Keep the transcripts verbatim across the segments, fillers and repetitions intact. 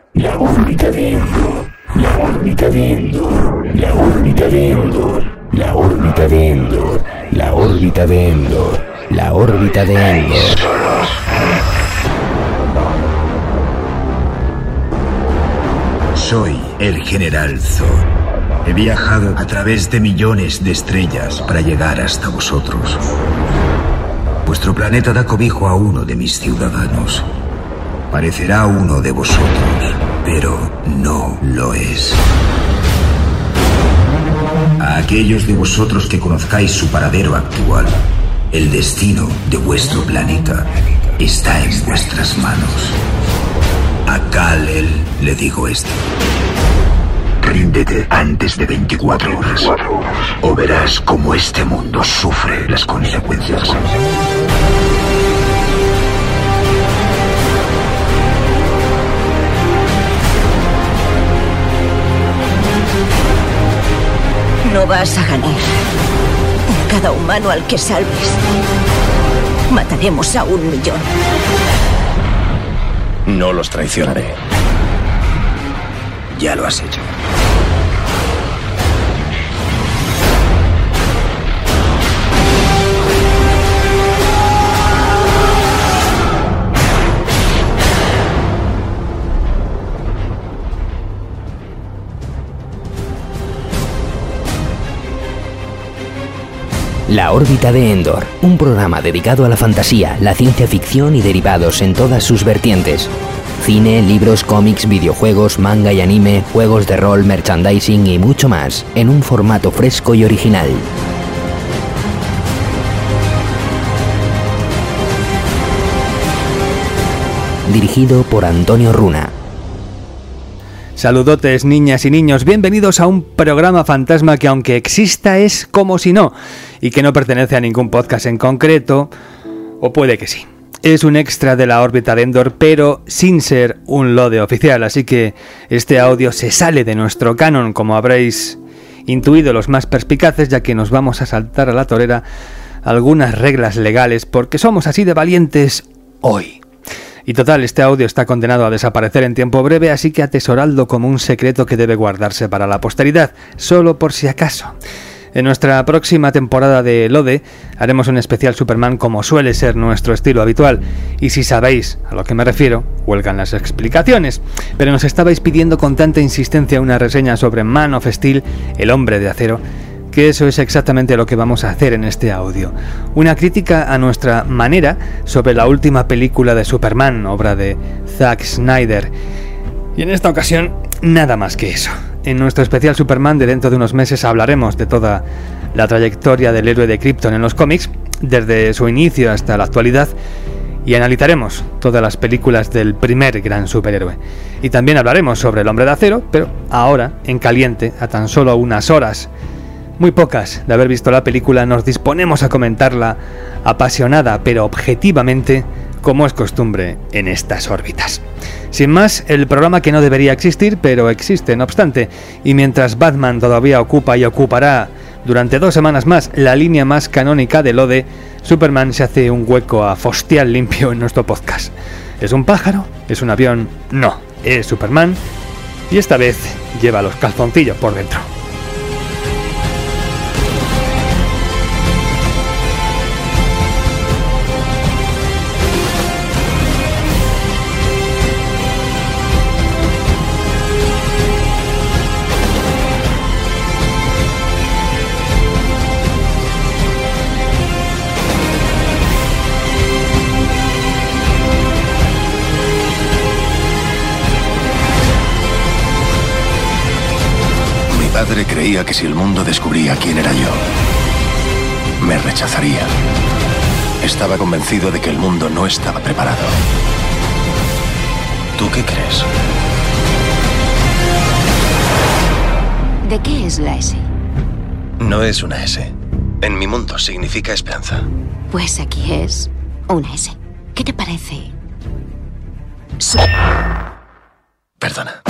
La órbita de Endor. La órbita de Endor. La órbita de Endor. La órbita de Endor. La órbita de Endor. La órbita de Endor. Soy el General Zod. He viajado a través de millones de estrellas para llegar hasta vosotros. Vuestro planeta da cobijo a uno de mis ciudadanos. Parecerá uno de vosotros, pero no lo es. A aquellos de vosotros que conozcáis su paradero actual, el destino de vuestro planeta está en vuestras manos. A Kal-El le digo esto. Ríndete antes de veinticuatro horas, o verás cómo este mundo sufre las consecuencias. No vas a ganar. Por cada humano al que salves, mataremos a un millón. No los traicionaré. Ya lo has hecho. La órbita de Endor, un programa dedicado a la fantasía, la ciencia ficción y derivados en todas sus vertientes. Cine, libros, cómics, videojuegos, manga y anime, juegos de rol, merchandising y mucho más, en un formato fresco y original. Dirigido por Antonio Runa. Saludotes, niñas y niños, bienvenidos a un programa fantasma que, aunque exista, es como si no, y que no pertenece a ningún podcast en concreto, o puede que sí. Es un extra de la órbita de Endor, pero sin ser un lode oficial, así que este audio se sale de nuestro canon, como habréis intuido los más perspicaces, ya que nos vamos a saltar a la torera algunas reglas legales, porque somos así de valientes hoy. Y total, este audio está condenado a desaparecer en tiempo breve, así que atesoradlo como un secreto que debe guardarse para la posteridad, solo por si acaso. En nuestra próxima temporada de Lode haremos un especial Superman como suele ser nuestro estilo habitual, y si sabéis a lo que me refiero, huelgan las explicaciones. Pero nos estabais pidiendo con tanta insistencia una reseña sobre Man of Steel, el hombre de acero, que eso es exactamente lo que vamos a hacer en este audio. Una crítica a nuestra manera sobre la última película de Superman, obra de Zack Snyder. Y en esta ocasión, nada más que eso. En nuestro especial Superman de dentro de unos meses hablaremos de toda la trayectoria del héroe de Krypton en los cómics, desde su inicio hasta la actualidad, y analizaremos todas las películas del primer gran superhéroe. Y también hablaremos sobre el hombre de acero, pero ahora, en caliente, a tan solo unas horas, muy pocas de haber visto la película, nos disponemos a comentarla apasionada pero objetivamente, como es costumbre en estas órbitas. Sin más, el programa que no debería existir, pero existe no obstante, y mientras Batman todavía ocupa y ocupará durante dos semanas más la línea más canónica de Lode, Superman se hace un hueco a fostial limpio en nuestro podcast. ¿Es un pájaro? ¿Es un avión? No, es Superman, y esta vez lleva los calzoncillos por dentro. Mi padre creía que si el mundo descubría quién era yo, me rechazaría. Estaba convencido de que el mundo no estaba preparado. ¿Tú qué crees? ¿De qué es la S? No es una S. En mi mundo significa esperanza. Pues aquí es una S. ¿Qué te parece? Su- Perdona.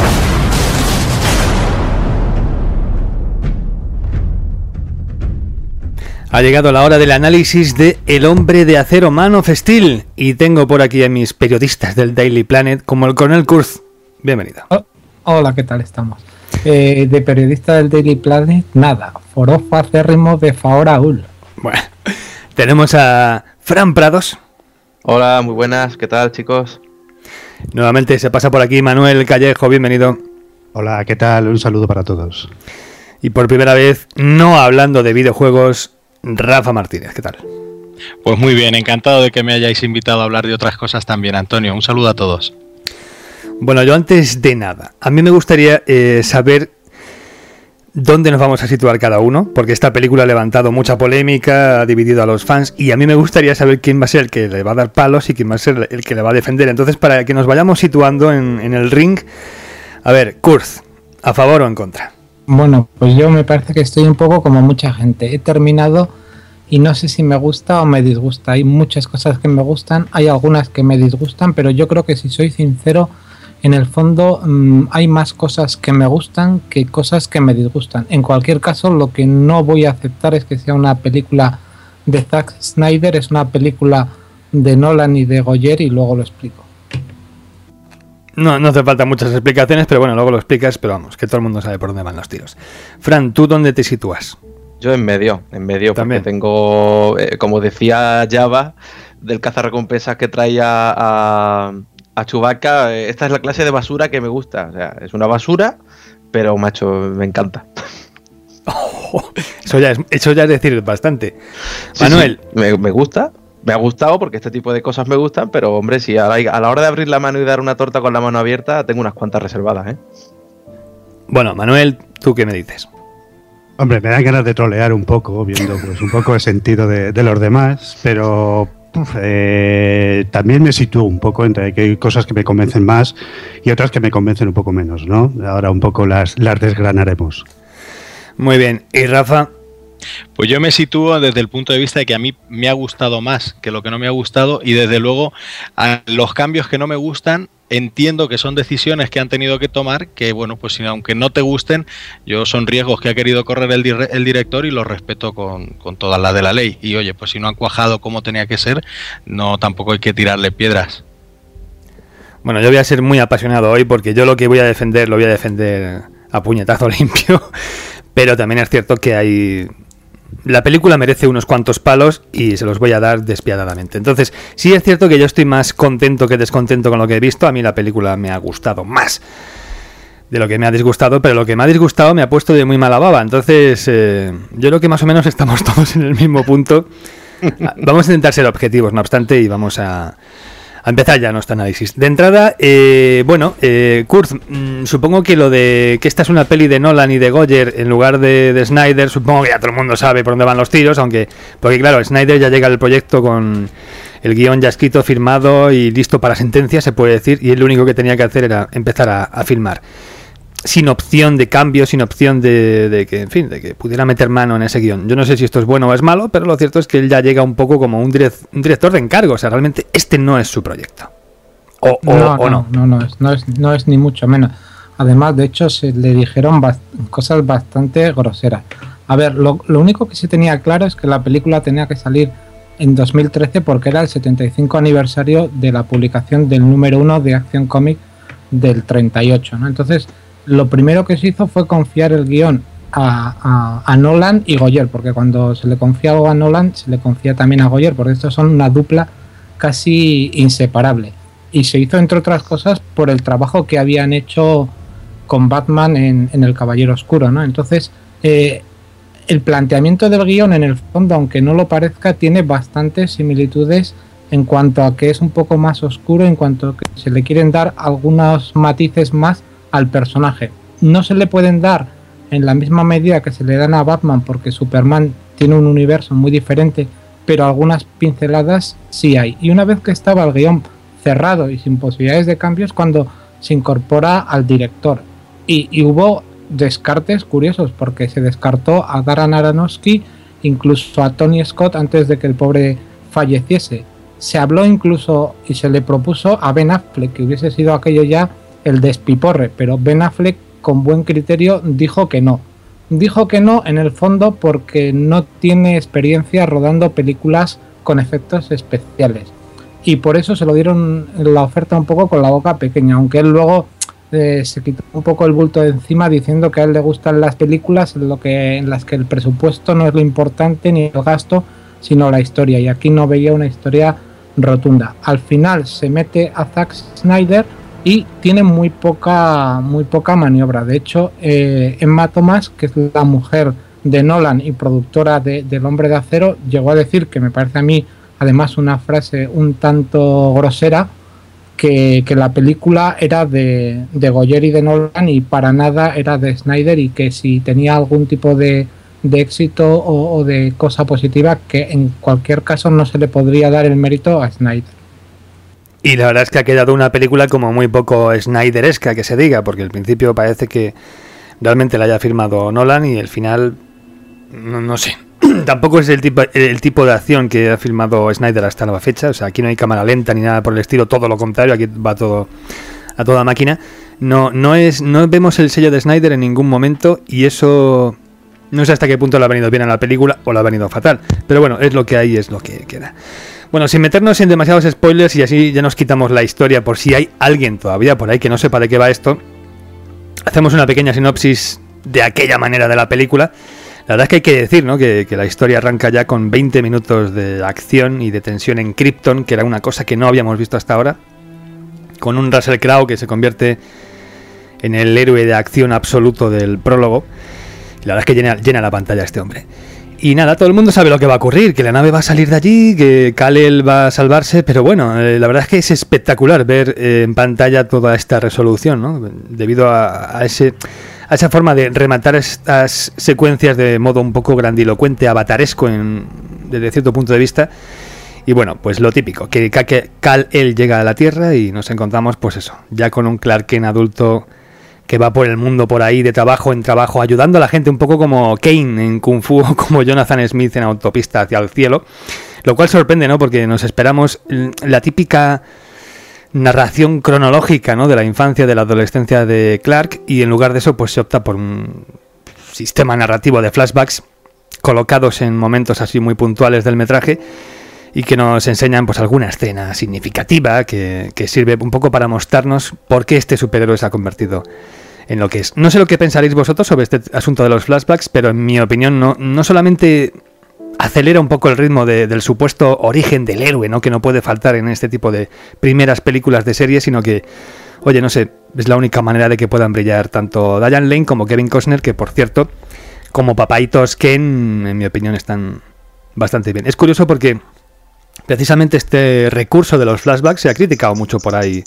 Ha llegado la hora del análisis de El hombre de acero, Man of Steel, y tengo por aquí a mis periodistas del Daily Planet, como el Coronel Kurz. bienvenido. Oh, hola, ¿qué tal estamos? Eh, de periodista del Daily Planet, nada, forofo acérrimo de Faoraul. Bueno, tenemos a Fran Prados. Hola, muy buenas, ¿qué tal, chicos? Nuevamente se pasa por aquí Manuel Callejo, bienvenido. Hola, ¿qué tal? Un saludo para todos. Y por primera vez, no hablando de videojuegos, Rafa Martínez, ¿qué tal? Pues muy bien, encantado de que me hayáis invitado a hablar de otras cosas también, Antonio. Un saludo a todos. Bueno, yo antes de nada, a mí me gustaría eh, saber dónde nos vamos a situar cada uno, porque esta película ha levantado mucha polémica, ha dividido a los fans, y a mí me gustaría saber quién va a ser el que le va a dar palos y quién va a ser el que le va a defender. Entonces, para que nos vayamos situando en, en el ring, a ver, Kurz, ¿a favor o en contra? Bueno, pues yo me parece que estoy un poco como mucha gente. He terminado y no sé si me gusta o me disgusta. Hay muchas cosas que me gustan, hay algunas que me disgustan, pero yo creo que si soy sincero, en el fondo mmm, hay más cosas que me gustan que cosas que me disgustan. En cualquier caso, lo que no voy a aceptar es que sea una película de Zack Snyder, es una película de Nolan y de Goyer, y luego lo explico. No, no hace falta muchas explicaciones, pero bueno, luego lo explicas, pero vamos, que todo el mundo sabe por dónde van los tiros. Fran, ¿tú dónde te sitúas? Yo en medio, en medio, También. Porque tengo, eh, como decía Java, del cazarrecompensas que traía a, a Chewbacca, eh, esta es la clase de basura que me gusta. O sea, es una basura, pero macho, me encanta. Oh, eso, ya es, eso ya es decir bastante. Sí, Manuel. sí, me, me gusta, me ha gustado porque este tipo de cosas me gustan, pero hombre, si a la, a la hora de abrir la mano y dar una torta con la mano abierta, tengo unas cuantas reservadas, ¿eh? Bueno, Manuel, ¿tú qué me dices? Hombre, me dan ganas de trolear un poco, viendo pues un poco el sentido de, de los demás, pero uf, eh, también me sitúo un poco entre que hay cosas que me convencen más y otras que me convencen un poco menos, ¿no? Ahora un poco las, las desgranaremos. Muy bien, ¿y Rafa? Pues yo me sitúo desde el punto de vista de que a mí me ha gustado más que lo que no me ha gustado, y desde luego a los cambios que no me gustan entiendo que son decisiones que han tenido que tomar, que bueno, pues si, aunque no te gusten, yo son riesgos que ha querido correr el, dir- el director y los respeto con, con todas las de la ley. Y oye, pues si no han cuajado como tenía que ser, no, tampoco hay que tirarle piedras. Bueno, yo voy a ser muy apasionado hoy porque yo lo que voy a defender lo voy a defender a puñetazo limpio, pero también es cierto que hay... La película merece unos cuantos palos y se los voy a dar despiadadamente. Entonces, sí es cierto que yo estoy más contento que descontento con lo que he visto. A mí la película me ha gustado más de lo que me ha disgustado, pero lo que me ha disgustado me ha puesto de muy mala baba. Entonces, eh, yo creo que más o menos estamos todos en el mismo punto. Vamos a intentar ser objetivos, no obstante, y vamos a... a empezar ya nuestro análisis. De entrada, eh, bueno, eh, Kurz, mmm, supongo que lo de que esta es una peli de Nolan y de Goyer en lugar de, de Snyder, supongo que ya todo el mundo sabe por dónde van los tiros, aunque, porque claro, Snyder ya llega al proyecto con el guión ya escrito, firmado y listo para sentencia, se puede decir, y él lo único que tenía que hacer era empezar a, a filmar. Sin opción de cambio, sin opción de, de que, en fin, de que pudiera meter mano en ese guión. Yo no sé si esto es bueno o es malo, pero lo cierto es que él ya llega un poco como un, direct, un director de encargo. O sea, realmente este no es su proyecto. O, o, no, o no. No, no, no es, no, es, no es ni mucho menos. Además, de hecho, se le dijeron bast- cosas bastante groseras. A ver, lo, lo único que se tenía claro es que la película tenía que salir en dos mil trece porque era el setenta y cinco aniversario de la publicación del número uno de Action Comics del treinta y ocho, ¿no? Entonces, lo primero que se hizo fue confiar el guión a, a, a Nolan y Goyer, porque cuando se le confía algo a Nolan, se le confía también a Goyer, porque estos son una dupla casi inseparable. Y se hizo, entre otras cosas, por el trabajo que habían hecho con Batman en, en El Caballero Oscuro, ¿no? Entonces, eh, el planteamiento del guión, en el fondo, aunque no lo parezca, tiene bastantes similitudes en cuanto a que es un poco más oscuro, en cuanto a que se le quieren dar algunos matices más al personaje. No se le pueden dar en la misma medida que se le dan a Batman, porque Superman tiene un universo muy diferente, pero algunas pinceladas sí hay. Y una vez que estaba el guión cerrado y sin posibilidades de cambios, cuando se incorpora al director. Y, y hubo descartes curiosos, porque se descartó a Darren Aronofsky, incluso a Tony Scott antes de que el pobre falleciese. Se habló incluso y se le propuso a Ben Affleck, que hubiese sido aquello ya el despiporre, pero Ben Affleck con buen criterio dijo que no. Dijo que no en el fondo porque no tiene experiencia rodando películas con efectos especiales. Y por eso se lo dieron la oferta un poco con la boca pequeña, aunque él luego eh, se quitó un poco el bulto de encima diciendo que a él le gustan las películas en, lo que, en las que el presupuesto no es lo importante ni el gasto, sino la historia, y aquí no veía una historia rotunda. Al final se mete a Zack Snyder y tiene muy poca muy poca maniobra. De hecho, eh, Emma Thomas, que es la mujer de Nolan y productora de, del Hombre de Acero, llegó a decir, que me parece a mí además una frase un tanto grosera, que, que la película era de, de Goyer y de Nolan y para nada era de Snyder, y que si tenía algún tipo de, de éxito o, o de cosa positiva, que en cualquier caso no se le podría dar el mérito a Snyder. Y la verdad es que ha quedado una película como muy poco Snyderesca, que se diga, porque al principio parece que realmente la haya firmado Nolan y el final, no, no sé, tampoco es el tipo, el tipo de acción que ha filmado Snyder hasta la fecha. O sea, aquí no hay cámara lenta ni nada por el estilo, todo lo contrario, aquí va todo a toda máquina. No, no es, no vemos el sello de Snyder en ningún momento, y eso no sé hasta qué punto le ha venido bien a la película o le ha venido fatal. Pero bueno, es lo que hay, es lo que queda. Bueno, sin meternos en demasiados spoilers, y así ya nos quitamos la historia por si hay alguien todavía por ahí que no sepa de qué va esto, hacemos una pequeña sinopsis de aquella manera de la película. La verdad es que hay que decir, ¿no?, que, que la historia arranca ya con veinte minutos de acción y de tensión en Krypton, que era una cosa que no habíamos visto hasta ahora, con un Russell Crowe que se convierte en el héroe de acción absoluto del prólogo. Y la verdad es que llena, llena la pantalla este hombre. Y nada, todo el mundo sabe lo que va a ocurrir, que la nave va a salir de allí, que Kal-El va a salvarse, pero bueno, eh, la verdad es que es espectacular ver eh, en pantalla toda esta resolución, ¿no? Debido a, a, ese, a esa forma de rematar estas secuencias de modo un poco grandilocuente, avataresco en, desde cierto punto de vista. Y bueno, pues lo típico, que Kal-El llega a la Tierra y nos encontramos, pues eso, ya con un Clark Kent adulto que va por el mundo por ahí de trabajo en trabajo, ayudando a la gente un poco como Kane en Kung Fu o como Jonathan Smith en Autopista hacia el cielo, lo cual sorprende, ¿no?, porque nos esperamos la típica narración cronológica, ¿no?, de la infancia, de la adolescencia de Clark, y en lugar de eso pues se opta por un sistema narrativo de flashbacks colocados en momentos así muy puntuales del metraje, y que nos enseñan pues alguna escena significativa que, que sirve un poco para mostrarnos por qué este superhéroe se ha convertido en lo que es. No sé lo que pensaréis vosotros sobre este asunto de los flashbacks, pero en mi opinión no, no solamente acelera un poco el ritmo de, del supuesto origen del héroe, ¿no?, que no puede faltar en este tipo de primeras películas de serie, sino que, oye, no sé, es la única manera de que puedan brillar tanto Diane Lane como Kevin Costner, que por cierto, como papaitos Ken, en mi opinión están bastante bien. Es curioso porque precisamente este recurso de los flashbacks se ha criticado mucho por ahí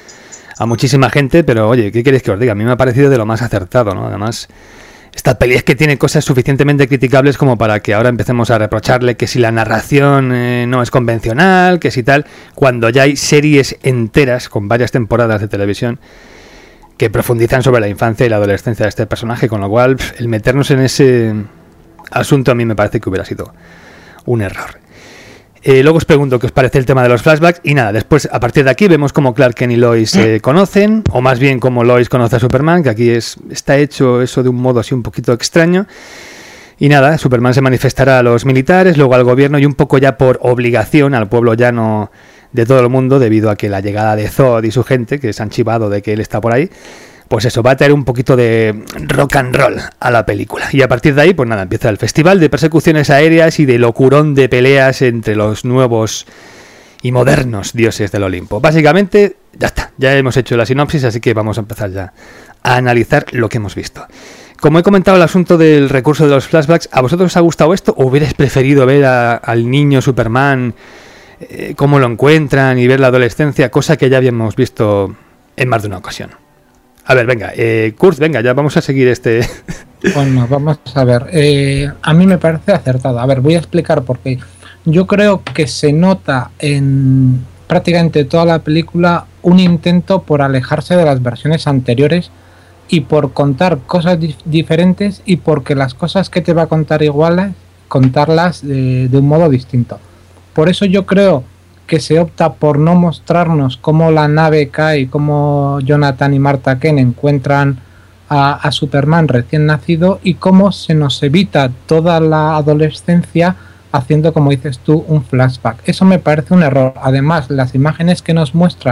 a muchísima gente, pero oye, ¿qué queréis que os diga? A mí me ha parecido de lo más acertado, ¿no? Además, esta peli es que tiene cosas suficientemente criticables como para que ahora empecemos a reprocharle que si la narración eh, no es convencional, que si tal, cuando ya hay series enteras con varias temporadas de televisión que profundizan sobre la infancia y la adolescencia de este personaje, con lo cual el meternos en ese asunto a mí me parece que hubiera sido un error. Eh, luego os pregunto qué os parece el tema de los flashbacks, y nada, después a partir de aquí vemos cómo Clark Kent y Lois se eh, conocen, o más bien cómo Lois conoce a Superman, que aquí es está hecho eso de un modo así un poquito extraño. Y nada, Superman se manifestará a los militares, luego al gobierno y un poco ya por obligación al pueblo llano de todo el mundo, debido a que la llegada de Zod y su gente, que se han chivado de que él está por ahí, pues eso, va a traer un poquito de rock and roll a la película. Y a partir de ahí, pues nada, empieza el festival de persecuciones aéreas y de locurón de peleas entre los nuevos y modernos dioses del Olimpo. Básicamente, ya está, ya hemos hecho la sinopsis, así que vamos a empezar ya a analizar lo que hemos visto. Como he comentado el asunto del recurso de los flashbacks, ¿a vosotros os ha gustado esto o hubierais preferido ver a, al niño Superman, eh, cómo lo encuentran y ver la adolescencia, cosa que ya habíamos visto en más de una ocasión? A ver, venga, eh, Kurt, venga, ya vamos a seguir este... Bueno, vamos a ver. Eh, a mí me parece acertado. A ver, voy a explicar por qué. Yo creo que se nota en prácticamente toda la película un intento por alejarse de las versiones anteriores y por contar cosas dif- diferentes y porque las cosas que te va a contar iguales, contarlas de, de un modo distinto. Por eso yo creo que se opta por no mostrarnos cómo la nave cae, cómo Jonathan y Martha Kent encuentran a, a Superman recién nacido y cómo se nos evita toda la adolescencia haciendo, como dices tú, un flashback. Eso me parece un error. Además, las imágenes que nos muestra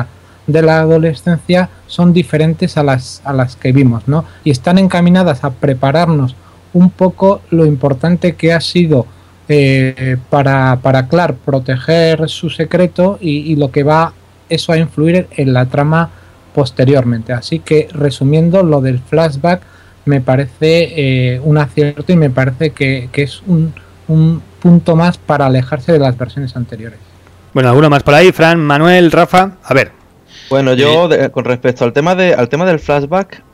de la adolescencia son diferentes a las, a las que vimos, ¿no? Y están encaminadas a prepararnos un poco lo importante que ha sido eh, para, para Clark proteger su secreto y, y lo que va eso a influir en la trama posteriormente. Así que, resumiendo, lo del flashback me parece eh, un acierto y me parece que, que es un, un punto más para alejarse de las versiones anteriores. Bueno, ¿alguno más por ahí? Fran, Manuel, Rafa, a ver. Bueno, yo de, con respecto al tema de al tema del flashback,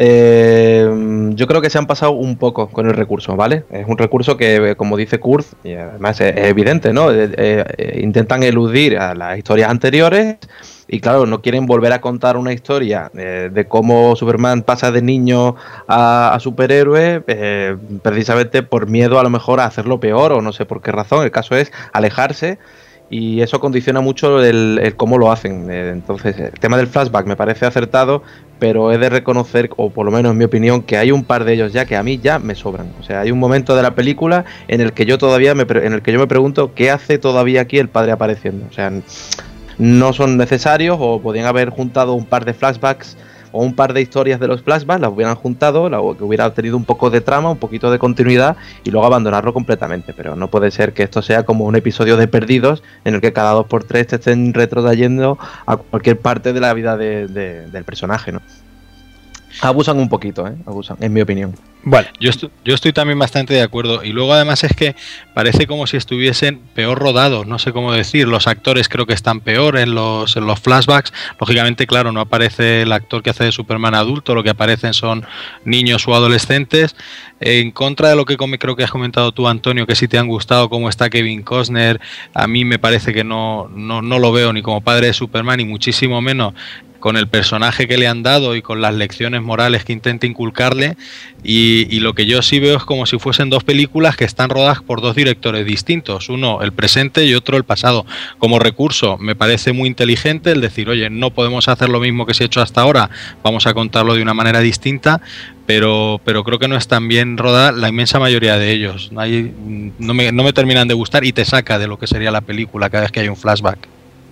eh, yo creo que se han pasado un poco con el recurso, ¿vale? Es un recurso que, como dice Kurt, y además es, es evidente, ¿no? Eh, eh, intentan eludir a las historias anteriores y, claro, no quieren volver a contar una historia eh, de cómo Superman pasa de niño a, a superhéroe, eh, precisamente por miedo a lo mejor a hacerlo peor o no sé por qué razón. El caso es alejarse. Y eso condiciona mucho el, el cómo lo hacen. Entonces, el tema del flashback me parece acertado, pero he de reconocer, o por lo menos en mi opinión, que hay un par de ellos ya que a mí ya me sobran. O sea, hay un momento de la película en el que yo todavía me, en el que yo me pregunto qué hace todavía aquí el padre apareciendo. O sea, no son necesarios, o podían haber juntado un par de flashbacks o un par de historias de los flashbacks, las hubieran juntado, la, que hubiera tenido un poco de trama, un poquito de continuidad y luego abandonarlo completamente. Pero no puede ser que esto sea como un episodio de Perdidos en el que cada dos por tres te estén retrotrayendo a cualquier parte de la vida de, de, del personaje, ¿no? Abusan un poquito, ¿eh? Abusan, en mi opinión. Bueno, yo, estoy, yo estoy también bastante de acuerdo. Y luego además es que parece como si estuviesen peor rodados, no sé cómo decir. Los actores creo que están peor en los, en los flashbacks. Lógicamente, claro, no aparece el actor que hace de Superman adulto, lo que aparecen son niños o adolescentes. En contra de lo que creo que has comentado tú, Antonio, que si te han gustado cómo está Kevin Costner, a mí me parece que no, no, no lo veo ni como padre de Superman, y muchísimo menos con el personaje que le han dado y con las lecciones morales que intenta inculcarle, y, y lo que yo sí veo es como si fuesen dos películas que están rodadas por dos directores distintos, uno el presente y otro el pasado. Como recurso me parece muy inteligente el decir, oye, no podemos hacer lo mismo que se ha hecho hasta ahora, vamos a contarlo de una manera distinta, pero, pero creo que no están bien rodadas la inmensa mayoría de ellos. Hay, no, me, no me terminan de gustar y te saca de lo que sería la película cada vez que hay un flashback.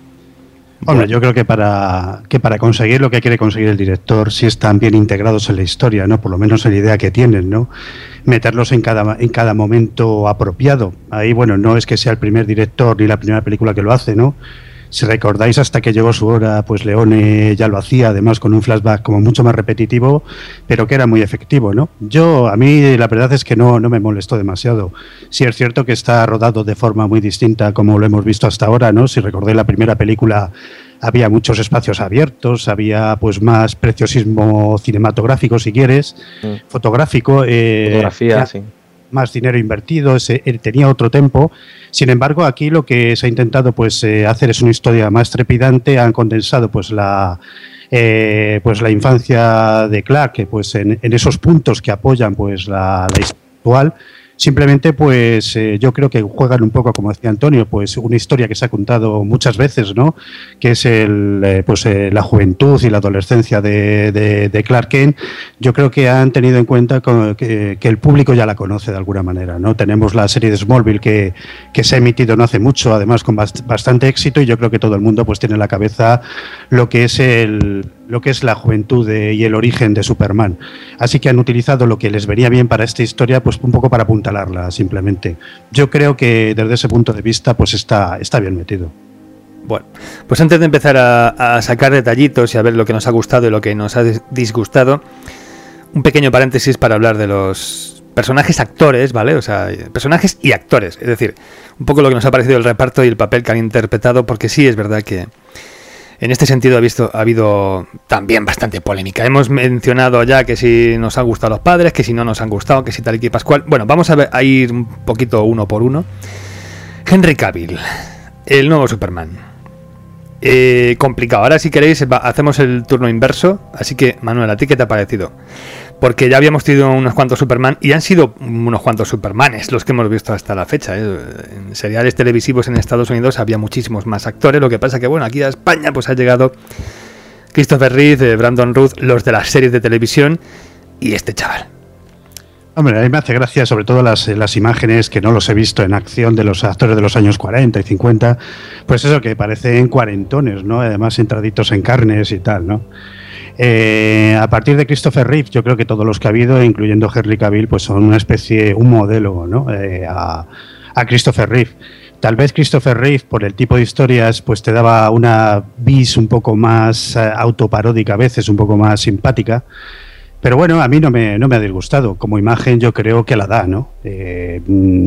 Bueno, yo creo que para que para conseguir lo que quiere conseguir el director, sí están bien integrados en la historia, ¿no? Por lo menos en la idea que tienen, ¿no? Meterlos en cada en cada momento apropiado. Ahí, bueno, no es que sea el primer director ni la primera película que lo hace, ¿no? Si recordáis, hasta que llegó su hora, pues Leone ya lo hacía, además con un flashback como mucho más repetitivo, pero que era muy efectivo, ¿no? Yo, a mí la verdad es que no, no me molestó demasiado. Sí es cierto que está rodado de forma muy distinta como lo hemos visto hasta ahora, ¿no? Si recordáis la primera película, había muchos espacios abiertos, había pues más preciosismo cinematográfico, si quieres, mm. fotográfico. Eh, Fotografía, sí. Más dinero invertido, ese, él tenía otro tempo. Sin embargo, aquí lo que se ha intentado pues eh, hacer es una historia más trepidante. Han condensado pues la eh, pues la infancia de Clark, que pues en, en esos puntos que apoyan pues la, la historia actual. Simplemente, pues eh, yo creo que juegan un poco, como decía Antonio, pues una historia que se ha contado muchas veces, ¿no? Que es el, eh, pues eh, la juventud y la adolescencia de, de, de Clark Kent. Yo creo que han tenido en cuenta que, que el público ya la conoce de alguna manera, ¿no? Tenemos la serie de Smallville que, que se ha emitido no hace mucho, además con bast- bastante éxito, y yo creo que todo el mundo pues tiene en la cabeza lo que es el lo que es la juventud de, y el origen de Superman. Así que han utilizado lo que les venía bien para esta historia, pues un poco para apuntalarla, simplemente. Yo creo que desde ese punto de vista, pues está, está bien metido. Bueno, pues antes de empezar a, a sacar detallitos y a ver lo que nos ha gustado y lo que nos ha disgustado, un pequeño paréntesis para hablar de los personajes actores, ¿vale? O sea, personajes y actores. Es decir, un poco lo que nos ha parecido el reparto y el papel que han interpretado, porque sí es verdad que en este sentido ha, visto, ha habido también bastante polémica. Hemos mencionado ya que si nos han gustado los padres, que si no nos han gustado, que si tal y que pascual. Bueno, vamos a, ver, a ir un poquito uno por uno. Henry Cavill, el nuevo Superman. Eh, complicado. Ahora si queréis va, hacemos el turno inverso. Así que, Manuel, ¿a ti qué te ha parecido? Porque ya habíamos tenido unos cuantos Superman y han sido unos cuantos Supermanes los que hemos visto hasta la fecha, ¿eh? En seriales televisivos en Estados Unidos había muchísimos más actores. Lo que pasa que, bueno, aquí a España pues ha llegado Christopher Reeve, Brandon Routh, los de las series de televisión y este chaval. Hombre, a mí me hace gracia sobre todo las, las imágenes que no los he visto en acción de los actores de los años cuarenta y cincuenta, pues eso, que parecen cuarentones, ¿no? Además entraditos en carnes y tal, ¿no? Eh, a partir de Christopher Reeve, yo creo que todos los que ha habido, incluyendo Henry Cavill, pues son una especie, un modelo, ¿no? Eh, a, a Christopher Reeve. Tal vez Christopher Reeve, por el tipo de historias, pues te daba una vis un poco más eh, autoparódica, a veces un poco más simpática. Pero bueno, a mí no me, no me ha disgustado. Como imagen yo creo que la da, ¿no? Eh,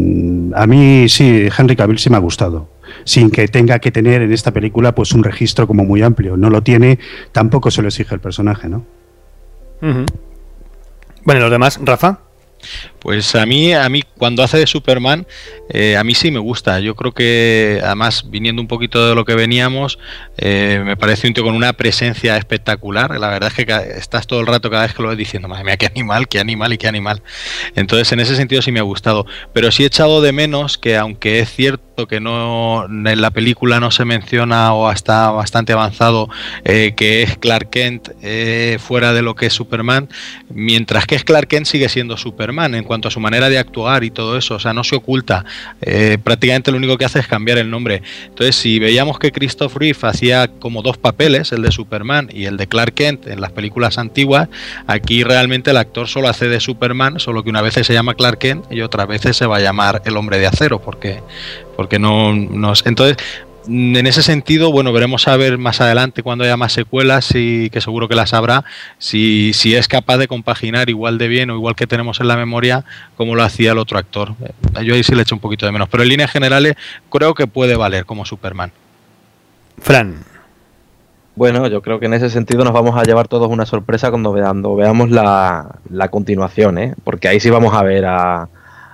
a mí sí, Henry Cavill sí me ha gustado. Sin que tenga que tener en esta película pues un registro como muy amplio. No lo tiene, tampoco se lo exige el personaje, ¿no? Uh-huh. Bueno, ¿y los demás, Rafa? Pues a mí, a mí cuando hace de Superman, eh, a mí sí me gusta. Yo creo que, además, viniendo un poquito de lo que veníamos, eh, me parece un tío con una presencia espectacular. La verdad es que ca- estás todo el rato cada vez que lo ves diciendo, madre mía, qué animal, qué animal y qué animal. Entonces, en ese sentido sí me ha gustado. Pero sí he echado de menos que, aunque es cierto que no en la película no se menciona o está bastante avanzado eh, que es Clark Kent eh, fuera de lo que es Superman, mientras que es Clark Kent sigue siendo Superman en cuanto a su manera de actuar y todo eso, o sea, no se oculta, eh, prácticamente lo único que hace es cambiar el nombre. Entonces, si veíamos que Christopher Reeve hacía como dos papeles, el de Superman y el de Clark Kent en las películas antiguas, aquí realmente el actor solo hace de Superman, solo que una vez se llama Clark Kent y otras veces se va a llamar el Hombre de Acero, porque, porque no nos... Entonces, en ese sentido, bueno, veremos a ver más adelante cuando haya más secuelas, y que seguro que las habrá, si, si es capaz de compaginar igual de bien o igual que tenemos en la memoria como lo hacía el otro actor. Yo ahí sí le echo un poquito de menos, pero en líneas generales creo que puede valer como Superman. Fran. Bueno, yo creo que en ese sentido nos vamos a llevar todos una sorpresa cuando veamos, veamos la, la continuación, ¿eh? Porque ahí sí vamos a ver a...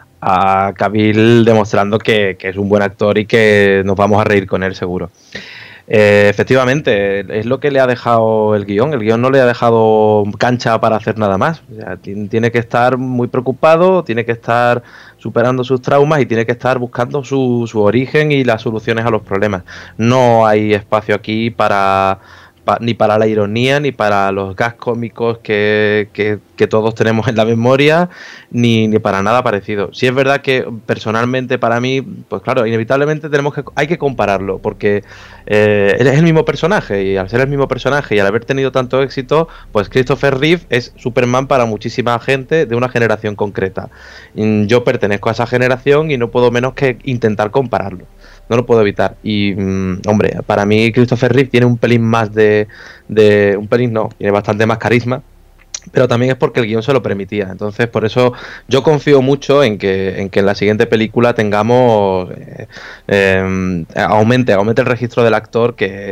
a Cavill demostrando que, que es un buen actor y que nos vamos a reír con él seguro. Eh, efectivamente, es lo que le ha dejado el guión. El guión no le ha dejado cancha para hacer nada más. O sea, tiene que estar muy preocupado, tiene que estar superando sus traumas y tiene que estar buscando su, su origen y las soluciones a los problemas. No hay espacio aquí para... Pa, ni para la ironía, ni para los gags cómicos que, que, que todos tenemos en la memoria, ni, ni para nada parecido. Sí es verdad que personalmente para mí, pues claro, inevitablemente tenemos que hay que compararlo, porque eh, él es el mismo personaje, y al ser el mismo personaje y al haber tenido tanto éxito, pues Christopher Reeve es Superman para muchísima gente de una generación concreta. Yo pertenezco a esa generación y no puedo menos que intentar compararlo. No lo puedo evitar. Y, mmm, hombre, para mí Christopher Reeve tiene un pelín más de, de... Un pelín no, tiene bastante más carisma. Pero también es porque el guión se lo permitía. Entonces, por eso yo confío mucho en que en, que en la siguiente película tengamos... Eh, eh, aumente, aumente el registro del actor, que...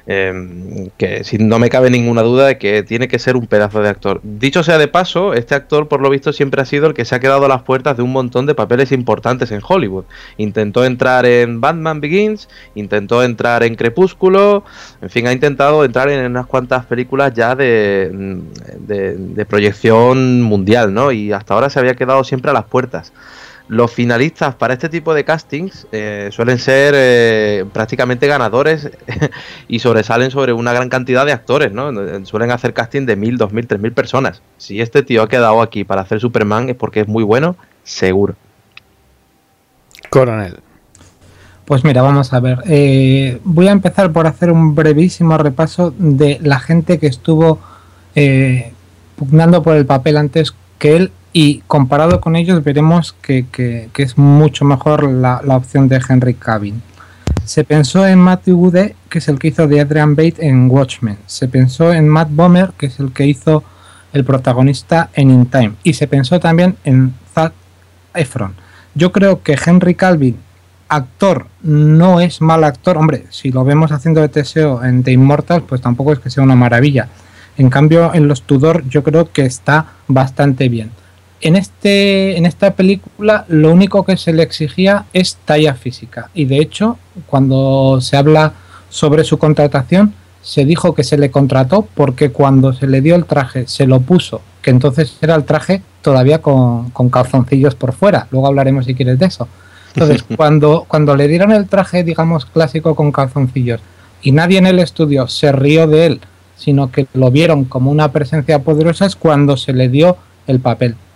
Eh, que si no me cabe ninguna duda de que tiene que ser un pedazo de actor. Dicho sea de paso, este actor por lo visto siempre ha sido el que se ha quedado a las puertas de un montón de papeles importantes en Hollywood. Intentó entrar en Batman Begins, intentó entrar en Crepúsculo, en fin, ha intentado entrar en unas cuantas películas ya de, de, de proyección mundial, ¿no? Y hasta ahora se había quedado siempre a las puertas. Los finalistas para este tipo de castings eh, suelen ser eh, prácticamente ganadores y sobresalen sobre una gran cantidad de actores, ¿no? Suelen hacer casting de mil, dos mil, tres mil personas. Si este tío ha quedado aquí para hacer Superman es porque es muy bueno, seguro. Coronel. Pues mira, vamos a ver. Eh, voy a empezar por hacer un brevísimo repaso de la gente que estuvo eh, pugnando por el papel antes que él. Y comparado con ellos veremos que, que, que es mucho mejor la, la opción de Henry Cavill. Se pensó en Matthew Woode, que es el que hizo de Adrian Bates en Watchmen. Se pensó en Matt Bomer, que es el que hizo el protagonista en In Time. Y se pensó también en Zac Efron. Yo creo que Henry Cavill, actor, no es mal actor. Hombre, si lo vemos haciendo de Teseo en The Immortals, pues tampoco es que sea una maravilla. En cambio, en Los Tudor yo creo que está bastante bien. En, este, en esta película lo único que se le exigía es talla física, y de hecho cuando se habla sobre su contratación se dijo que se le contrató porque cuando se le dio el traje se lo puso, que entonces era el traje todavía con, con calzoncillos por fuera, luego hablaremos si quieres de eso. Entonces cuando, cuando le dieron el traje, digamos, clásico con calzoncillos, y nadie en el estudio se rió de él, sino que lo vieron como una presencia poderosa, es cuando se le dio el papel.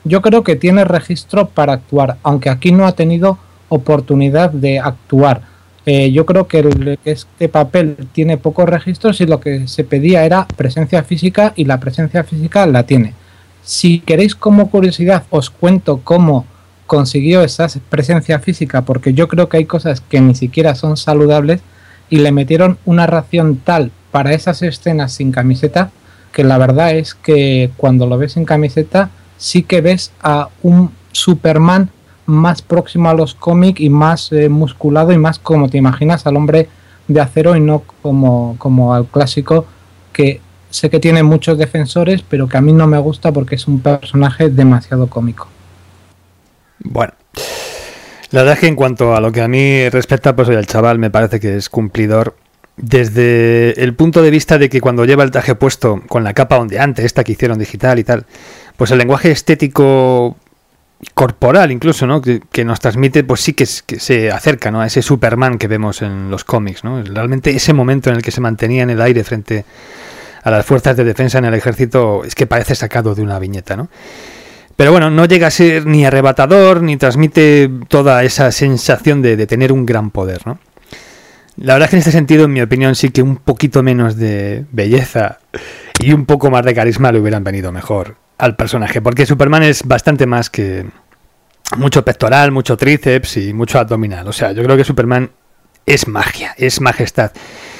yo creo que tiene registro para actuar, aunque aquí no ha tenido oportunidad de actuar. Eh, yo creo que el, este papel tiene pocos registros y lo que se pedía era presencia física, y la presencia física la tiene. Si queréis como curiosidad, os cuento cómo consiguió esa presencia física, porque yo creo que hay cosas que ni siquiera son saludables, y le metieron una ración tal para esas escenas sin camiseta, que la verdad es que cuando lo ves sin camiseta sí que ves a un Superman más próximo a los cómics y más eh, musculado y más como te imaginas al Hombre de Acero, y no como, como al clásico, que sé que tiene muchos defensores, pero que a mí no me gusta porque es un personaje demasiado cómico. Bueno, la verdad es que en cuanto a lo que a mí respecta, pues el chaval me parece que es cumplidor desde el punto de vista de que cuando lleva el traje puesto con la capa ondeante, esta que hicieron digital y tal, pues el lenguaje estético corporal incluso, ¿no? que, que nos transmite, pues sí que, es, que se acerca, ¿no? a ese Superman que vemos en los cómics, ¿no? Realmente ese momento en el que se mantenía en el aire frente a las fuerzas de defensa en el ejército es que parece sacado de una viñeta, ¿no? Pero bueno, no llega a ser ni arrebatador, ni transmite toda esa sensación de, de tener un gran poder, ¿no? La verdad es que en este sentido, en mi opinión, sí que un poquito menos de belleza y un poco más de carisma le hubieran venido mejor al personaje, porque Superman es bastante más que mucho pectoral, mucho tríceps y mucho abdominal. O sea, yo creo que Superman es magia, es majestad.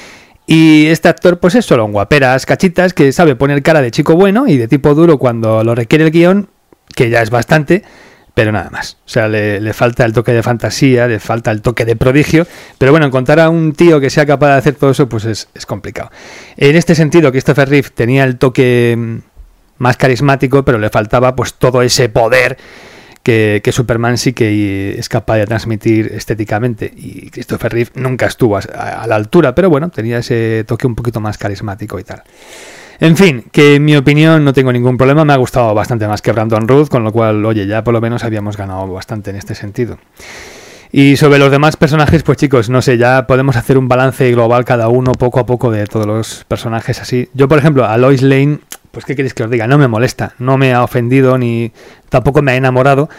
Y este actor, pues es solo un guaperas cachitas que sabe poner cara de chico bueno y de tipo duro cuando lo requiere el guión, que ya es bastante, pero nada más. O sea, le, le falta el toque de fantasía, le falta el toque de prodigio, pero bueno, encontrar a un tío que sea capaz de hacer todo eso, pues es, es complicado. En este sentido, Christopher Reeve tenía el toque más carismático, pero le faltaba pues todo ese poder que, que Superman sí que es capaz de transmitir estéticamente, y Christopher Reeve nunca estuvo a, a la altura, pero bueno, tenía ese toque un poquito más carismático y tal. En fin, que en mi opinión no tengo ningún problema, me ha gustado bastante más que Brandon Routh, con lo cual, oye, ya por lo menos habíamos ganado bastante en este sentido. Y sobre los demás personajes, pues chicos, no sé, ya podemos hacer un balance global cada uno poco a poco de todos los personajes así. Yo, por ejemplo, a Lois Lane, pues qué queréis que os diga, no me molesta, no me ha ofendido ni tampoco me ha enamorado.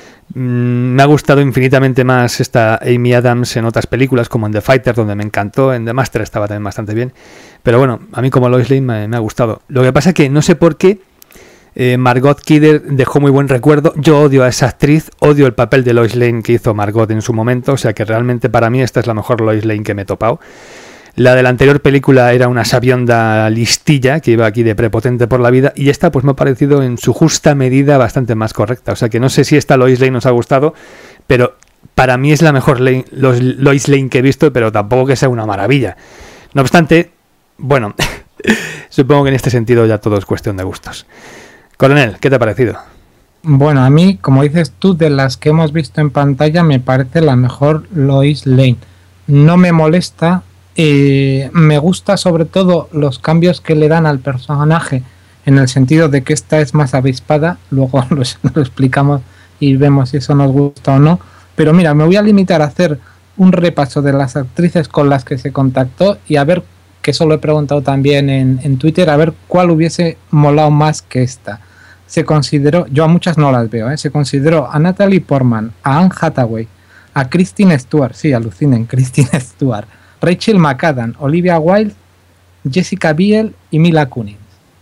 Me ha gustado infinitamente más esta Amy Adams en otras películas, como en The Fighter, donde me encantó. En The Master estaba también bastante bien. Pero bueno, a mí como Lois Lane me, me ha gustado. Lo que pasa es que no sé por qué eh, Margot Kidder dejó muy buen recuerdo. Yo odio a esa actriz, odio el papel de Lois Lane que hizo Margot en su momento. O sea que realmente para mí esta es la mejor Lois Lane que me he topado. La de la anterior película era una sabionda listilla que iba aquí de prepotente por la vida, y esta pues me ha parecido en su justa medida bastante más correcta. O sea que no sé si esta Lois Lane nos ha gustado, pero para mí es la mejor Lane, los, Lois Lane que he visto, pero tampoco que sea una maravilla. No obstante, bueno, supongo que en este sentido ya todo es cuestión de gustos. Coronel, ¿qué te ha parecido? Bueno, a mí, como dices tú, de las que hemos visto en pantalla me parece la mejor Lois Lane. No me molesta. Eh, me gusta sobre todo los cambios que le dan al personaje, en el sentido de que esta es más avispada. Luego lo, lo explicamos y vemos si eso nos gusta o no, pero mira, me voy a limitar a hacer un repaso de las actrices con las que se contactó, y a ver, que eso lo he preguntado también en, en Twitter, a ver cuál hubiese molado más que esta. Se consideró, yo a muchas no las veo, ¿eh? Se consideró a Natalie Portman, a Anne Hathaway, a Kristen Stewart, sí, alucinen, Kristen Stewart, Rachel McAdams, Olivia Wilde, Jessica Biel y Mila Kunis.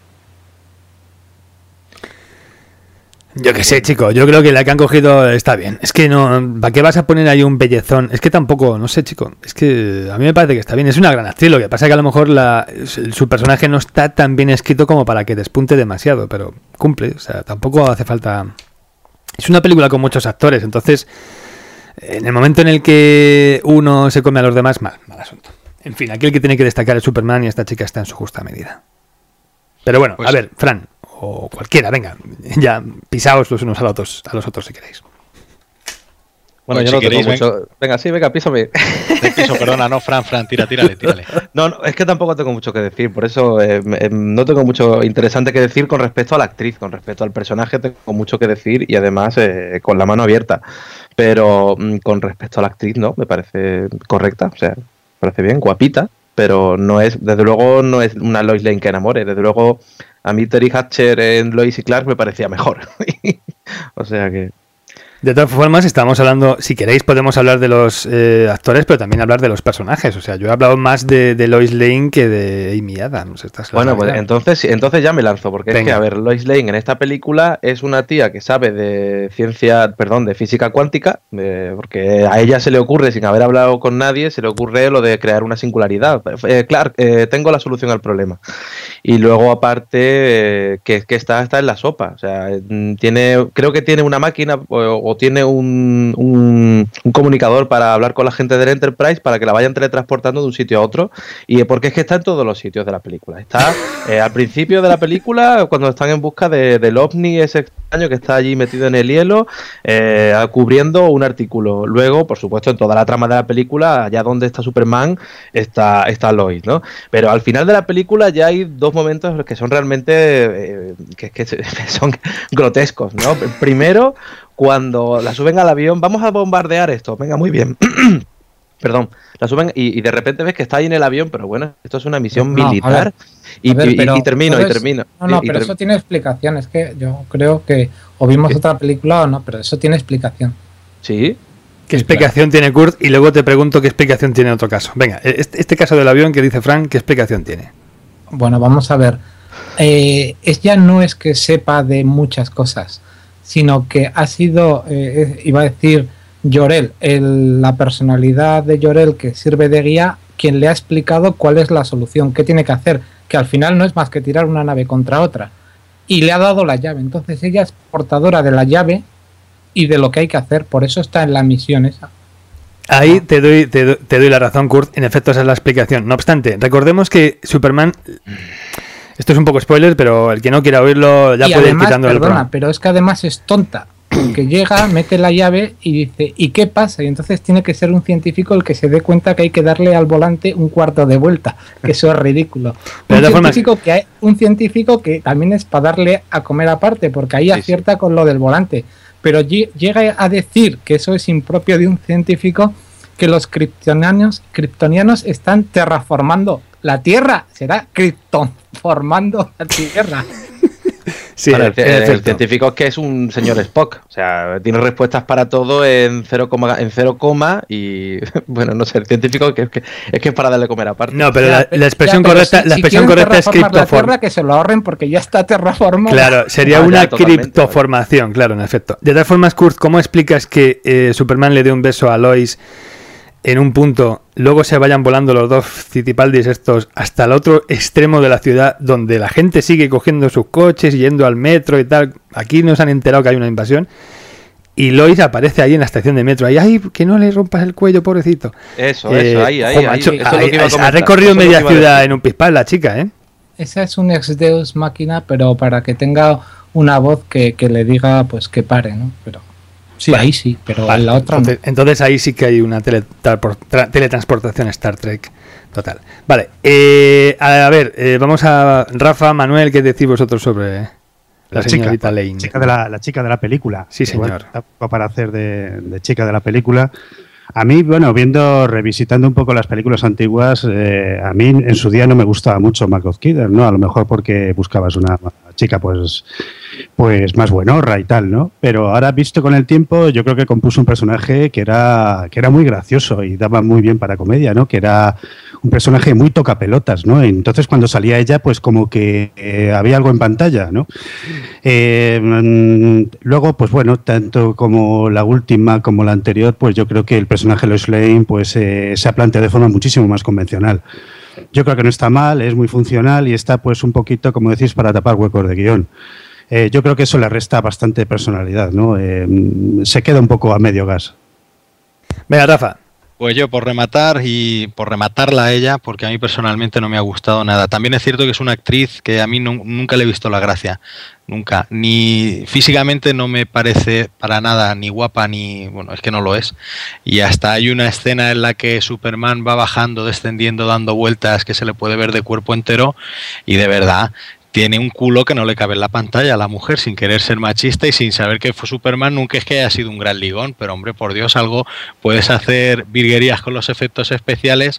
Yo qué sé, chico, yo creo que la que han cogido está bien. Es que no, ¿para qué vas a poner ahí un bellezón? Es que tampoco, no sé, chico, es que a mí me parece que está bien. Es una gran actriz, lo que pasa es que a lo mejor la, su personaje no está tan bien escrito como para que despunte demasiado, pero cumple, o sea, tampoco hace falta. Es una película con muchos actores, entonces en el momento en el que uno se come a los demás, mal, mal asunto. En fin, aquí el que tiene que destacar es Superman, y esta chica está en su justa medida. Pero bueno, pues, a ver, Fran, o cualquiera, venga, ya pisaos los unos a los otros, a los otros si queréis. Bueno, pues yo si no queréis, tengo mucho... Ven. Venga, sí, venga, písame. Te piso, perdona, no, Fran, Fran, tira, tírale, tírale. No, no, es que tampoco tengo mucho que decir, por eso eh, eh, no tengo mucho interesante que decir con respecto a la actriz, con respecto al personaje tengo mucho que decir, y además eh, con la mano abierta. Pero mm, con respecto a la actriz, no, me parece correcta, o sea, me parece bien, guapita, pero no es, desde luego no es una Lois Lane que enamore, desde luego a mí Terry Hatcher en Lois y Clark me parecía mejor. O sea que... De todas formas, estamos hablando, si queréis podemos hablar de los eh, actores, pero también hablar de los personajes. O sea, yo he hablado más de, de Lois Lane que de Amy Adams. Esta es la bueno, pues realidad. entonces, entonces ya me lanzo, porque Venga. es que, a ver, Lois Lane en esta película es una tía que sabe de ciencia, perdón, de física cuántica, eh, porque a ella se le ocurre, sin haber hablado con nadie, se le ocurre lo de crear una singularidad. Eh, claro, eh, tengo la solución al problema. Y luego, aparte, eh, que, que está, está en la sopa. O sea, tiene, creo que tiene una máquina o, o tiene un, un, un comunicador para hablar con la gente del Enterprise para que la vayan teletransportando de un sitio a otro. Y porque es que está en todos los sitios de la película. Está eh, al principio de la película, cuando están en busca de, del ovni ese extraño que está allí metido en el hielo, eh, cubriendo un artículo. Luego, por supuesto, en toda la trama de la película, allá donde está Superman, está, está Lois, ¿no? Pero al final de la película ya hay dos momentos que son realmente eh, que, que son grotescos, ¿no? Primero, cuando la suben al avión, vamos a bombardear esto, venga, muy bien. Perdón, la suben y, y de repente ves que está ahí en el avión, pero bueno, esto es una misión no, militar. ver, y, ver, y, pero, y termino, ¿sabes? y termino. No, no, y, pero y eso tiene explicación. Es que yo creo que o vimos ¿Qué? otra película o no, pero eso tiene explicación. Sí. ¿Qué explicación tiene Kurt? Y luego te pregunto qué explicación tiene otro caso. Venga, este, este caso del avión que dice Frank, ¿qué explicación tiene? Bueno, vamos a ver. Eh, ella no es que sepa de muchas cosas, sino que ha sido, eh, iba a decir, Jor-El, el, la personalidad de Jor-El que sirve de guía, quien le ha explicado cuál es la solución, qué tiene que hacer, que al final no es más que tirar una nave contra otra. Y le ha dado la llave. Entonces ella es portadora de la llave y de lo que hay que hacer, por eso está en la misión esa. Ahí te doy, te, doy, te doy la razón, Kurt. En efecto, esa es la explicación. No obstante, recordemos que Superman... Esto es un poco spoiler, pero el que no quiera oírlo ya y puede además, ir quitando el perdona, programa. Pero es que además es tonta. Que llega, mete la llave y dice, ¿y qué pasa? Y entonces tiene que ser un científico el que se dé cuenta que hay que darle al volante un cuarto de vuelta. Que eso es ridículo. Un científico, forma... que hay, un científico que también es para darle a comer aparte, porque ahí sí, acierta sí. con lo del volante. Pero llega a decir que eso es impropio de un científico, que los kryptonianos, kryptonianos están terraformando la Tierra. Será kryptonformando la Tierra. Sí, bueno, el, el, el científico es que es un señor Spock, o sea, tiene respuestas para todo en cero coma, en cero coma y bueno, no sé, el científico que, que, es que es para darle comer aparte. No, pero ya, la, la expresión ya, correcta, si, la expresión si correcta es criptoformación. Que se lo ahorren porque ya está terraformada. Claro, sería ah, una ya, criptoformación, claro, en efecto. De todas formas, Kurt, ¿cómo explicas que eh, Superman le dé un beso a Lois en un punto, luego se vayan volando los dos Citipaldis estos hasta el otro extremo de la ciudad, donde la gente sigue cogiendo sus coches, yendo al metro y tal? Aquí nos han enterado que hay una invasión y Lois aparece ahí en la estación de metro. Ahí, ay, que no le rompas el cuello, pobrecito. Eso, eh, eso, ahí, ahí, jo, macho, ahí, eso ahí, es lo que iba a comentar. Ha recorrido eso media es ciudad en un pispal la chica, ¿eh? Esa es un ex Deus máquina, pero para que tenga una voz que, que le diga, pues que pare, ¿no? Pero... Sí, vale. Ahí sí, pero vale, en la otra entonces, no. Entonces ahí sí que hay una teletransportación Star Trek total. Vale, eh, a, a ver, eh, vamos a Rafa, Manuel, ¿qué decís vosotros sobre la, la señorita chica, Lane? Chica de la, la chica de la película. Sí, señor. Bueno, para hacer de, de chica de la película. A mí, bueno, viendo, revisitando un poco las películas antiguas, eh, a mí en su día no me gustaba mucho Margot Kidder, ¿no? A lo mejor porque buscabas una chica, pues, pues más buenorra y tal, ¿no? Pero ahora, visto con el tiempo, yo creo que compuso un personaje que era, que era muy gracioso y daba muy bien para comedia, ¿no? Que era un personaje muy tocapelotas, ¿no? Entonces, cuando salía ella, pues como que eh, había algo en pantalla, ¿no? Eh, luego, pues bueno, tanto como la última como la anterior, pues yo creo que el personaje de Lois Lane pues, eh, se ha planteado de forma muchísimo más convencional. Yo creo que no está mal, es muy funcional y está pues un poquito, como decís, para tapar huecos de guión. Eh, yo creo que eso le resta bastante personalidad, ¿no? Eh, se queda un poco a medio gas. Venga, Rafa. Pues yo, por rematar y por rematarla a ella, porque a mí personalmente no me ha gustado nada. También es cierto que es una actriz que a mí no, nunca le he visto la gracia, nunca. Ni físicamente no me parece para nada ni guapa ni... bueno, es que no lo es. Y hasta hay una escena en la que Superman va bajando, descendiendo, dando vueltas, que se le puede ver de cuerpo entero y de verdad... tiene un culo que no le cabe en la pantalla a la mujer, sin querer ser machista y sin saber que fue Superman. Nunca es que haya sido un gran ligón, pero hombre, por Dios, algo puedes hacer virguerías con los efectos especiales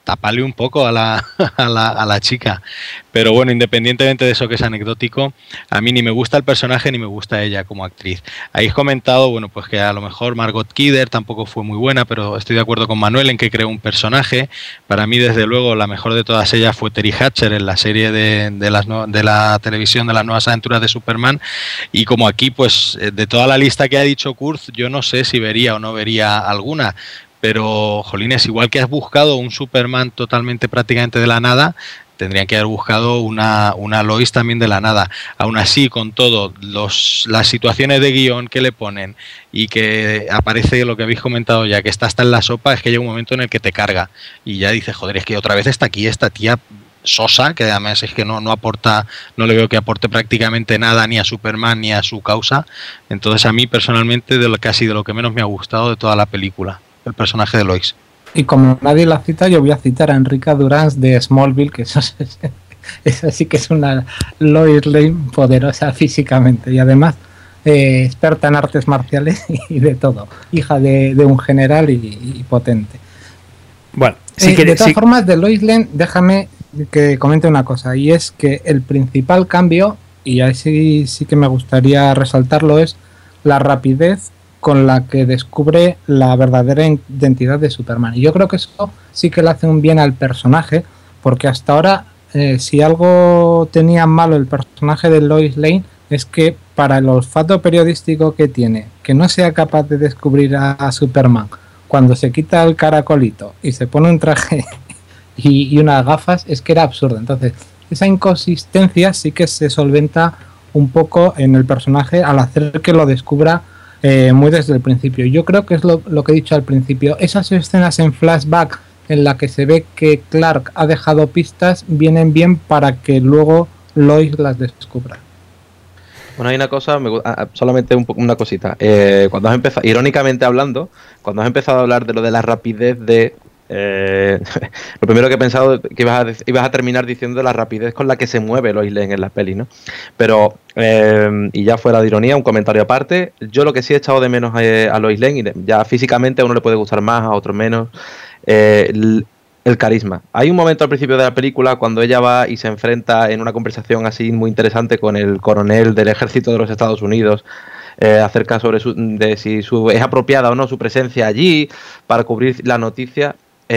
tapale un poco a la, a la, a la chica. Pero bueno, independientemente de eso que es anecdótico, a mí ni me gusta el personaje ni me gusta ella como actriz. Habéis comentado, bueno, pues que a lo mejor Margot Kidder tampoco fue muy buena, pero estoy de acuerdo con Manuel en que creó un personaje. Para mí, desde luego, la mejor de todas ellas fue Teri Hatcher en la serie de, de, las no, de la televisión de las nuevas aventuras de Superman. Y como aquí, pues, de toda la lista que ha dicho Kurz, yo no sé si vería o no vería alguna. Pero, jolines, igual que has buscado un Superman totalmente prácticamente de la nada, tendrían que haber buscado una, una Lois también de la nada. Aún así, con todo, los, las situaciones de guión que le ponen y que aparece lo que habéis comentado ya, que está hasta en la sopa, es que llega un momento en el que te carga y ya dices, joder, es que otra vez está aquí esta tía sosa, que además es que no, no aporta, no le veo que aporte prácticamente nada ni a Superman ni a su causa. Entonces, a mí personalmente, de lo, casi de lo que menos me ha gustado de toda la película, el personaje de Lois. Y como nadie la cita, yo voy a citar a Enrica Durans de Smallville, que eso, es, eso sí que es una Lois Lane poderosa físicamente y además eh, experta en artes marciales y de todo, hija de, de un general y, y potente. Bueno, si eh, quiere, de todas si... formas, de Lois Lane, déjame que comente una cosa, y es que el principal cambio, y ahí sí, sí que me gustaría resaltarlo, es la rapidez con la que descubre la verdadera identidad de Superman. Y yo creo que eso sí que le hace un bien al personaje, porque hasta ahora, eh, si algo tenía malo el personaje de Lois Lane, es que para el olfato periodístico que tiene, que no sea capaz de descubrir a, a Superman cuando se quita el caracolito y se pone un traje y, y unas gafas, es que era absurdo. Entonces, esa inconsistencia sí que se solventa un poco en el personaje al hacer que lo descubra Eh, muy desde el principio. Yo creo que es lo, lo que he dicho al principio. Esas escenas en flashback en la que se ve que Clark ha dejado pistas vienen bien para que luego Lois las descubra. Bueno, hay una cosa, me, solamente un, una cosita. Eh, cuando has empezado, irónicamente hablando, cuando has empezado a hablar de lo de la rapidez de... Eh, lo primero que he pensado que ibas a, ibas a terminar diciendo la rapidez con la que se mueve Lois Lane en las pelis, ¿no? Pero, eh, y ya fuera de ironía, un comentario aparte, yo lo que sí he echado de menos a, a Lois Lane, y ya físicamente a uno le puede gustar más, a otro menos, eh, el, el carisma. Hay un momento al principio de la película cuando ella va y se enfrenta en una conversación así muy interesante con el coronel del ejército de los Estados Unidos, Eh, acerca sobre su, de si su, es apropiada o no su presencia allí para cubrir la noticia.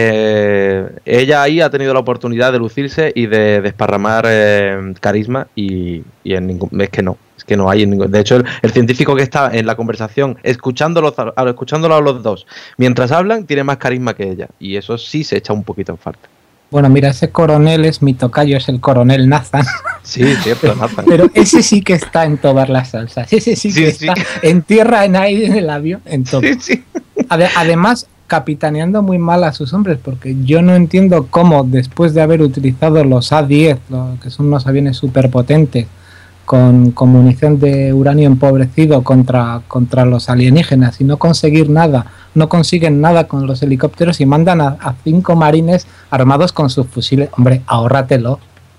Eh, ella ahí ha tenido la oportunidad de lucirse y de desparramar eh, carisma y, y en ningún, es que no, es que no hay en ningún, de hecho el, el científico que está en la conversación escuchándolos a, escuchándolo a los dos mientras hablan tiene más carisma que ella y eso sí se echa un poquito en falta. Bueno, mira, ese coronel es mi tocayo, es el coronel Nathan. Sí, cierto, Nathan. Pero ese sí que está en todas las salsas. Ese sí que sí, está sí. en tierra, en aire, en el avión, en todo. Sí, sí. Ade- además, capitaneando muy mal a sus hombres, porque yo no entiendo cómo, después de haber utilizado los A diez, lo que son unos aviones superpotentes, con, con munición de uranio empobrecido contra, contra los alienígenas y no conseguir nada, no consiguen nada con los helicópteros y mandan a, a cinco marines armados con sus fusiles. Hombre, ahórratelo.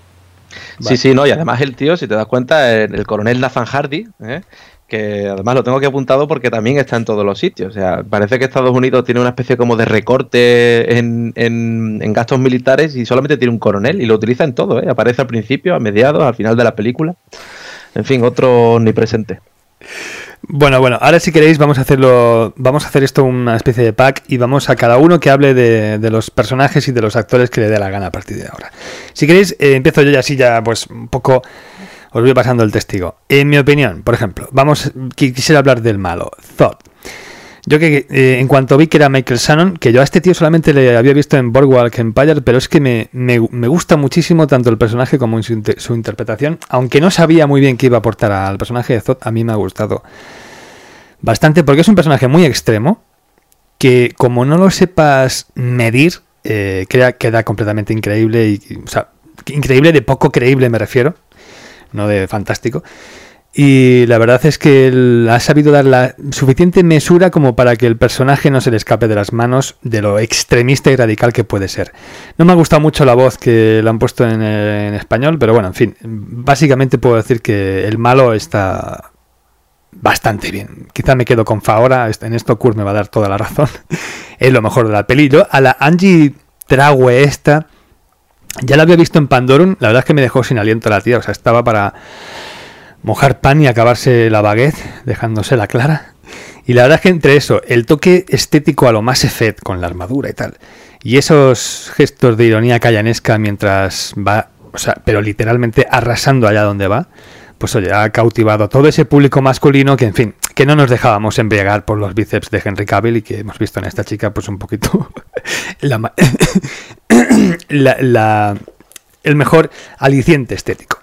Sí, vale. Sí, no, y además el tío, si te das cuenta, el, el coronel Nathan Hardy, ¿eh? que además lo tengo que apuntado porque también está en todos los sitios. O sea, parece que Estados Unidos tiene una especie como de recorte en, en, en gastos militares y solamente tiene un coronel y lo utiliza en todo, ¿eh? Aparece al principio, a mediados, al final de la película. En fin, otro omnipresente. Bueno, bueno, ahora si queréis vamos a hacerlo, vamos a hacer esto una especie de pack y vamos a cada uno que hable de, de los personajes y de los actores que le dé la gana a partir de ahora. Si queréis, eh, empiezo yo y así ya pues un poco os voy pasando el testigo. En mi opinión, por ejemplo, vamos, quisiera hablar del malo, Zod. Yo que eh, en cuanto vi que era Michael Shannon, que yo a este tío solamente le había visto en Boardwalk Empire, pero es que me, me, me gusta muchísimo tanto el personaje como su, su interpretación, aunque no sabía muy bien qué iba a aportar al personaje de Zod, a mí me ha gustado bastante, porque es un personaje muy extremo, que como no lo sepas medir, eh, queda, queda completamente increíble, y, o sea, increíble de poco creíble me refiero, no de fantástico. Y la verdad es que él ha sabido dar la suficiente mesura como para que el personaje no se le escape de las manos de lo extremista y radical que puede ser. No me ha gustado mucho la voz que le han puesto en, en español, pero bueno, en fin, básicamente puedo decir que el malo está bastante bien. Quizá me quedo con Faora, en esto Kurt me va a dar toda la razón. Es lo mejor de la peli. Yo a la Angie tragüe esta. Ya la había visto en Pandorum, la verdad es que me dejó sin aliento la tía, o sea, estaba para mojar pan y acabarse la baguette, dejándose la clara. Y la verdad es que entre eso, el toque estético a lo Mass Effect con la armadura y tal, y esos gestos de ironía callanesca mientras va, o sea, pero literalmente arrasando allá donde va, pues oye, ha cautivado a todo ese público masculino que, en fin, que no nos dejábamos embriagar por los bíceps de Henry Cavill y que hemos visto en esta chica, pues un poquito la, la, la, el mejor aliciente estético.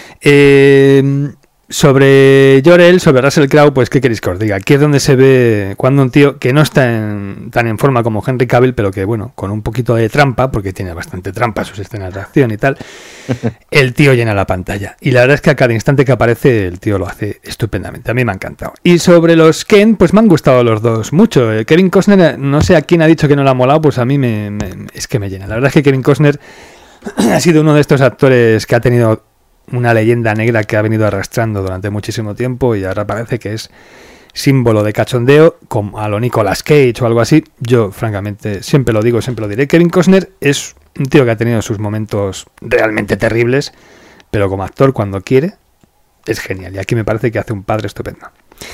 Eh... Sobre Jor-El, sobre Russell Crowe, pues qué queréis que os diga. Aquí es donde se ve cuando un tío que no está en, tan en forma como Henry Cavill, pero que bueno, con un poquito de trampa, porque tiene bastante trampa sus escenas de acción y tal, el tío llena la pantalla. Y la verdad es que a cada instante que aparece el tío lo hace estupendamente. A mí me ha encantado. Y sobre los Ken, pues me han gustado los dos mucho. El Kevin Costner, no sé a quién ha dicho que no le ha molado, pues a mí me, me, es que me llena. La verdad es que Kevin Costner ha sido uno de estos actores que ha tenido una leyenda negra que ha venido arrastrando durante muchísimo tiempo y ahora parece que es símbolo de cachondeo, como a lo Nicolas Cage o algo así. Yo, francamente, siempre lo digo, siempre lo diré. Kevin Costner es un tío que ha tenido sus momentos realmente terribles, pero como actor, cuando quiere, es genial. Y aquí me parece que hace un padre estupendo.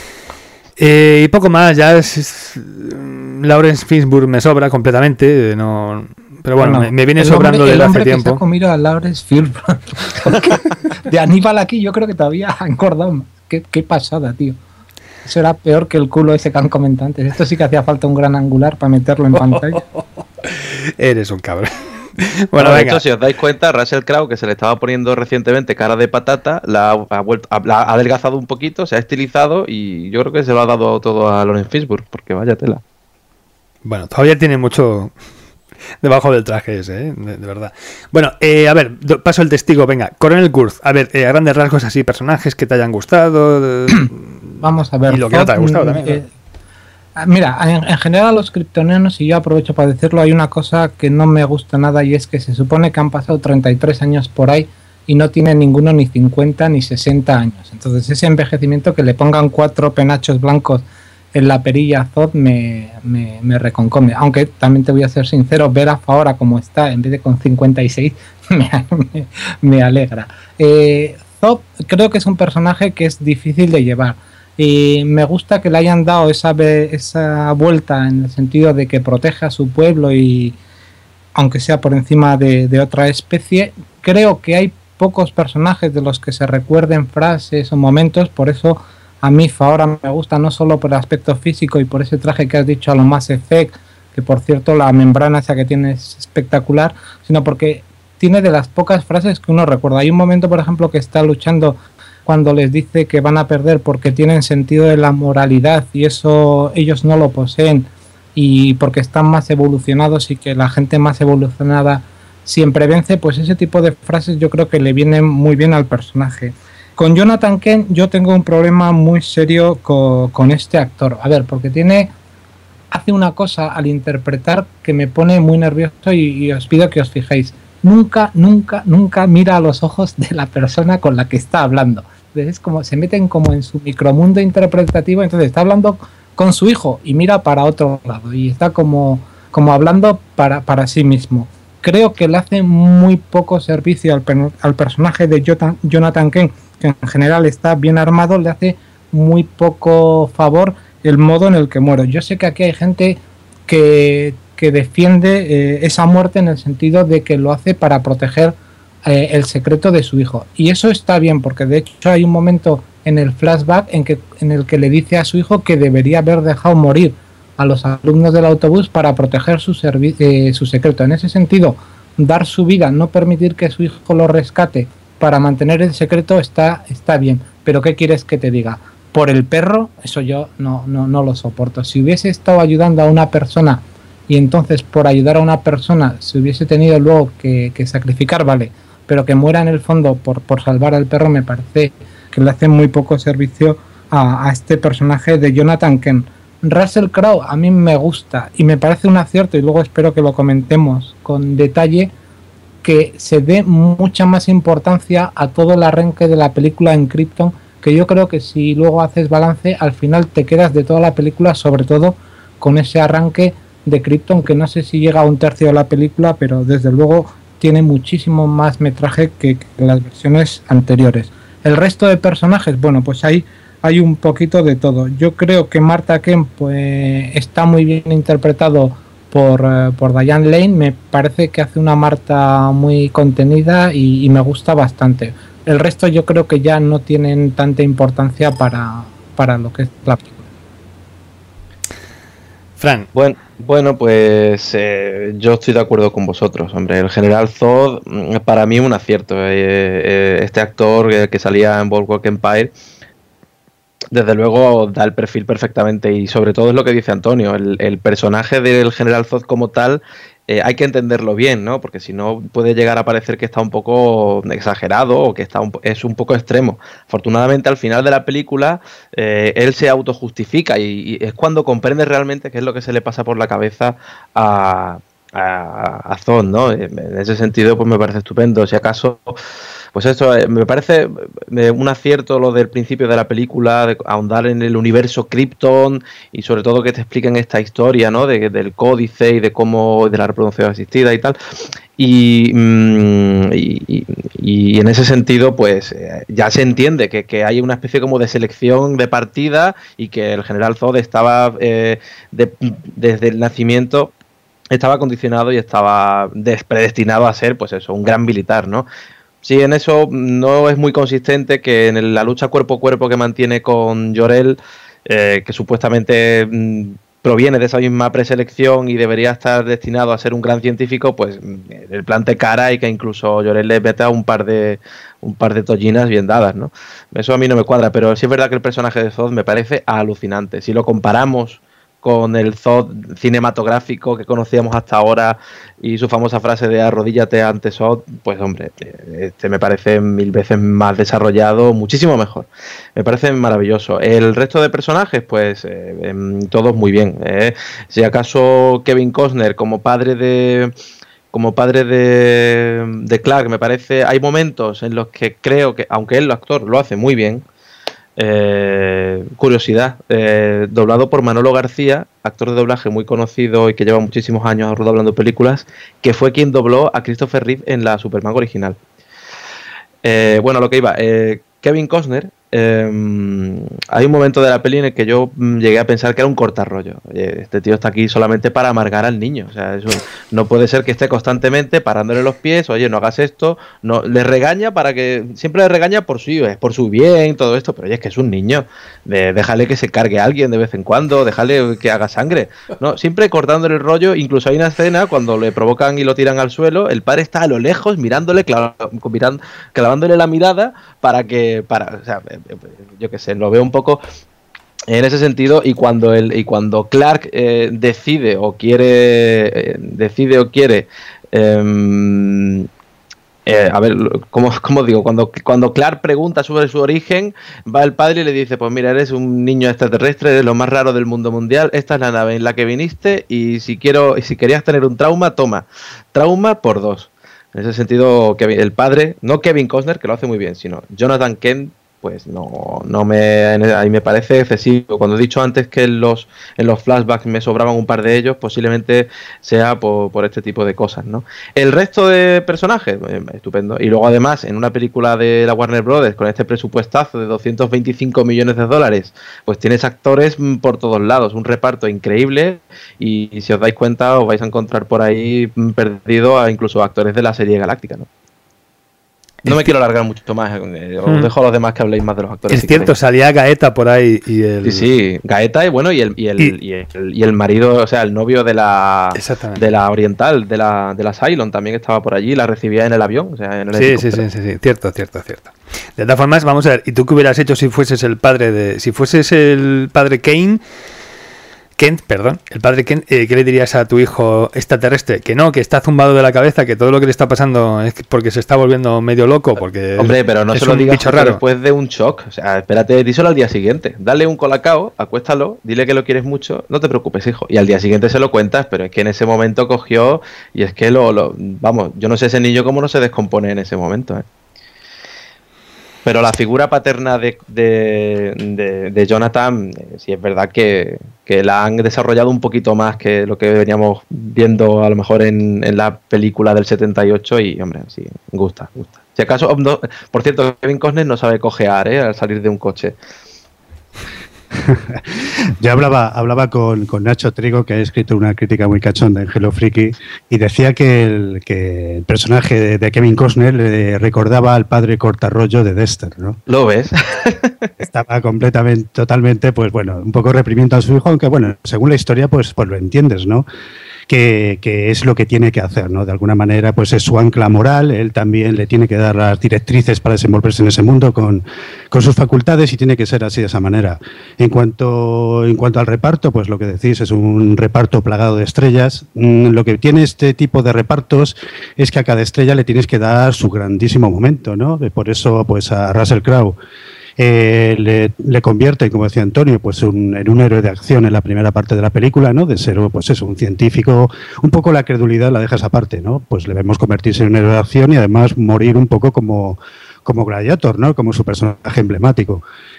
Eh, y poco más, ya es, es, Lawrence Fishburne me sobra completamente, no... Pero bueno, bueno, me, me viene sobrando desde hace tiempo. El hombre que se ha comido a Lawrence Fishburne de Aníbal aquí, yo creo que todavía ha engordado más. Qué, qué pasada, tío. Eso era peor que el culo ese que han comentado antes. Esto sí que hacía falta un gran angular para meterlo en pantalla. Eres un cabrón. Bueno, bueno, de hecho, si os dais cuenta, Russell Crowe, que se le estaba poniendo recientemente cara de patata, la ha, ha, vuelto, la ha adelgazado un poquito, se ha estilizado y yo creo que se lo ha dado todo a Lawrence Fishburne, porque vaya tela. Bueno, todavía tiene mucho debajo del traje ese, ¿eh? de, de verdad. Bueno, eh, a ver, paso el testigo, venga. Coronel Kurz, a ver, eh, a grandes rasgos así, personajes que te hayan gustado. Eh, Vamos a ver. Y lo que no te haya gustado también. Eh, mira, en, en general a los kryptonianos, y yo aprovecho para decirlo, hay una cosa que no me gusta nada y es que se supone que han pasado treinta y tres años por ahí y no tienen ninguno ni cincuenta ni sesenta años. Entonces ese envejecimiento, que le pongan cuatro penachos blancos en la perilla Zod me, me, me reconcome. Aunque también te voy a ser sincero, ver a Faora como está en vez de con cincuenta y seis me, me, me alegra. Eh, Zod creo que es un personaje que es difícil de llevar. Y me gusta que le hayan dado esa, esa vuelta en el sentido de que protege a su pueblo y aunque sea por encima de, de otra especie. Creo que hay pocos personajes de los que se recuerden frases o momentos, por eso a mí Faora me gusta no solo por el aspecto físico y por ese traje que has dicho a lo Mass Effect, que por cierto la membrana esa que tiene es espectacular, sino porque tiene de las pocas frases que uno recuerda. Hay un momento, por ejemplo, que está luchando cuando les dice que van a perder porque tienen sentido de la moralidad y eso ellos no lo poseen y porque están más evolucionados y que la gente más evolucionada siempre vence, pues ese tipo de frases yo creo que le vienen muy bien al personaje. Con Jonathan Kent yo tengo un problema muy serio con, con este actor. A ver, porque tiene hace una cosa al interpretar que me pone muy nervioso y, y os pido que os fijéis. Nunca, nunca, nunca mira a los ojos de la persona con la que está hablando. Entonces, es como se meten como en su micromundo interpretativo. Entonces está hablando con su hijo y mira para otro lado y está como, como hablando para, para sí mismo. Creo que le hace muy poco servicio al, al personaje de Jonathan Kent, que en general está bien armado, le hace muy poco favor el modo en el que muere. Yo sé que aquí hay gente que, que defiende eh, esa muerte en el sentido de que lo hace para proteger eh, el secreto de su hijo. Y eso está bien, porque de hecho hay un momento en el flashback en, que, en el que le dice a su hijo que debería haber dejado morir a los alumnos del autobús para proteger su, eh, su secreto. En ese sentido, dar su vida, no permitir que su hijo lo rescate para mantener el secreto está, está bien. Pero ¿qué quieres que te diga? Por el perro, eso yo no, no, no lo soporto. Si hubiese estado ayudando a una persona y entonces por ayudar a una persona se hubiese tenido luego que, que sacrificar, vale, pero que muera en el fondo por, por salvar al perro me parece que le hace muy poco servicio a, a este personaje de Jonathan Kent. Russell Crowe a mí me gusta y me parece un acierto, y luego espero que lo comentemos con detalle, que se dé mucha más importancia a todo el arranque de la película en Krypton, que yo creo que si luego haces balance al final te quedas de toda la película sobre todo con ese arranque de Krypton, que no sé si llega a un tercio de la película, pero desde luego tiene muchísimo más metraje que, que las versiones anteriores. El resto de personajes, bueno, pues hay, hay un poquito de todo. Yo creo que Martha Kent pues, está muy bien interpretado por, uh, por Diane Lane. Me parece que hace una Martha muy contenida y, y me gusta bastante. El resto yo creo que ya no tienen tanta importancia para, para lo que es la película. Fran. Bueno, bueno pues eh, yo estoy de acuerdo con vosotros, hombre. El General Zod para mí es un acierto. Eh, eh, este actor eh, que salía en Boardwalk Empire, desde luego da el perfil perfectamente, y sobre todo es lo que dice Antonio, el, el personaje del General Zod como tal. Eh, hay que entenderlo bien, ¿no? Porque si no puede llegar a parecer que está un poco exagerado o que está un, es un poco extremo. Afortunadamente al final de la película eh, él se autojustifica y, y es cuando comprende realmente qué es lo que se le pasa por la cabeza a, a, a Zod, ¿no? En ese sentido pues me parece estupendo. Si acaso, pues esto eh, me parece eh, un acierto lo del principio de la película, de ahondar en el universo Krypton y sobre todo que te expliquen esta historia, ¿no? De, del códice y de cómo, de la reproducción asistida y tal. Y, mm, y, y en ese sentido pues eh, ya se entiende que, que hay una especie como de selección de partida y que el General Zod estaba eh, de, desde el nacimiento estaba condicionado y estaba predestinado a ser pues eso, un gran militar, ¿no? Sí, en eso no es muy consistente que en la lucha cuerpo a cuerpo que mantiene con Jor-El, eh, que supuestamente mmm, proviene de esa misma preselección y debería estar destinado a ser un gran científico, pues el plante cara y que incluso Jor-El le meta un par de un par de tollinas bien dadas, ¿no? Eso a mí no me cuadra, pero sí es verdad que el personaje de Zod me parece alucinante. Si lo comparamos con el Zod cinematográfico que conocíamos hasta ahora y su famosa frase de arrodíllate ante Zod, pues hombre, este me parece mil veces más desarrollado, muchísimo mejor. Me parece maravilloso. El resto de personajes, pues eh, todos muy bien. Eh. Si acaso Kevin Costner como padre de... como padre de, de Clark, me parece, hay momentos en los que creo que, aunque él, el actor, lo hace muy bien. Eh, curiosidad, eh, doblado por Manolo García, actor de doblaje muy conocido y que lleva muchísimos años doblando películas, que fue quien dobló a Christopher Reeve en la Superman original. Eh, bueno, lo que iba, eh, Kevin Costner, eh, hay un momento de la peli en el que yo llegué a pensar que era un cortarrollo. Eh, este tío está aquí solamente para amargar al niño. O sea, eso no puede ser que esté constantemente parándole los pies, oye, no hagas esto. No, le regaña para que, siempre le regaña por su, por su bien, todo esto, pero oye, es que es un niño. De, déjale que se cargue a alguien de vez en cuando, déjale que haga sangre. No, siempre cortándole el rollo. Incluso hay una escena cuando le provocan y lo tiran al suelo, el padre está a lo lejos mirándole, clav, mirando, clavándole la mirada para que, para, o sea, yo qué sé, lo veo un poco en ese sentido. Y cuando el y cuando Clark eh, decide o quiere eh, decide o quiere eh, eh, a ver, ¿cómo, cómo digo? Cuando, cuando Clark pregunta sobre su origen, va el padre y le dice, pues mira, eres un niño extraterrestre, eres lo más raro del mundo mundial, esta es la nave en la que viniste y si quiero, y si querías tener un trauma, toma, trauma por dos. En ese sentido, Kevin, el padre, no Kevin Costner, que lo hace muy bien, sino Jonathan Kent, pues no, no me, ahí me parece excesivo. Cuando he dicho antes que en los, en los flashbacks me sobraban un par de ellos, posiblemente sea por, por este tipo de cosas, ¿no? El resto de personajes, eh, estupendo. Y luego además, en una película de la Warner Brothers, con este presupuestazo de doscientos veinticinco millones de dólares, pues tienes actores por todos lados, un reparto increíble, y, y si os dais cuenta, os vais a encontrar por ahí perdido a incluso actores de la serie Galáctica, ¿no? No me quiero alargar mucho más, eh, os dejo a los demás que habléis más de los actores. Es si cierto, queréis. Salía Gaeta por ahí y el... Sí, sí, Gaeta y bueno, y el, y el, y... Y el, y el marido, o sea, el novio de la de la oriental, de la, de la Cylon, también estaba por allí, la recibía en el avión, o sea, en el sí, sí, sí, sí, sí, cierto, cierto, cierto. De todas formas, vamos a ver, ¿y tú qué hubieras hecho si fueses el padre de... si fueses el padre Kane... Kent, perdón, el padre Kent, eh, ¿qué le dirías a tu hijo extraterrestre? Que no, que está zumbado de la cabeza, que todo lo que le está pasando es porque se está volviendo medio loco, porque hombre, pero no se lo digas después de un shock, o sea, espérate, díselo al día siguiente, dale un colacao, acuéstalo, dile que lo quieres mucho, no te preocupes, hijo, y al día siguiente se lo cuentas, pero es que en ese momento cogió, y es que lo, lo vamos, yo no sé ese niño cómo no se descompone en ese momento, ¿eh? Pero la figura paterna de, de, de, de Jonathan, eh, sí es verdad que, que la han desarrollado un poquito más que lo que veníamos viendo a lo mejor en, en la película del setenta y ocho y, hombre, sí, gusta, gusta. Si acaso, no, por cierto, Kevin Costner no sabe cojear, ¿eh? Al salir de un coche. Yo hablaba, hablaba con, con Nacho Trigo, que ha escrito una crítica muy cachonda en Hello Freaky, y decía que el, que el personaje de, de Kevin Costner le recordaba al padre cortarrollo de Dexter, ¿no? ¿Lo ves? Estaba completamente, totalmente, pues bueno, un poco reprimiendo a su hijo, aunque bueno, según la historia, pues, pues lo entiendes, ¿no? Que, que es lo que tiene que hacer, ¿no? De alguna manera, pues es su ancla moral, él también le tiene que dar las directrices para desenvolverse en ese mundo con, con sus facultades y tiene que ser así de esa manera. En cuanto, en cuanto al reparto, pues lo que decís es un reparto plagado de estrellas. Lo que tiene este tipo de repartos es que a cada estrella le tienes que dar su grandísimo momento, ¿no? Por eso, pues a Russell Crowe Eh, le, le convierte, como decía Antonio, pues un, en un héroe de acción en la primera parte de la película, ¿no? De ser, pues eso, un científico, un poco la credulidad la dejas aparte, ¿no? Pues le vemos convertirse en un héroe de acción y además morir un poco como, como Gladiator, ¿no? Como su personaje emblemático.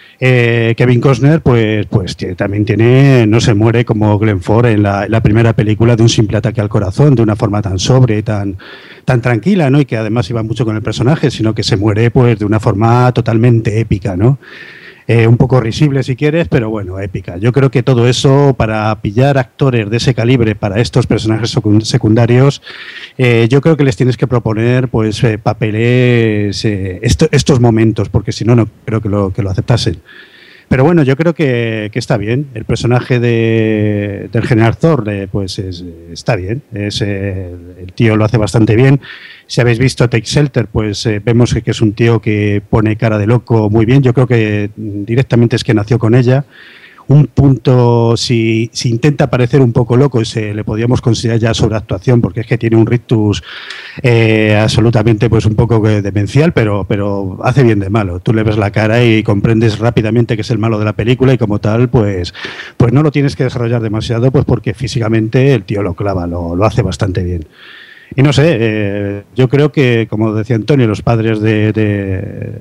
Eh, Kevin Costner, pues, pues tiene, también tiene, no se muere como Glenn Ford en la, en la primera película de un simple ataque al corazón, de una forma tan sobria y tan, tan tranquila, ¿no? Y que además iba mucho con el personaje, sino que se muere, pues, de una forma totalmente épica, ¿no? Eh, un poco risible si quieres, pero bueno, épica. Yo creo que todo eso, para pillar actores de ese calibre para estos personajes secundarios, eh, yo creo que les tienes que proponer pues eh, papeles, eh, esto, estos momentos, porque si no, no creo que lo, que lo aceptasen. Pero bueno, yo creo que, que está bien. El personaje de, del general Thor, eh, pues es, está bien. Es, eh, el tío lo hace bastante bien. Si habéis visto Take Shelter, pues eh, vemos que, que es un tío que pone cara de loco muy bien. Yo creo que directamente es que nació con ella. Un punto, si, si intenta parecer un poco loco, se le podríamos considerar ya sobreactuación, porque es que tiene un rictus eh, absolutamente pues un poco demencial, pero, pero hace bien de malo. Tú le ves la cara y comprendes rápidamente que es el malo de la película y como tal, pues, pues no lo tienes que desarrollar demasiado, pues porque físicamente el tío lo clava, lo, lo hace bastante bien. Y no sé, eh, yo creo que, como decía Antonio, los padres de... de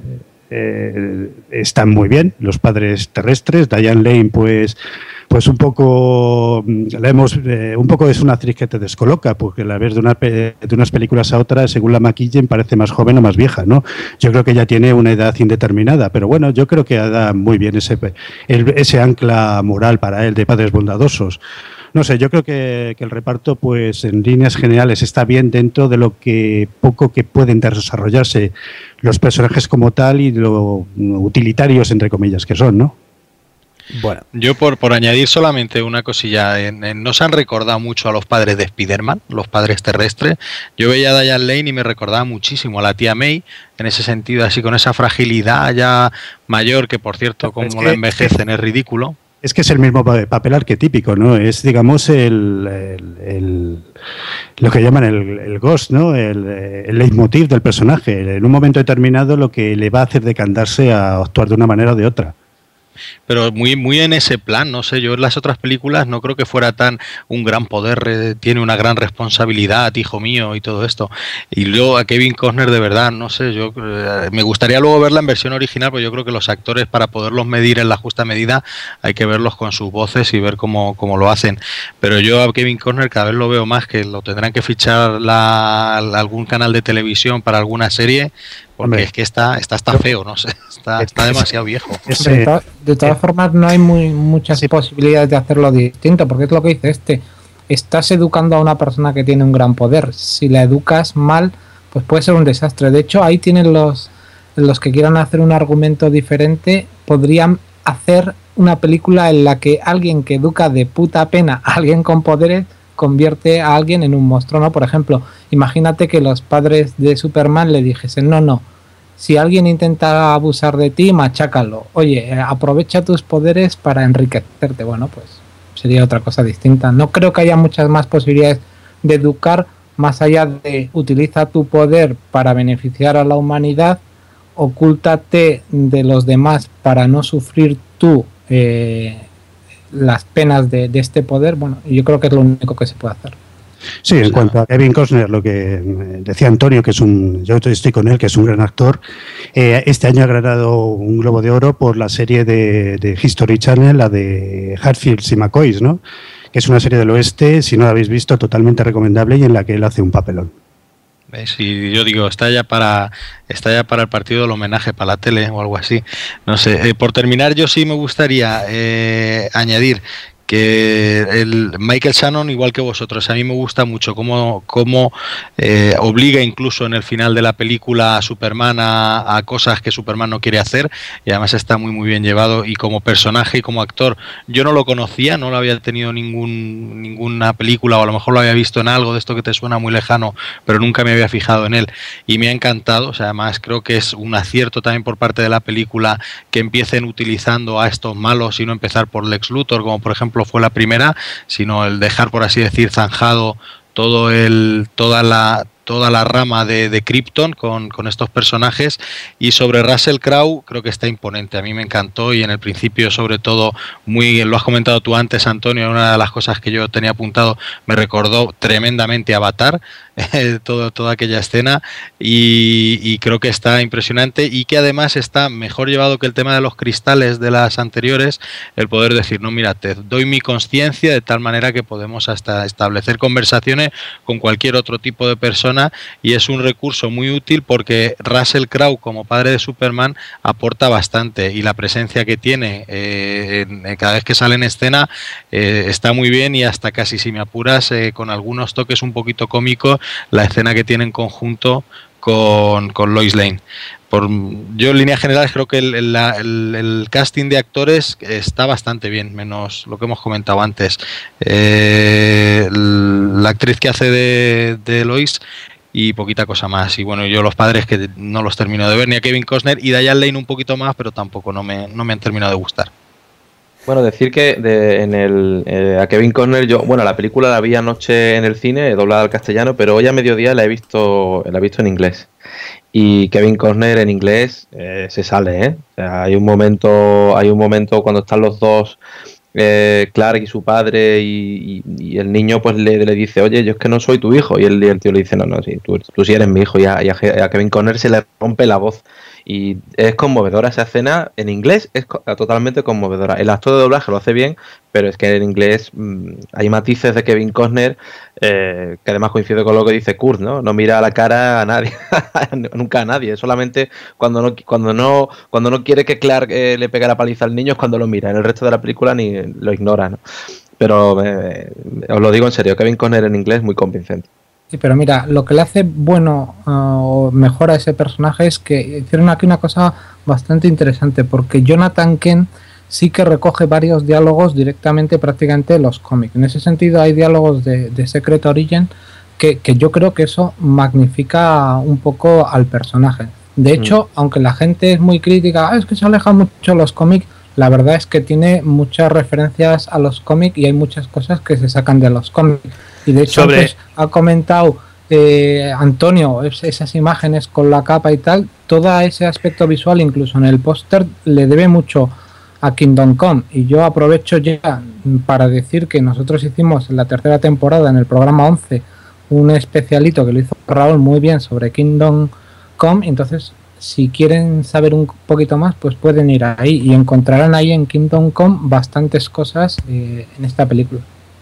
Eh, están muy bien, los padres terrestres. Diane Lane, pues, pues un poco, la hemos, eh, un poco es una actriz que te descoloca, porque la ves de, una, de unas películas a otras, según la maquillen, parece más joven o más vieja, ¿no? Yo creo que ella tiene una edad indeterminada, pero bueno, yo creo que da muy bien ese, el, ese ancla moral para él de padres bondadosos. No sé, yo creo que, que el reparto, pues en líneas generales, está bien dentro de lo que poco que pueden desarrollarse los personajes como tal y lo utilitarios, entre comillas, que son, ¿no? Bueno, yo por, por añadir solamente una cosilla, en, en, no se han recordado mucho a los padres de Spider-Man, los padres terrestres. Yo veía a Diane Lane y me recordaba muchísimo a la tía May, en ese sentido, así con esa fragilidad ya mayor, que por cierto, como es que, la envejecen, es ridículo. Es que es el mismo papel arquetípico, ¿no? Es, digamos, el, el, el lo que llaman el, el ghost, ¿no? El, el leitmotiv del personaje. En un momento determinado lo que le va a hacer decantarse a actuar de una manera o de otra. Pero muy muy en ese plan, no sé, yo en las otras películas no creo que fuera tan un gran poder, eh, tiene una gran responsabilidad, hijo mío, y todo esto. Y luego a Kevin Costner, de verdad, no sé, yo eh, me gustaría luego verla en versión original, porque yo creo que los actores, para poderlos medir en la justa medida, hay que verlos con sus voces y ver cómo, cómo lo hacen. Pero yo a Kevin Costner cada vez lo veo más, que lo tendrán que fichar la, algún canal de televisión para alguna serie, porque Hombre, es que está, está, está feo, no sé, está, está demasiado viejo. De, to de todas formas, no hay muy, muchas sí. posibilidades de hacerlo distinto, porque es lo que dice este. Estás educando a una persona que tiene un gran poder. Si la educas mal, pues puede ser un desastre. De hecho, ahí tienen los, los que quieran hacer un argumento diferente, podrían hacer una película en la que alguien que educa de puta pena a alguien con poderes convierte a alguien en un monstruo, ¿no? Por ejemplo, imagínate que los padres de Superman le dijesen, no, no, si alguien intenta abusar de ti, machácalo. Oye, aprovecha tus poderes para enriquecerte. Bueno, pues sería otra cosa distinta. No creo que haya muchas más posibilidades de educar, más allá de utiliza tu poder para beneficiar a la humanidad, ocúltate de los demás para no sufrir tú eh, las penas de, de este poder. Bueno, yo creo que es lo único que se puede hacer. Sí, o en sea, cuanto a Kevin Costner, lo que decía Antonio, que es un, yo estoy con él, que es un gran actor, eh, este año ha ganado un Globo de Oro por la serie de, de History Channel, la de Hatfields y McCoys, ¿no? Que es una serie del oeste, si no la habéis visto, totalmente recomendable y en la que él hace un papelón. Sí, yo digo, está ya para está ya para el partido del homenaje, para la tele o algo así. No sé, eh, por terminar, yo sí me gustaría eh, añadir que el Michael Shannon, igual que vosotros, a mí me gusta mucho cómo, cómo eh, obliga incluso en el final de la película a Superman a, a cosas que Superman no quiere hacer, y además está muy muy bien llevado, y como personaje y como actor yo no lo conocía, no lo había tenido ningún ninguna película, o a lo mejor lo había visto en algo de esto que te suena muy lejano, pero nunca me había fijado en él, y me ha encantado. O sea, además creo que es un acierto también por parte de la película que empiecen utilizando a estos malos y no empezar por Lex Luthor, como por ejemplo fue la primera, sino el dejar, por así decir, zanjado todo el toda la toda la rama de, de Krypton con, con estos personajes. Y sobre Russell Crowe creo que está imponente, a mí me encantó, y en el principio sobre todo, muy lo has comentado tú antes, Antonio, una de las cosas que yo tenía apuntado, me recordó tremendamente a Avatar, eh, todo, toda aquella escena, y, y creo que está impresionante, y que además está mejor llevado que el tema de los cristales de las anteriores, el poder decir, no, mira, te doy mi consciencia de tal manera que podemos hasta establecer conversaciones con cualquier otro tipo de persona. Y es un recurso muy útil porque Russell Crowe como padre de Superman aporta bastante, y la presencia que tiene eh, en, cada vez que sale en escena eh, está muy bien, y hasta casi, si me apuras, eh, con algunos toques un poquito cómicos, la escena que tiene en conjunto con, con Lois Lane. Por, yo en líneas generales creo que el, el, el, el casting de actores está bastante bien, menos lo que hemos comentado antes. Eh, la actriz que hace de, de Lois, y poquita cosa más. Y bueno, yo los padres que no los termino de ver, ni a Kevin Costner, y Diane Lane un poquito más, pero tampoco no me, no me han terminado de gustar. Bueno, decir que de, en el, eh, a Kevin Costner, yo, bueno, la película la vi anoche en el cine, doblada al castellano, pero hoy a mediodía la he visto, la he visto en inglés. Y Kevin Costner en inglés eh, se sale, ¿eh? O sea, hay un momento, hay un momento cuando están los dos, eh, Clark y su padre, y, y, y el niño pues le, le dice, oye, yo es que no soy tu hijo, y el, y el tío le dice, no, no, sí, tú, tú sí eres mi hijo, y a, y a Kevin Costner se le rompe la voz. Y es conmovedora esa escena, en inglés es co- totalmente conmovedora. El actor de doblaje lo hace bien, pero es que en inglés mmm, hay matices de Kevin Costner eh, que además coincide con lo que dice Kurt, ¿no? No mira a la cara a nadie, nunca a nadie, solamente cuando no cuando no cuando no quiere que Clark eh, le pegue la paliza al niño es cuando lo mira. En el resto de la película ni lo ignora, ¿no? Pero eh, os lo digo en serio, Kevin Costner en inglés muy convincente. Sí, pero mira, lo que le hace bueno o uh, mejor a ese personaje es que hicieron aquí una cosa bastante interesante, porque Jonathan Kent sí que recoge varios diálogos directamente prácticamente de los cómics. En ese sentido hay diálogos de, de Secret Origin que, que yo creo que eso magnifica un poco al personaje. De hecho, mm. aunque la gente es muy crítica, ah, es que se aleja mucho de los cómics, la verdad es que tiene muchas referencias a los cómics y hay muchas cosas que se sacan de los cómics. Y de hecho Sobre... antes ha comentado eh, Antonio es, esas imágenes con la capa y tal, todo ese aspecto visual incluso en el póster le debe mucho a Kingdom Come. Y yo aprovecho ya para decir que nosotros hicimos en la tercera temporada, en el programa once, un especialito que lo hizo Raúl muy bien sobre Kingdom Come. Entonces, si quieren saber un poquito más, pues pueden ir ahí y encontrarán ahí en Kingdom Come bastantes cosas eh, en esta película.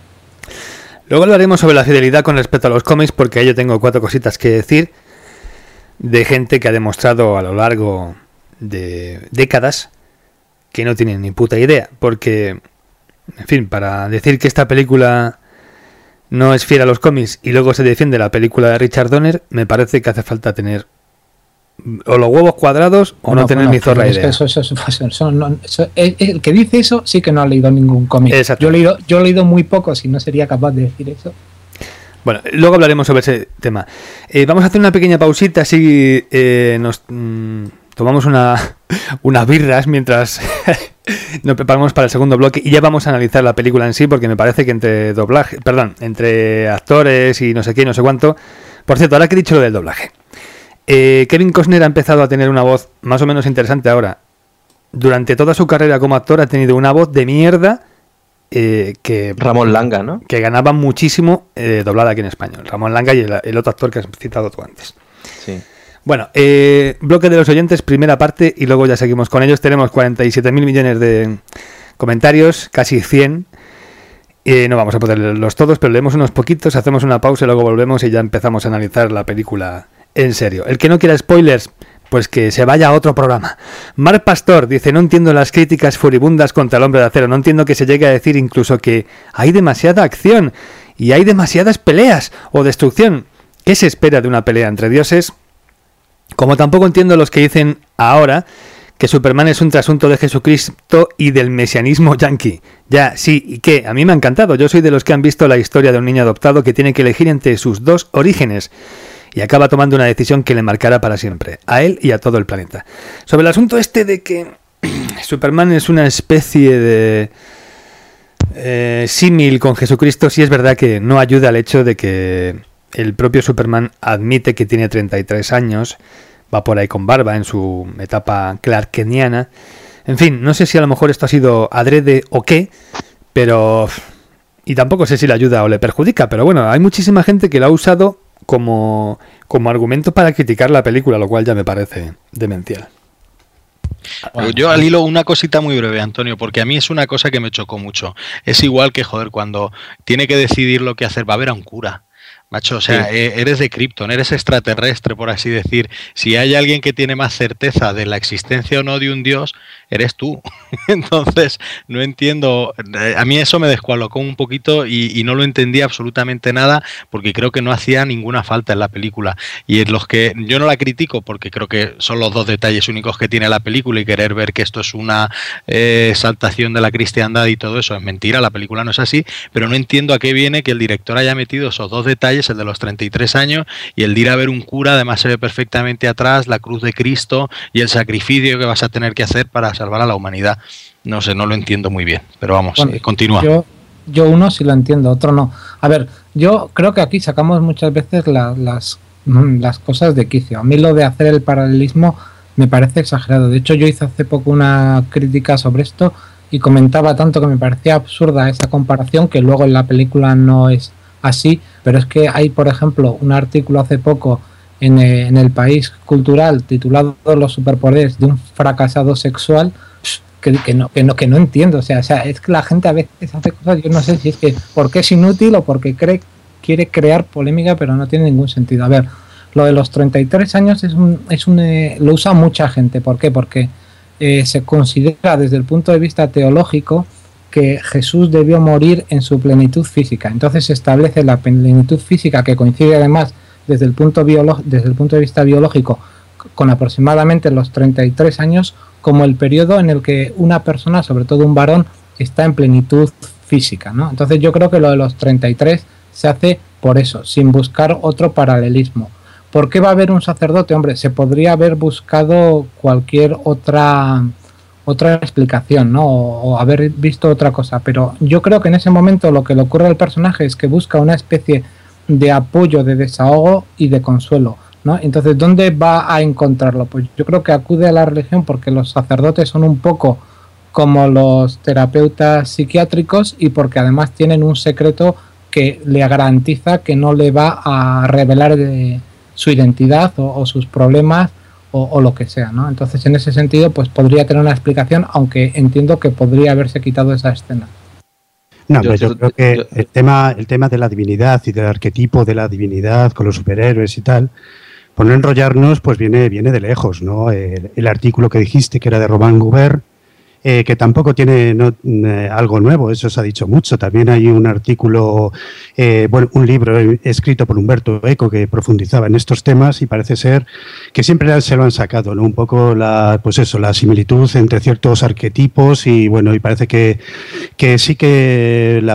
Luego hablaremos sobre la fidelidad con respecto a los cómics, porque ahí yo tengo cuatro cositas que decir de gente que ha demostrado a lo largo de décadas que no tienen ni puta idea, porque, en fin, para decir que esta película no es fiel a los cómics y luego se defiende la película de Richard Donner, me parece que hace falta tener o los huevos cuadrados o bueno, no tener bueno, ni zorra idea. Eso, eso, eso, eso, eso, no, eso, el, el que dice eso sí que no ha leído ningún cómic. Yo he leído, yo he leído muy poco, si no sería capaz de decir eso. Bueno, luego hablaremos sobre ese tema. Eh, vamos a hacer una pequeña pausita, así eh, nos mmm, tomamos una unas birras mientras nos preparamos para el segundo bloque y ya vamos a analizar la película en sí, porque me parece que entre doblaje, perdón, entre actores y no sé qué, no sé cuánto. Por cierto, ahora que he dicho lo del doblaje. Eh, Kevin Costner ha empezado a tener una voz más o menos interesante ahora. Durante toda su carrera como actor ha tenido una voz de mierda eh, que... Ramón Langa, ¿no? Que ganaba muchísimo eh, doblada aquí en español. Ramón Langa y el, el otro actor que has citado tú antes. Sí. Bueno, eh, bloque de los oyentes, primera parte, y luego ya seguimos con ellos. Tenemos cuarenta y siete mil millones de comentarios, casi cien. Eh, no vamos a poder leerlos todos, pero leemos unos poquitos, hacemos una pausa y luego volvemos y ya empezamos a analizar la película en serio. El que no quiera spoilers, pues que se vaya a otro programa. Marc Pastor dice: no entiendo las críticas furibundas contra el Hombre de Acero, no entiendo que se llegue a decir incluso que hay demasiada acción y hay demasiadas peleas o destrucción. ¿Qué se espera de una pelea entre dioses? Como tampoco entiendo los que dicen ahora que Superman es un trasunto de Jesucristo y del mesianismo yanqui. Ya, sí, ¿y qué? A mí me ha encantado. Yo soy de los que han visto la historia de un niño adoptado que tiene que elegir entre sus dos orígenes y acaba tomando una decisión que le marcará para siempre, a él y a todo el planeta. Sobre el asunto este de que Superman es una especie de eh, símil con Jesucristo, sí es verdad que no ayuda al hecho de que el propio Superman admite que tiene treinta y tres años, va por ahí con barba en su etapa clarkeniana. En fin, no sé si a lo mejor esto ha sido adrede o qué, pero... Y tampoco sé si le ayuda o le perjudica, pero bueno, hay muchísima gente que lo ha usado como, como argumento para criticar la película, lo cual ya me parece demencial. Yo al hilo una cosita muy breve, Antonio, porque a mí es una cosa que me chocó mucho. Es igual que, joder, cuando tiene que decidir lo que hacer, va a ver a un cura. Macho, o sea, sí. Eres de Krypton, eres extraterrestre, por así decir. Si hay alguien que tiene más certeza de la existencia o no de un dios, eres tú. Entonces, no entiendo. A mí eso me descualocó un poquito y, y no lo entendí absolutamente nada, porque creo que no hacía ninguna falta en la película. Y en los que yo no la critico, porque creo que son los dos detalles únicos que tiene la película, y querer ver que esto es una eh, exaltación de la cristiandad y todo eso es mentira. La película no es así, pero no entiendo a qué viene que el director haya metido esos dos detalles, el de los treinta y tres años y el de ir a ver un cura. Además se ve perfectamente atrás la cruz de Cristo y el sacrificio que vas a tener que hacer para salvar a la humanidad. No sé, no lo entiendo muy bien, pero vamos, bueno, eh, continúa. Yo, yo uno sí lo entiendo, otro no. A ver, yo creo que aquí sacamos muchas veces la, las, las cosas de quicio. A mí lo de hacer el paralelismo me parece exagerado. De hecho, yo hice hace poco una crítica sobre esto y comentaba tanto que me parecía absurda esa comparación, que luego en la película no es así, pero es que hay, por ejemplo, un artículo hace poco en, eh, en El País Cultural titulado Los superpoderes de un fracasado sexual, que, que, no, que, no, que no entiendo. O sea, o sea, es que la gente a veces hace cosas, yo no sé si es que porque es inútil o porque cree, quiere crear polémica, pero no tiene ningún sentido. A ver, lo de los treinta y tres años es un, es un, eh, lo usa mucha gente. ¿Por qué? Porque eh, se considera desde el punto de vista teológico que Jesús debió morir en su plenitud física. Entonces se establece la plenitud física, que coincide además desde el punto, biolo- desde el punto de vista biológico con aproximadamente los treinta y tres años, como el periodo en el que una persona, sobre todo un varón, está en plenitud física, ¿no? Entonces yo creo que lo de los treinta y tres se hace por eso, sin buscar otro paralelismo. ¿Por qué va a haber un sacerdote? Hombre, se podría haber buscado cualquier otra... otra explicación, ¿no? O, o haber visto otra cosa, pero yo creo que en ese momento lo que le ocurre al personaje es que busca una especie de apoyo, de desahogo y de consuelo, ¿no? Entonces, ¿dónde va a encontrarlo? Pues yo creo que acude a la religión, porque los sacerdotes son un poco como los terapeutas psiquiátricos y porque además tienen un secreto que le garantiza que no le va a revelar de su identidad o, o sus problemas O, o lo que sea, ¿no? Entonces, en ese sentido, pues podría tener una explicación, aunque entiendo que podría haberse quitado esa escena. No, yo, yo creo que el tema, el tema de la divinidad y del arquetipo de la divinidad con los superhéroes y tal, por no enrollarnos, pues viene, viene de lejos, ¿no? El, el artículo que dijiste, que era de Román Gubert, eh, que tampoco tiene no, eh, algo nuevo, eso se ha dicho mucho. También hay un artículo, eh, bueno, un libro escrito por Humberto Eco que profundizaba en estos temas y parece ser que siempre se lo han sacado, ¿no? Un poco la, pues eso, la similitud entre ciertos arquetipos y bueno, y parece que, que sí que la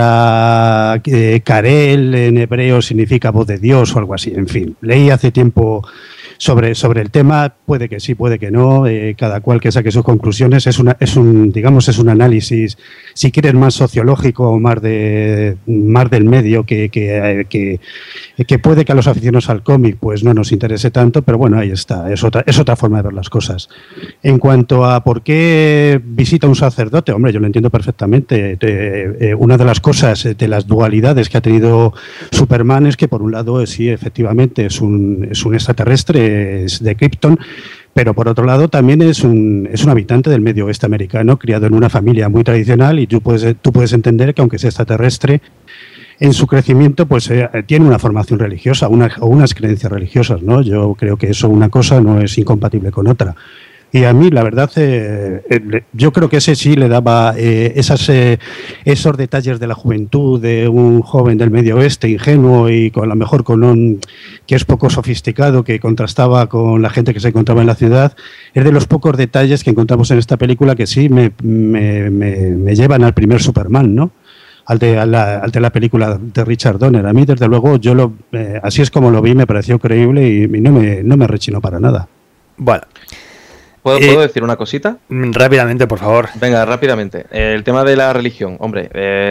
palabra eh, Karel en hebreo significa voz de Dios o algo así. En fin, leí hace tiempo sobre, sobre el tema puede que sí, puede que no, eh, cada cual que saque sus conclusiones. Es una, es un, digamos, es un análisis, si quieres, más sociológico o más de más del medio, que, que, que, que puede que a los aficionados al cómic pues no nos interese tanto, pero bueno, ahí está, es otra, es otra forma de ver las cosas. En cuanto a por qué visita un sacerdote, hombre, yo lo entiendo perfectamente. Eh, eh, una de las cosas, de las dualidades que ha tenido Superman es que por un lado sí, efectivamente es un, es un extraterrestre, es de Krypton, pero por otro lado también es un, es un habitante del medio oeste americano, criado en una familia muy tradicional, y tú puedes, tú puedes entender que aunque sea extraterrestre, en su crecimiento pues eh, tiene una formación religiosa, una, o unas creencias religiosas, ¿no? Yo creo que eso, una cosa no es incompatible con otra. Y a mí, la verdad, eh, eh, yo creo que ese sí le daba eh, esas, eh, esos detalles de la juventud de un joven del medio oeste, ingenuo y con a lo mejor con un que es poco sofisticado, que contrastaba con la gente que se encontraba en la ciudad. Es de los pocos detalles que encontramos en esta película que sí me, me, me, me llevan al primer Superman, ¿no? Al de, a la, al de la película de Richard Donner. A mí, desde luego, yo lo, eh, así es como lo vi, me pareció creíble y, y no, me, no me rechinó para nada. Bueno. ¿Puedo, ¿Puedo decir una cosita? Rápidamente, por favor. Venga, rápidamente. El tema de la religión, hombre.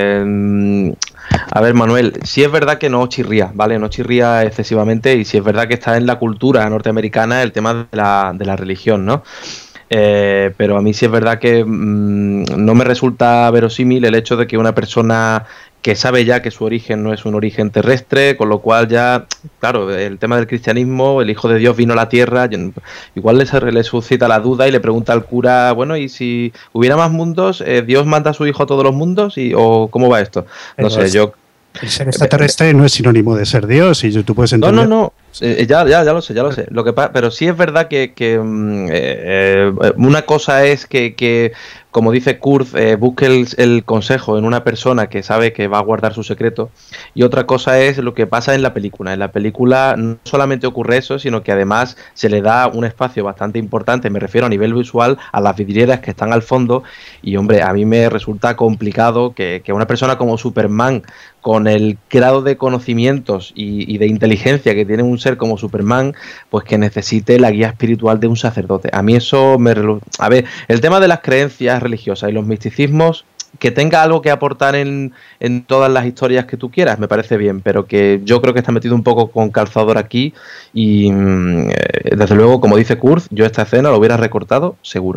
Eh, a ver, Manuel, sí es verdad que no chirría, ¿vale? No chirría excesivamente, y sí es verdad que está en la cultura norteamericana el tema de la, de la religión, ¿no? Eh, pero a mí sí es verdad que mmm, no me resulta verosímil el hecho de que una persona que sabe ya que su origen no es un origen terrestre, con lo cual ya, claro, el tema del cristianismo, el Hijo de Dios vino a la tierra, igual le, le suscita la duda y le pregunta al cura, bueno, ¿y si hubiera más mundos, eh, Dios manda a su Hijo a todos los mundos? Y, ¿o cómo va esto? No sé, yo... El ser extraterrestre no es sinónimo de ser Dios, y tú puedes entender... No, no, no, eh, ya, ya, ya lo sé, ya lo sé. Lo que pa- pero sí es verdad que, que eh, eh, una cosa es que, que como dice Kurt, eh, busque el, el consejo en una persona que sabe que va a guardar su secreto, y otra cosa es lo que pasa en la película. En la película no solamente ocurre eso, sino que además se le da un espacio bastante importante, me refiero a nivel visual, a las vidrieras que están al fondo, y hombre, a mí me resulta complicado que, que una persona como Superman, con el grado de conocimientos y, y de inteligencia que tiene un ser como Superman, pues que necesite la guía espiritual de un sacerdote. A mí eso me... A ver, el tema de las creencias religiosas y los misticismos, que tenga algo que aportar en, en todas las historias que tú quieras, me parece bien, pero que yo creo que está metido un poco con calzador aquí, y eh, desde luego, como dice Kurt, yo esta escena lo hubiera recortado seguro.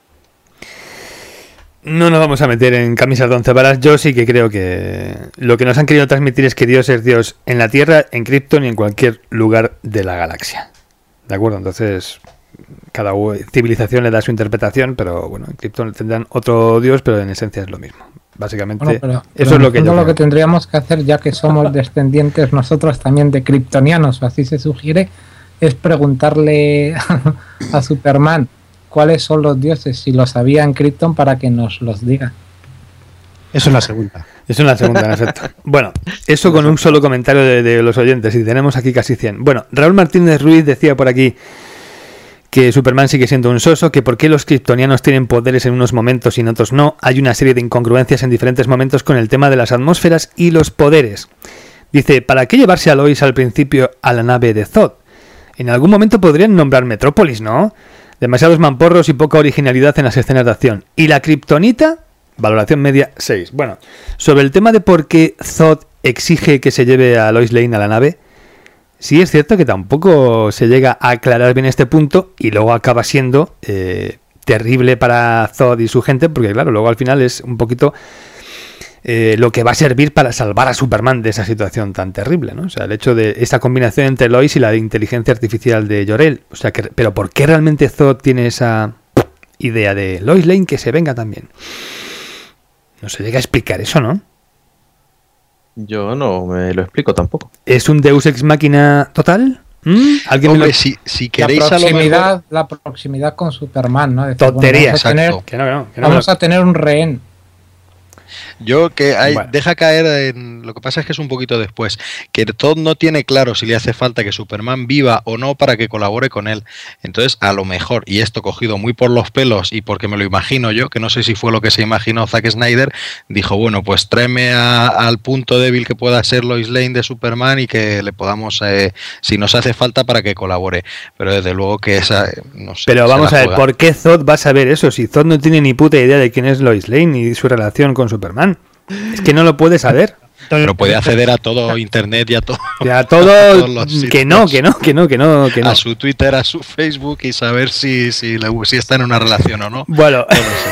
No nos vamos a meter en camisas de once varas. Yo sí que creo que lo que nos han querido transmitir es que Dios es Dios en la Tierra, en Krypton y en cualquier lugar de la galaxia. ¿De acuerdo? Entonces, cada civilización le da su interpretación, pero bueno, en Krypton tendrán otro Dios, pero en esencia es lo mismo. Básicamente, bueno, pero, eso pero es lo que yo lo que tendríamos que hacer, ya que somos descendientes nosotros también de kryptonianos, o así se sugiere, es preguntarle a Superman cuáles son los dioses, si los había en Krypton, para que nos los diga. Eso es la segunda. Eso es la segunda, en efecto. Bueno, eso con un solo comentario de, de los oyentes, y tenemos aquí casi cien. Bueno, Raúl Martínez Ruiz decía por aquí que Superman sigue siendo un soso, que por qué los kryptonianos tienen poderes en unos momentos y en otros no. Hay una serie de incongruencias en diferentes momentos con el tema de las atmósferas y los poderes. Dice, ¿para qué llevarse a Lois al principio a la nave de Zod? En algún momento podrían nombrar Metrópolis, ¿no? Demasiados mamporros y poca originalidad en las escenas de acción. ¿Y la kriptonita? Valoración media seis. Bueno, sobre el tema de por qué Zod exige que se lleve a Lois Lane a la nave, sí es cierto que tampoco se llega a aclarar bien este punto, y luego acaba siendo eh, terrible para Zod y su gente, porque claro, luego al final es un poquito eh, lo que va a servir para salvar a Superman de esa situación tan terrible, ¿no? O sea, el hecho de esta combinación entre Lois y la inteligencia artificial de Jor-El. O sea, que, pero ¿por qué realmente Zod tiene esa idea de Lois Lane que se venga también? No se llega a explicar eso, ¿no? Yo no me lo explico tampoco. ¿Es un Deus Ex Machina total? ¿Mm? ¿Alguien Hombre, me lo... si, si queréis la proximidad, a lo mejor... la proximidad con Superman, ¿no? Decir, Tontería, bueno, vamos a tener, que no, que no, que no vamos me lo... a tener un rehén. Yo que hay, Bueno. deja caer en, lo que pasa es que es un poquito después, que Todd no tiene claro si le hace falta que Superman viva o no para que colabore con él. Entonces, a lo mejor, y esto cogido muy por los pelos y porque me lo imagino yo, que no sé si fue lo que se imaginó Zack Snyder, dijo, bueno, pues tráeme a, al punto débil que pueda ser Lois Lane de Superman y que le podamos, eh, si nos hace falta, para que colabore. Pero desde luego que esa, eh, no sé. Pero vamos a ver, juega. ¿por qué Zod va a saber eso? Si Zod no tiene ni puta idea de quién es Lois Lane y su relación con Superman. Es que no lo puede saber. Pero puede acceder a todo internet y a todo. A todo, a todos los que no, sitios. que no, que no, que no, que no. A su Twitter, a su Facebook y saber si, si, le, si está en una relación o no. Bueno.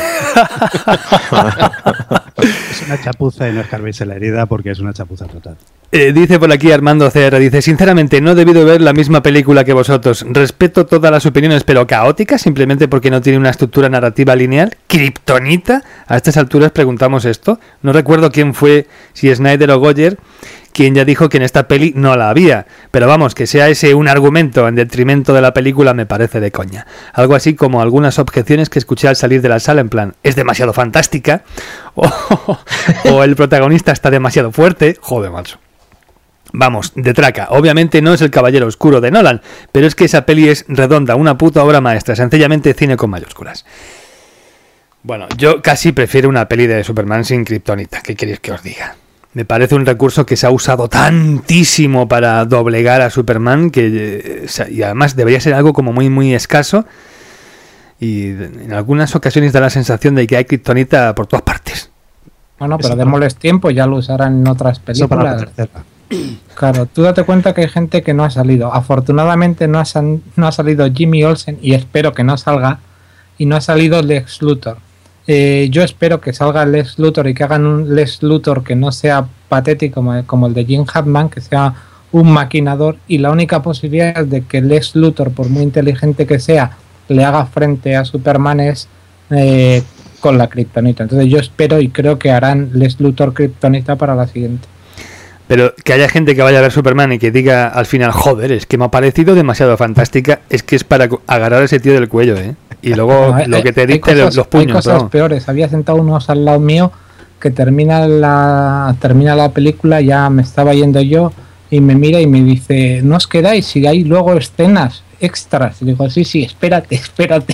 Es una chapuza y no escarbéis en la herida porque es una chapuza total. Eh, dice por aquí Armando C R, dice, sinceramente no he debido ver la misma película que vosotros. Respeto todas las opiniones, pero caóticas, simplemente porque no tiene una estructura narrativa lineal. ¿Kriptonita? A estas alturas preguntamos esto. No recuerdo quién fue, si Snyder o Goyer, quien ya dijo que en esta peli no la había. Pero vamos, que sea ese un argumento en detrimento de la película me parece de coña. Algo así como algunas objeciones que escuché al salir de la sala en plan, es demasiado fantástica, o, o el protagonista está demasiado fuerte. Joder, macho. Vamos, de traca. Obviamente no es el Caballero Oscuro de Nolan, pero es que esa peli es redonda, una puta obra maestra, sencillamente cine con mayúsculas. Bueno, yo casi prefiero una peli de Superman sin kriptonita. ¿Qué queréis que os diga? Me parece un recurso que se ha usado tantísimo para doblegar a Superman que eh, y además debería ser algo como muy muy escaso y en algunas ocasiones da la sensación de que hay kriptonita por todas partes. Bueno, pero démosles tiempo, ya lo usarán en otras Eso para la películas. tercera. Claro, tú date cuenta que hay gente que no ha salido. Afortunadamente no ha, san- no ha salido Jimmy Olsen y espero que no salga. Y no ha salido Lex Luthor. Eh, yo espero que salga Lex Luthor y que hagan un Lex Luthor que no sea patético como, como el de Jim Hackman, que sea un maquinador. Y la única posibilidad de que Lex Luthor, por muy inteligente que sea, le haga frente a Superman es eh, con la kriptonita. Entonces yo espero y creo que harán Lex Luthor kriptonita para la siguiente. Pero que haya gente que vaya a ver Superman y que diga al final, joder, es que me ha parecido demasiado fantástica, es que es para agarrar a ese tío del cuello, ¿eh? Y luego No, lo hay- que te hay dice cosas- los puños. Hay cosas todo. peores. Había sentado unos al lado mío que termina la termina la película, ya me estaba yendo yo y me mira y me dice, no os quedáis, si hay luego escenas extras. Y digo, sí, sí, espérate, espérate.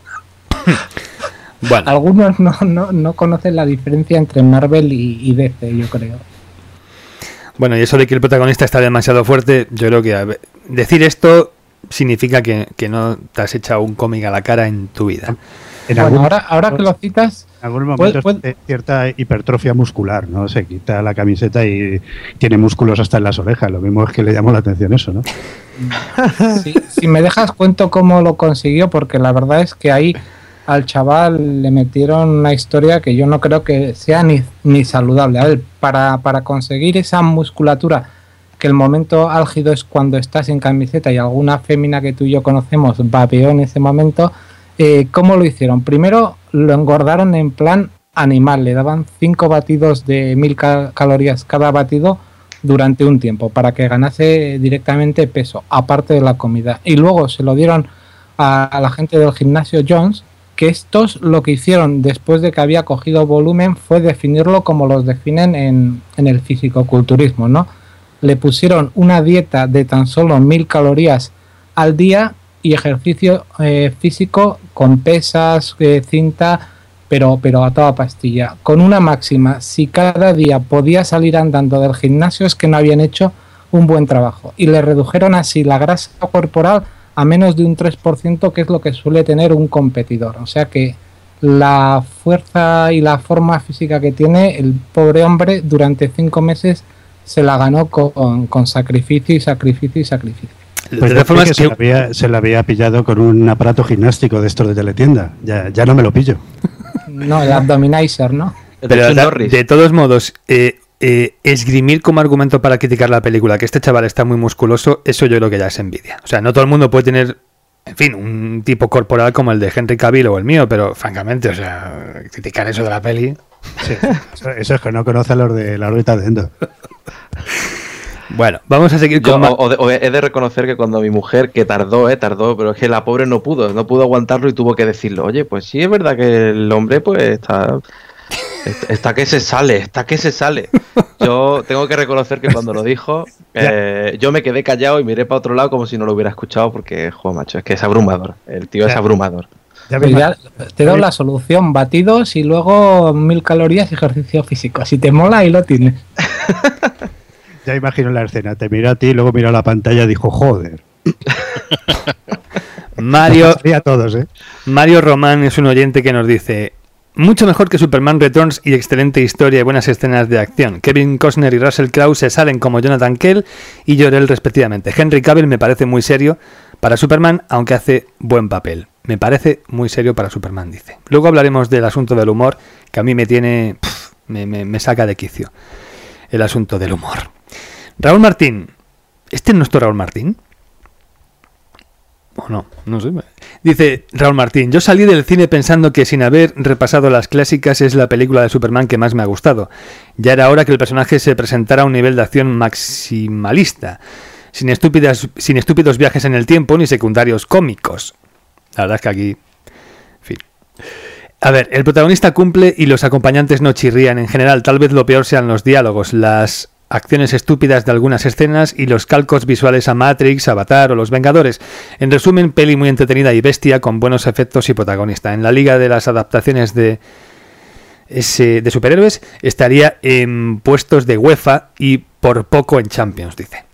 Bueno, Algunos no, no, no conocen la diferencia entre Marvel y, y D C, yo creo. bueno, y eso de que el protagonista está demasiado fuerte, yo creo que a ver, decir esto significa que, que no te has echado un cómic a la cara en tu vida. En Bueno, algún- ahora, ahora que lo citas, En algunos Puede- momentos puede- tiene cierta hipertrofia muscular, ¿no? Se quita la camiseta y tiene músculos hasta en las orejas. Lo mismo es que le llamó la atención eso, ¿no? si, si me dejas cuento cómo lo consiguió, porque la verdad es que ahí al chaval le metieron una historia que yo no creo que sea ni, ni saludable. A ver, para, para conseguir esa musculatura, que el momento álgido es cuando estás sin camiseta y alguna fémina que tú y yo conocemos babeó en ese momento, eh, ¿cómo lo hicieron? Primero lo engordaron en plan animal, le daban cinco batidos de mil cal- calorías cada batido durante un tiempo para que ganase directamente peso, aparte de la comida. Y luego se lo dieron a, a la gente del gimnasio Jones, que estos lo que hicieron después de que había cogido volumen fue definirlo como los definen en, en el fisicoculturismo, ¿no? Le pusieron una dieta de tan solo mil calorías al día y ejercicio eh, físico con pesas, eh, cinta, pero, pero a toda pastilla. Con una máxima, si cada día podía salir andando del gimnasio es que no habían hecho un buen trabajo. Y le redujeron así la grasa corporal a menos de un tres por ciento, que es lo que suele tener un competidor. O sea que la fuerza y la forma física que tiene el pobre hombre durante cinco meses se la ganó con, con sacrificio y sacrificio y sacrificio. De Pues todas formas, que se, que- la había, se la había pillado con un aparato gimnástico de estos de teletienda. Ya, ya no me lo pillo. No, el abdominizer, ¿no? pero Chuck da- Norris. de todos modos, eh, eh, esgrimir como argumento para criticar la película que este chaval está muy musculoso, eso yo creo que ya es envidia. O sea, no todo el mundo puede tener, en fin, un tipo corporal como el de Henry Cavill o el mío, pero francamente, o sea, criticar eso de la peli... Sí, eso, eso es que no conoce a los de la órbita de Endor. Bueno, vamos a seguir Yo, con... ma- o- o de- o he de reconocer que cuando mi mujer, que tardó, eh, tardó, pero es que la pobre no pudo, no pudo aguantarlo y tuvo que decirlo. Oye, pues sí es verdad que el hombre pues está... Está que se sale, está que se sale. Yo tengo que reconocer que cuando lo dijo, eh, yo me quedé callado y miré para otro lado como si no lo hubiera escuchado porque, joder, macho, es que es abrumador. El tío es abrumador. Ya pues ya te doy la solución, batidos y luego mil calorías y ejercicio físico. Si te mola, ahí lo tienes. Ya imagino la escena, te mira a ti, luego mira a la pantalla y dijo, joder. Mario, a todos, ¿eh? Mario Román es un oyente que nos dice: mucho mejor que Superman Returns y excelente historia y buenas escenas de acción. Kevin Costner y Russell Crowe se salen como Jonathan Kell y Jor-El respectivamente. Henry Cavill me parece muy serio para Superman, aunque hace buen papel. Me parece muy serio para Superman, dice. Luego hablaremos del asunto del humor, que a mí me tiene... Pff, me, me, me saca de quicio. El asunto del humor. Raúl Martín. ¿Este es nuestro Raúl Martín? ¿O no? No sé. Dice Raúl Martín: yo salí del cine pensando que sin haber repasado las clásicas es la película de Superman que más me ha gustado. Ya era hora que el personaje se presentara a un nivel de acción maximalista, sin estúpidas, sin estúpidos viajes en el tiempo ni secundarios cómicos. La verdad es que aquí... En fin. A ver, el protagonista cumple y los acompañantes no chirrían. En general, tal vez lo peor sean los diálogos, las acciones estúpidas de algunas escenas y los calcos visuales a Matrix, Avatar o Los Vengadores. En resumen, peli muy entretenida y bestia con buenos efectos y protagonista. En la liga de las adaptaciones de, ese, de superhéroes estaría en puestos de UEFA y por poco en Champions, dice.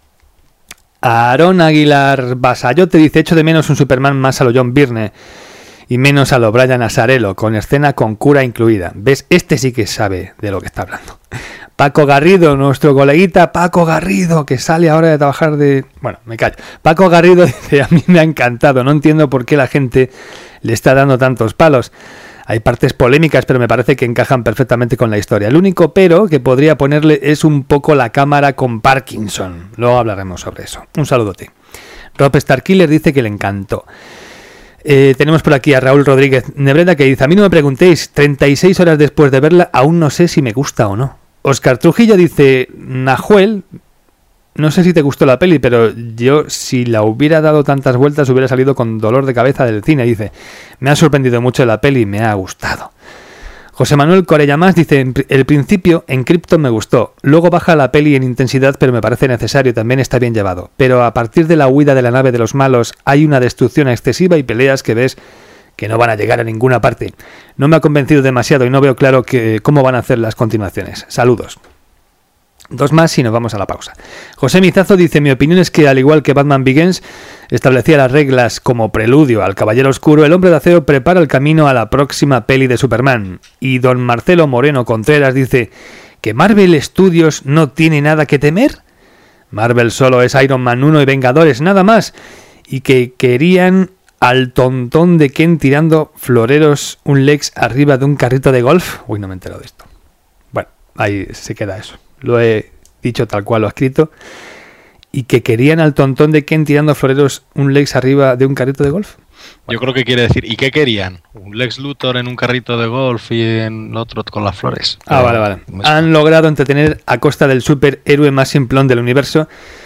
Aarón Aguilar Basayote dice: echo de menos un Superman más a lo John Byrne y menos a lo Brian Azzarello, con escena con cura incluida. ¿Ves? Este sí que sabe de lo que está hablando. Paco Garrido, nuestro coleguita Paco Garrido, que sale ahora de trabajar de... Bueno, me callo. Paco Garrido dice: a mí me ha encantado, no entiendo por qué la gente le está dando tantos palos. Hay partes polémicas, pero me parece que encajan perfectamente con la historia. El único pero que podría ponerle es un poco la cámara con Parkinson. Luego hablaremos sobre eso. Un saludote. Rob Starkiller dice que le encantó. Eh, tenemos por aquí a Raúl Rodríguez Nebreda que dice: a mí no me preguntéis, treinta y seis horas después de verla aún no sé si me gusta o no. Oscar Trujillo dice: Nahuel, no sé si te gustó la peli, pero yo si la hubiera dado tantas vueltas hubiera salido con dolor de cabeza del cine. Dice: me ha sorprendido mucho la peli y me ha gustado. José Manuel Corellamás dice: el principio en Krypton me gustó, luego baja la peli en intensidad pero me parece necesario, también está bien llevado, pero a partir de la huida de la nave de los malos hay una destrucción excesiva y peleas que ves que no van a llegar a ninguna parte. No me ha convencido demasiado y no veo claro que, cómo van a hacer las continuaciones. Saludos. Dos más y nos vamos a la pausa. José Mizazo dice: mi opinión es que al igual que Batman Begins establecía las reglas como preludio al Caballero Oscuro, El Hombre de Acero prepara el camino a la próxima peli de Superman. Y don Marcelo Moreno Contreras dice que Marvel Studios no tiene nada que temer. Marvel solo es Iron Man uno y Vengadores, nada más. Y que querían al tontón de Ken tirando floreros un Lex arriba de un carrito de golf. Uy, no me he enterado de esto. Bueno, ahí se queda eso. Lo he dicho tal cual lo he escrito. Y que querían al tontón de Ken tirando floreros un Lex arriba de un carrito de golf. Bueno. Yo creo que quiere decir, ¿y qué querían? Un Lex Luthor en un carrito de golf y en otro con las flores. Ah, vale, vale. Han logrado entretener a costa del superhéroe más simplón del universo.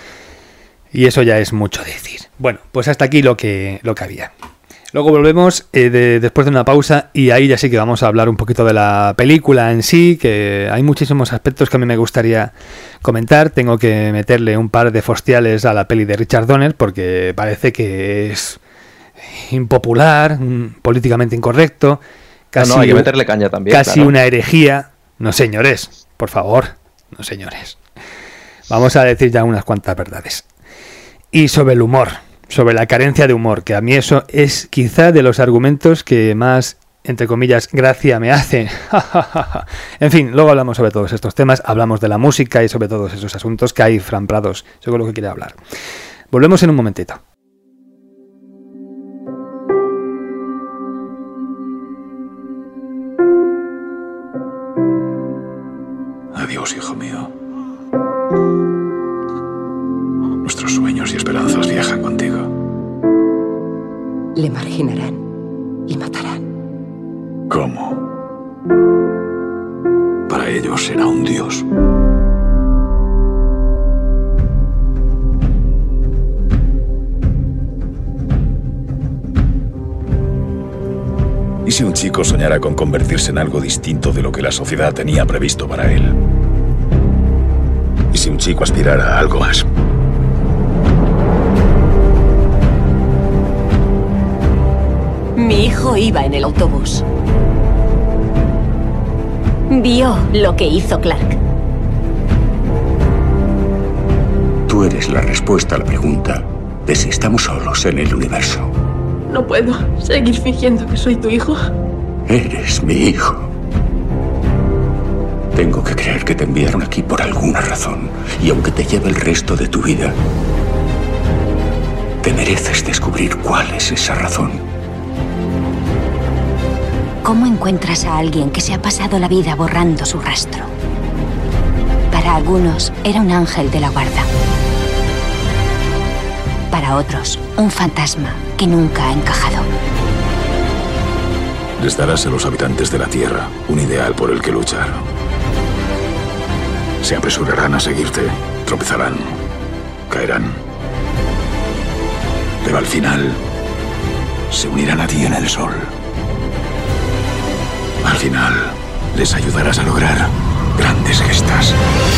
Y eso ya es mucho decir. Bueno, pues hasta aquí lo que, lo que había. Luego volvemos eh, de, después de una pausa y ahí ya sí que vamos a hablar un poquito de la película en sí, que hay muchísimos aspectos que a mí me gustaría comentar. Tengo que meterle un par de fostiales a la peli de Richard Donner porque parece que es impopular, políticamente incorrecto, casi, no, no, hay que meterle caña también, casi claro. Una herejía. No, señores, por favor, no, señores. Vamos a decir ya unas cuantas verdades. Y sobre el humor, sobre la carencia de humor, que a mí eso es quizá de los argumentos que más, entre comillas, gracia me hace. En fin, luego hablamos sobre todos estos temas, hablamos de la música y sobre todos esos asuntos que hay Fran Prados, yo creo que quiere hablar. Volvemos en un momentito. Adiós, hijo mío. Nuestros sueños y esperanzas viajan contigo. Le marginarán y matarán. ¿Cómo? Para ellos será un dios. Y si si un chico soñara con convertirse en algo distinto de lo que la sociedad tenía previsto para él? ¿Y si un chico aspirara a algo más? Mi hijo iba en el autobús. Vio lo que hizo Clark. Tú eres la respuesta a la pregunta de si estamos solos en el universo. No puedo seguir fingiendo que soy tu hijo. Eres mi hijo. Tengo que creer que te enviaron aquí por alguna razón. Y aunque te lleve el resto de tu vida, te mereces descubrir cuál es esa razón. ¿Cómo encuentras a alguien que se ha pasado la vida borrando su rastro? Para algunos, era un ángel de la guarda. Para otros, un fantasma que nunca ha encajado. Les darás a los habitantes de la Tierra un ideal por el que luchar. Se apresurarán a seguirte, tropezarán, caerán. Pero al final, se unirán a ti en el sol. Al final, les ayudarás a lograr grandes gestas.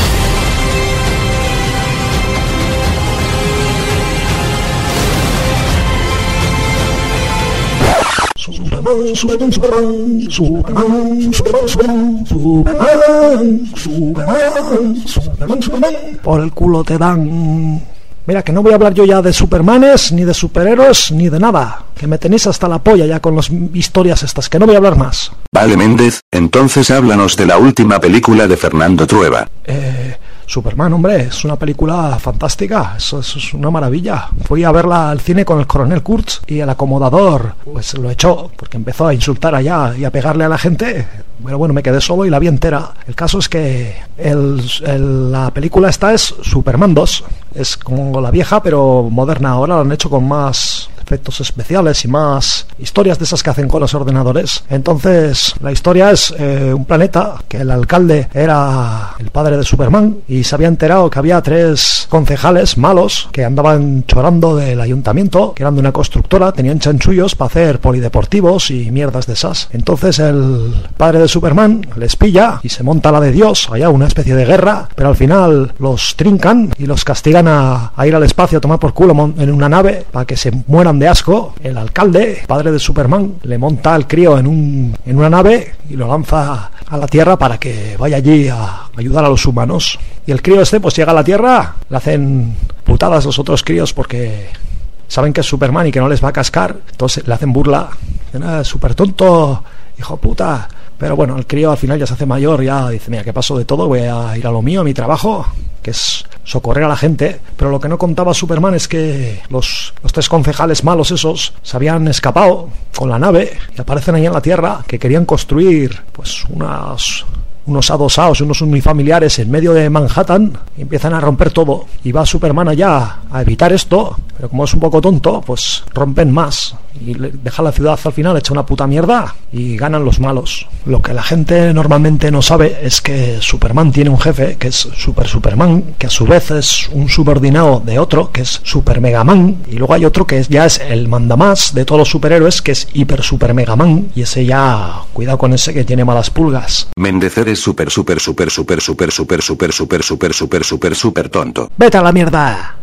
Superman, Superman, Superman, Superman, Superman, Superman, Superman, Superman, Superman, Superman. Por el culo te dan. Mira, que no voy a hablar yo ya de Supermanes, ni de superhéroes, ni de nada. Que me tenéis hasta la polla ya con las historias estas, que no voy a hablar más. Vale, Méndez, entonces háblanos de la última película de Fernando Trueba. Eh... Superman, hombre, es una película fantástica, eso, eso es una maravilla. Fui a verla al cine con el coronel Kurtz y el acomodador pues lo echó porque empezó a insultar allá y a pegarle a la gente. Pero bueno, me quedé solo y la vi entera. El caso es que el, el, la película esta es Superman dos, es como la vieja pero moderna. Ahora la han hecho con más efectos especiales y más historias de esas que hacen con los ordenadores. Entonces la historia es eh, un planeta que el alcalde era el padre de Superman y se había enterado que había tres concejales malos que andaban chorando del ayuntamiento, que eran de una constructora, tenían chanchullos para hacer polideportivos y mierdas de esas. Entonces el padre de Superman les pilla y se monta la de Dios, allá una especie de guerra, pero al final los trincan y los castigan a, a ir al espacio a tomar por culo en una nave para que se mueran de asco. El alcalde, padre de Superman, le monta al crío en, un, en una nave y lo lanza a la Tierra para que vaya allí a ayudar a los humanos. Y el crío este pues llega a la Tierra, le hacen putadas los otros críos porque saben que es Superman y que no les va a cascar, entonces le hacen burla. Dicen, ah, súper tonto, hijo puta. Pero bueno, el crío al final ya se hace mayor, ya dice, mira, que paso de todo, voy a ir a lo mío, a mi trabajo, que es socorrer a la gente. Pero lo que no contaba Superman es que los, los tres concejales malos esos se habían escapado con la nave y aparecen ahí en la Tierra, que querían construir pues unas... unos adosados, unos unifamiliares en medio de Manhattan y empiezan a romper todo. Y va Superman allá a evitar esto, pero como es un poco tonto, pues rompen más y deja la ciudad al final hecha una puta mierda y ganan los malos. Lo que la gente normalmente no sabe es que Superman tiene un jefe que es Super Superman, que a su vez es un subordinado de otro que es Super Megaman, y luego hay otro que es, ya es el mandamás de todos los superhéroes, que es Hiper Super Megaman, y ese ya, cuidado con ese que tiene malas pulgas. Méndez, eres super super super super super super super super super super super super tonto. Vete a la mierda.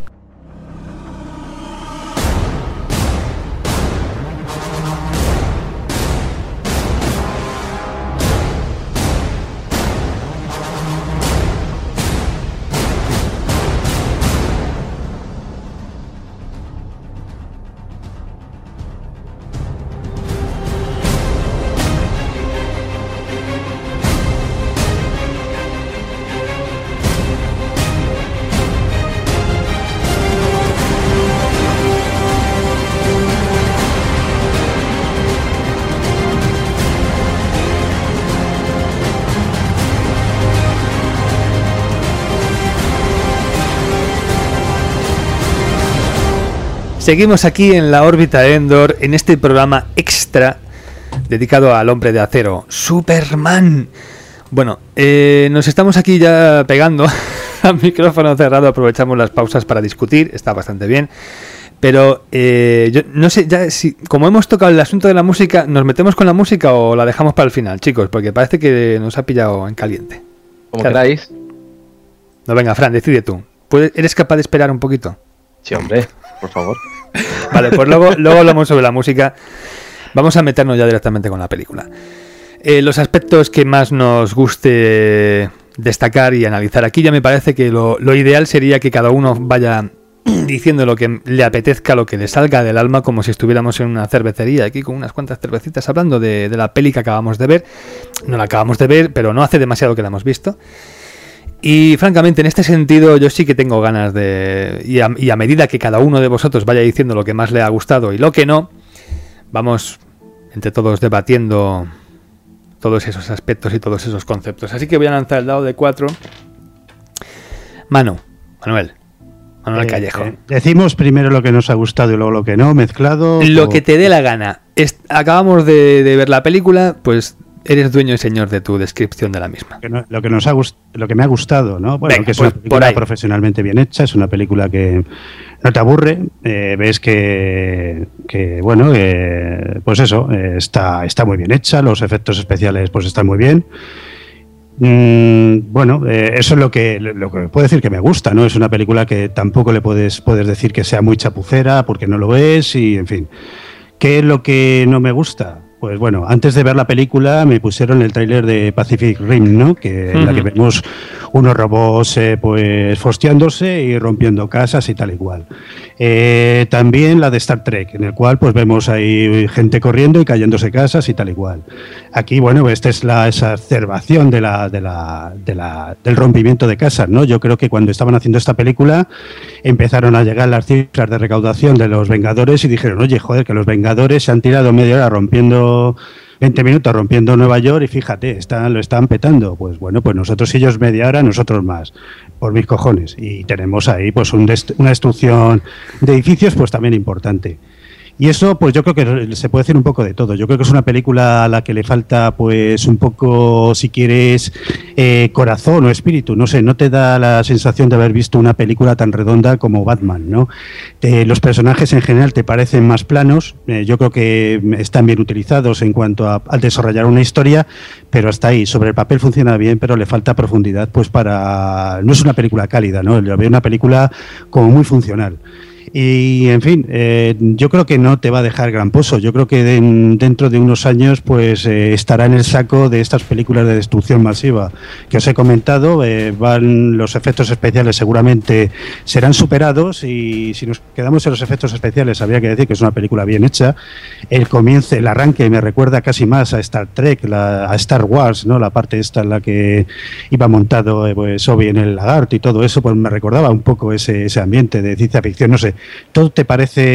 Seguimos aquí en la órbita de Endor, en este programa extra dedicado al hombre de acero, Superman. Bueno, eh, nos estamos aquí ya pegando al micrófono cerrado, aprovechamos las pausas para discutir, está bastante bien. Pero eh, yo no sé, ya si como hemos tocado el asunto de la música, ¿nos metemos con la música o la dejamos para el final, chicos? Porque parece que nos ha pillado en caliente. Como claro. queráis. No, venga, Fran, decide tú. ¿Eres capaz de esperar un poquito? Sí, hombre, por favor. Vale, pues luego, luego hablamos sobre la música. Vamos a meternos ya directamente con la película. Eh, los aspectos que más nos guste destacar y analizar aquí, ya me parece que lo, lo ideal sería que cada uno vaya diciendo lo que le apetezca, lo que le salga del alma, como si estuviéramos en una cervecería aquí con unas cuantas cervecitas hablando de, de la peli que acabamos de ver. No la acabamos de ver, pero no hace demasiado que la hemos visto. Y francamente, en este sentido, yo sí que tengo ganas de... Y a, y a medida que cada uno de vosotros vaya diciendo lo que más le ha gustado y lo que no, vamos entre todos debatiendo todos esos aspectos y todos esos conceptos. Así que voy a lanzar el dado de cuatro. Manu, Manuel. Manuel eh, Callejo. Eh, decimos primero lo que nos ha gustado y luego lo que no, mezclado. Lo o... que te dé la gana. Es, acabamos de, de ver la película, pues eres dueño y señor de tu descripción de la misma. Que no, lo, que nos ha gust, lo que me ha gustado, ¿no? Bueno, Venga, que es pues, una película profesionalmente bien hecha, es una película que no te aburre, eh, ves que, que bueno, eh, pues eso, eh, está, está muy bien hecha, los efectos especiales pues están muy bien. Mm, bueno, eh, eso es lo que, lo que puedo decir que me gusta, ¿no? Es una película que tampoco le puedes, puedes decir que sea muy chapucera porque no lo es y, en fin. ¿Qué es lo que no me gusta? Pues bueno, antes de ver la película me pusieron el tráiler de Pacific Rim, ¿no? Que, uh-huh. En la que vemos unos robots eh, pues fosteándose y rompiendo casas y tal y cual. Eh, también la de Star Trek, en el cual pues vemos ahí gente corriendo y cayéndose casas y tal y cual. Aquí, bueno, esta es la exacerbación de la, de la, de la, del rompimiento de casas, ¿no? Yo creo que cuando estaban haciendo esta película empezaron a llegar las cifras de recaudación de los Vengadores y dijeron, oye, joder, que los Vengadores se han tirado media hora rompiendo veinte minutos rompiendo Nueva York y fíjate, están, lo están petando. Pues bueno, pues nosotros ellos media hora, nosotros más, por mis cojones. Y tenemos ahí pues un dest- una destrucción de edificios pues también importante. Y eso, pues yo creo que se puede decir un poco de todo. Yo creo que es una película a la que le falta, pues, un poco, si quieres, eh, corazón o espíritu. No sé, no te da la sensación de haber visto una película tan redonda como Batman, ¿no? Eh, los personajes en general te parecen más planos. Eh, yo creo que están bien utilizados en cuanto a, a desarrollar una historia, pero hasta ahí. Sobre el papel funciona bien, pero le falta profundidad, pues, para... No es una película cálida, ¿no? Yo veo una película como muy funcional. Y, en fin, eh, yo creo que no te va a dejar gran pozo. Yo creo que de, dentro de unos años pues eh, estará en el saco de estas películas de destrucción masiva que os he comentado. Eh, van los efectos especiales seguramente serán superados y si nos quedamos en los efectos especiales habría que decir que es una película bien hecha. El comienzo, el arranque me recuerda casi más a Star Trek, la, a Star Wars, ¿no? La parte esta en la que iba montado eh, pues Obi en el lagarto y todo eso, pues me recordaba un poco ese, ese ambiente de ciencia ficción, no sé. Todo te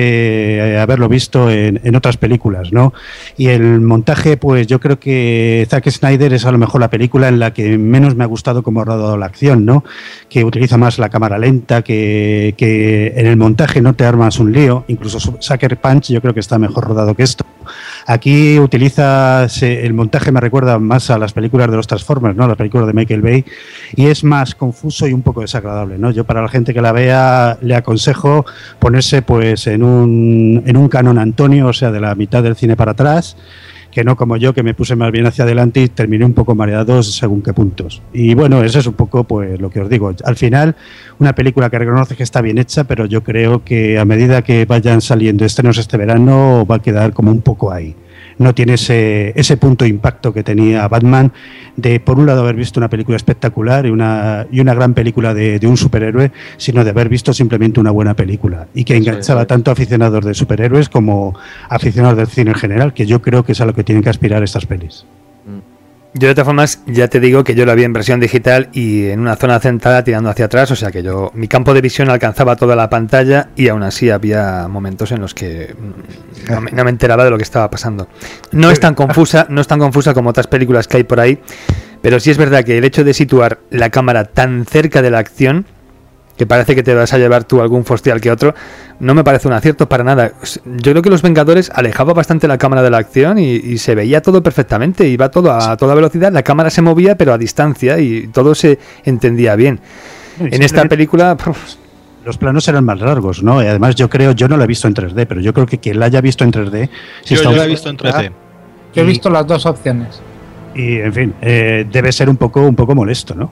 parece haberlo visto en, en otras películas, ¿no? Y el montaje, pues yo creo que Zack Snyder es a lo mejor la película en la que menos me ha gustado cómo ha rodado la acción, ¿no? Que utiliza más la cámara lenta, que, que en el montaje no te armas un lío. Incluso Sucker Punch yo creo que está mejor rodado que esto. Aquí utiliza el montaje, me recuerda más a las películas de los Transformers, ¿no? Las películas de Michael Bay, y es más confuso y un poco desagradable, ¿no? Yo para la gente que la vea le aconsejo ponerse pues en un, en un canon Antonio, o sea, de la mitad del cine para atrás, que no como yo, que me puse más bien hacia adelante y terminé un poco mareado según qué puntos. Y bueno, eso es un poco pues lo que os digo. Al final, una película que reconoce que está bien hecha, pero yo creo que a medida que vayan saliendo estrenos este verano va a quedar como un poco ahí. No tiene ese, ese punto de impacto que tenía Batman de, por un lado, haber visto una película espectacular y una, y una gran película de, de un superhéroe, sino de haber visto simplemente una buena película y que enganchaba sí, sí. tanto a aficionados de superhéroes como aficionados del cine en general, que yo creo que es a lo que tienen que aspirar estas pelis. Yo de todas formas ya te digo que yo la vi en versión digital y en una zona centrada tirando hacia atrás, o sea que yo mi campo de visión alcanzaba toda la pantalla y aún así había momentos en los que no me, no me enteraba de lo que estaba pasando. No es tan confusa, no es tan confusa como otras películas que hay por ahí, pero sí es verdad que el hecho de situar la cámara tan cerca de la acción, que parece que te vas a llevar tú algún fostial que otro, no me parece un acierto para nada. Yo creo que Los Vengadores alejaba bastante la cámara de la acción y, y se veía todo perfectamente, iba todo a toda velocidad, la cámara se movía pero a distancia y todo se entendía bien. En esta película... Puf. los planos eran más largos, ¿no? Y además yo creo, yo no lo he visto en tres D, pero yo creo que quien la haya visto en tres D... Si yo, está yo la he visto en tres D. Yo he visto las dos opciones. Y, en fin, eh, debe ser un poco, un poco molesto, ¿no?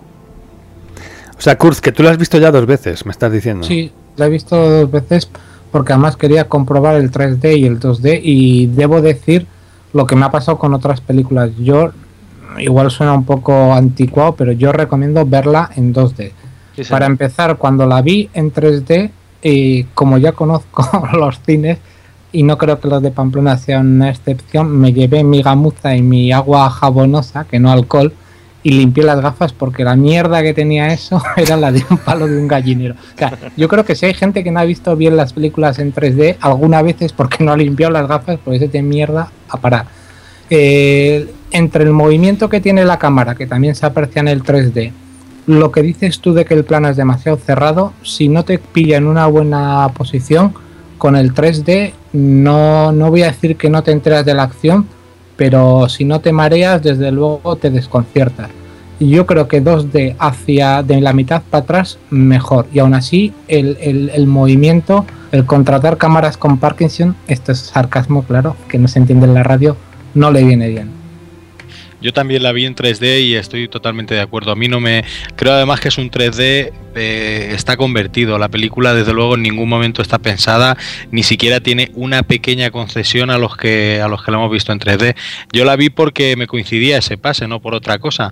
O sea, Kurz, que tú la has visto ya dos veces, me estás diciendo. Sí, la he visto dos veces porque además quería comprobar el tres D y el dos D y debo decir lo que me ha pasado con otras películas. Yo, igual suena un poco anticuado, pero yo recomiendo verla en dos D. Sí, sí. Para empezar, cuando la vi en tres D, eh, como ya conozco los cines, y no creo que los de Pamplona sean una excepción, me llevé mi gamuza y mi agua jabonosa, que no alcohol, y limpié las gafas porque la mierda que tenía eso era la de un palo de un gallinero. O sea, yo creo que si hay gente que no ha visto bien las películas en tres D, alguna vez es porque no ha limpiado las gafas, porque se te mierda a parar. Eh, entre el movimiento que tiene la cámara, que también se aprecia en el tres D, lo que dices tú de que el plano es demasiado cerrado, si no te pilla en una buena posición, con el tres D no, no voy a decir que no te enteras de la acción, pero si no te mareas, desde luego te desconciertas. Y yo creo que dos D hacia de la mitad para atrás, mejor. Y aún así, el, el, el movimiento, el contratar cámaras con Parkinson, esto es sarcasmo, claro, que no se entiende en la radio, no le viene bien. Yo también la vi en tres D y estoy totalmente de acuerdo. A mí no me... Creo además que es un tres D, eh, está convertido. La película desde luego en ningún momento está pensada, ni siquiera tiene una pequeña concesión a los que a los que la hemos visto en tres D. Yo la vi porque me coincidía ese pase, no por otra cosa.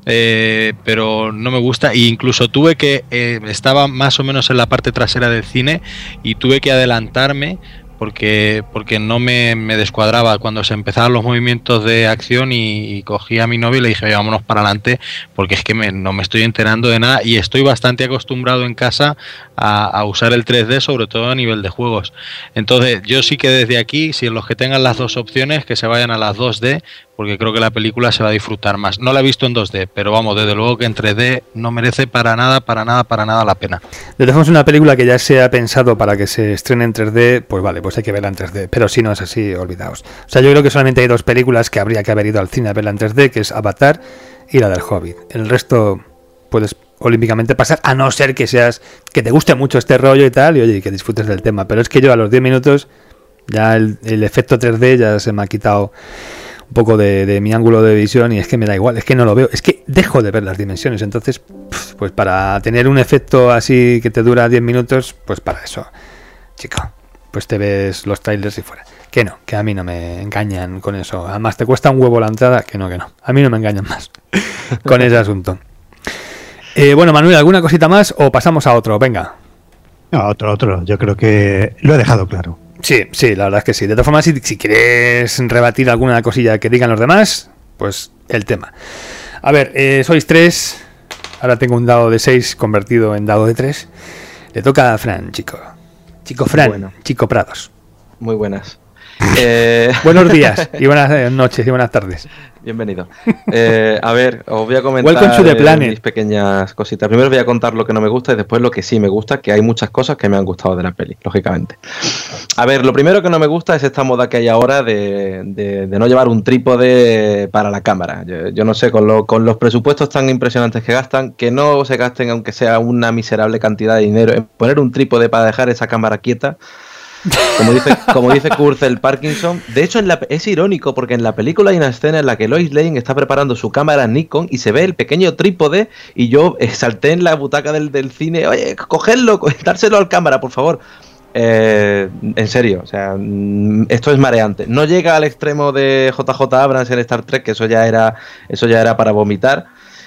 Eh, pero no me gusta. E incluso tuve que... Eh, estaba más o menos en la parte trasera del cine y tuve que adelantarme porque porque no me, me descuadraba cuando se empezaban los movimientos de acción y, y cogí a mi novio y le dije, vámonos para adelante, porque es que me, no me estoy enterando de nada y estoy bastante acostumbrado en casa a, a usar el tres D, sobre todo a nivel de juegos. Entonces yo sí que desde aquí, si los que tengan las dos opciones, que se vayan a las dos D, porque creo que la película se va a disfrutar más. No la he visto en dos D, pero vamos, desde luego que en tres D no merece para nada, para nada, para nada la pena. De todas formas, una película que ya se ha pensado para que se estrene en tres D, pues vale, pues hay que verla en tres D, pero si no es así, olvidaos. O sea, yo creo que solamente hay dos películas que habría que haber ido al cine a verla en tres D, que es Avatar y la del Hobbit. El resto puedes olímpicamente pasar, a no ser que seas, que te guste mucho este rollo y tal, y oye, que disfrutes del tema, pero es que yo a los diez minutos ya el, el efecto tres D ya se me ha quitado un poco de, de mi ángulo de visión y es que me da igual, es que no lo veo, es que dejo de ver las dimensiones, entonces pues para tener un efecto así que te dura diez minutos, pues para eso, chico, pues te ves los trailers y fuera. Que no, que a mí no me engañan con eso, además te cuesta un huevo la entrada, que no, que no, a mí no me engañan más con ese asunto. Eh, bueno, Manuel, ¿alguna cosita más o pasamos a otro? Venga. No, otro, otro, yo creo que lo he dejado claro. Sí, sí, la verdad es que sí. De todas formas, si, si quieres rebatir alguna cosilla que digan los demás, pues el tema. A ver, eh, sois tres. Ahora tengo un dado de seis convertido en dado de tres. Le toca a Fran, chico. Chico Fran, bueno. Chico Prados. Muy buenas. Eh... Buenos días y buenas noches y buenas tardes. Bienvenido. Eh, a ver, os voy a comentar eh, mis pequeñas cositas. Primero os voy a contar lo que no me gusta y después lo que sí me gusta, que hay muchas cosas que me han gustado de la peli, lógicamente. A ver, lo primero que no me gusta es esta moda que hay ahora de, de, de no llevar un trípode para la cámara. Yo, yo no sé, con, lo, con los presupuestos tan impresionantes que gastan, que no se gasten, aunque sea una miserable cantidad de dinero, en poner un trípode para dejar esa cámara quieta. Como dice, como dice Kurz, el Parkinson. De hecho, en la, es irónico porque en la película hay una escena en la que Lois Lane está preparando su cámara Nikon y se ve el pequeño trípode y yo eh, salté en la butaca del, del cine. Oye, cogedlo, dárselo al cámara, por favor. Eh, en serio, o sea, esto es mareante. No llega al extremo de J J Abrams en Star Trek, que eso ya era, eso ya era para vomitar.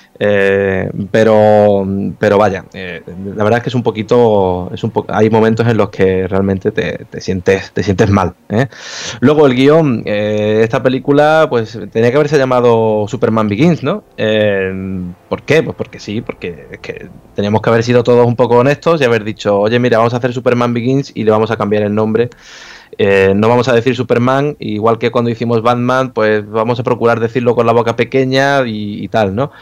Eh, pero pero vaya, eh, la verdad es que es un poquito, es un po- hay momentos en los que realmente te, te sientes te sientes mal, ¿eh? Luego el guión, eh, esta película pues tenía que haberse llamado Superman Begins, ¿no? Eh, ¿por qué? Pues porque sí, porque es que teníamos que haber sido todos un poco honestos y haber dicho, oye mira, vamos a hacer Superman Begins y le vamos a cambiar el nombre. Eh, no vamos a decir Superman, igual que cuando hicimos Batman, pues vamos a procurar decirlo con la boca pequeña y, y tal, ¿no?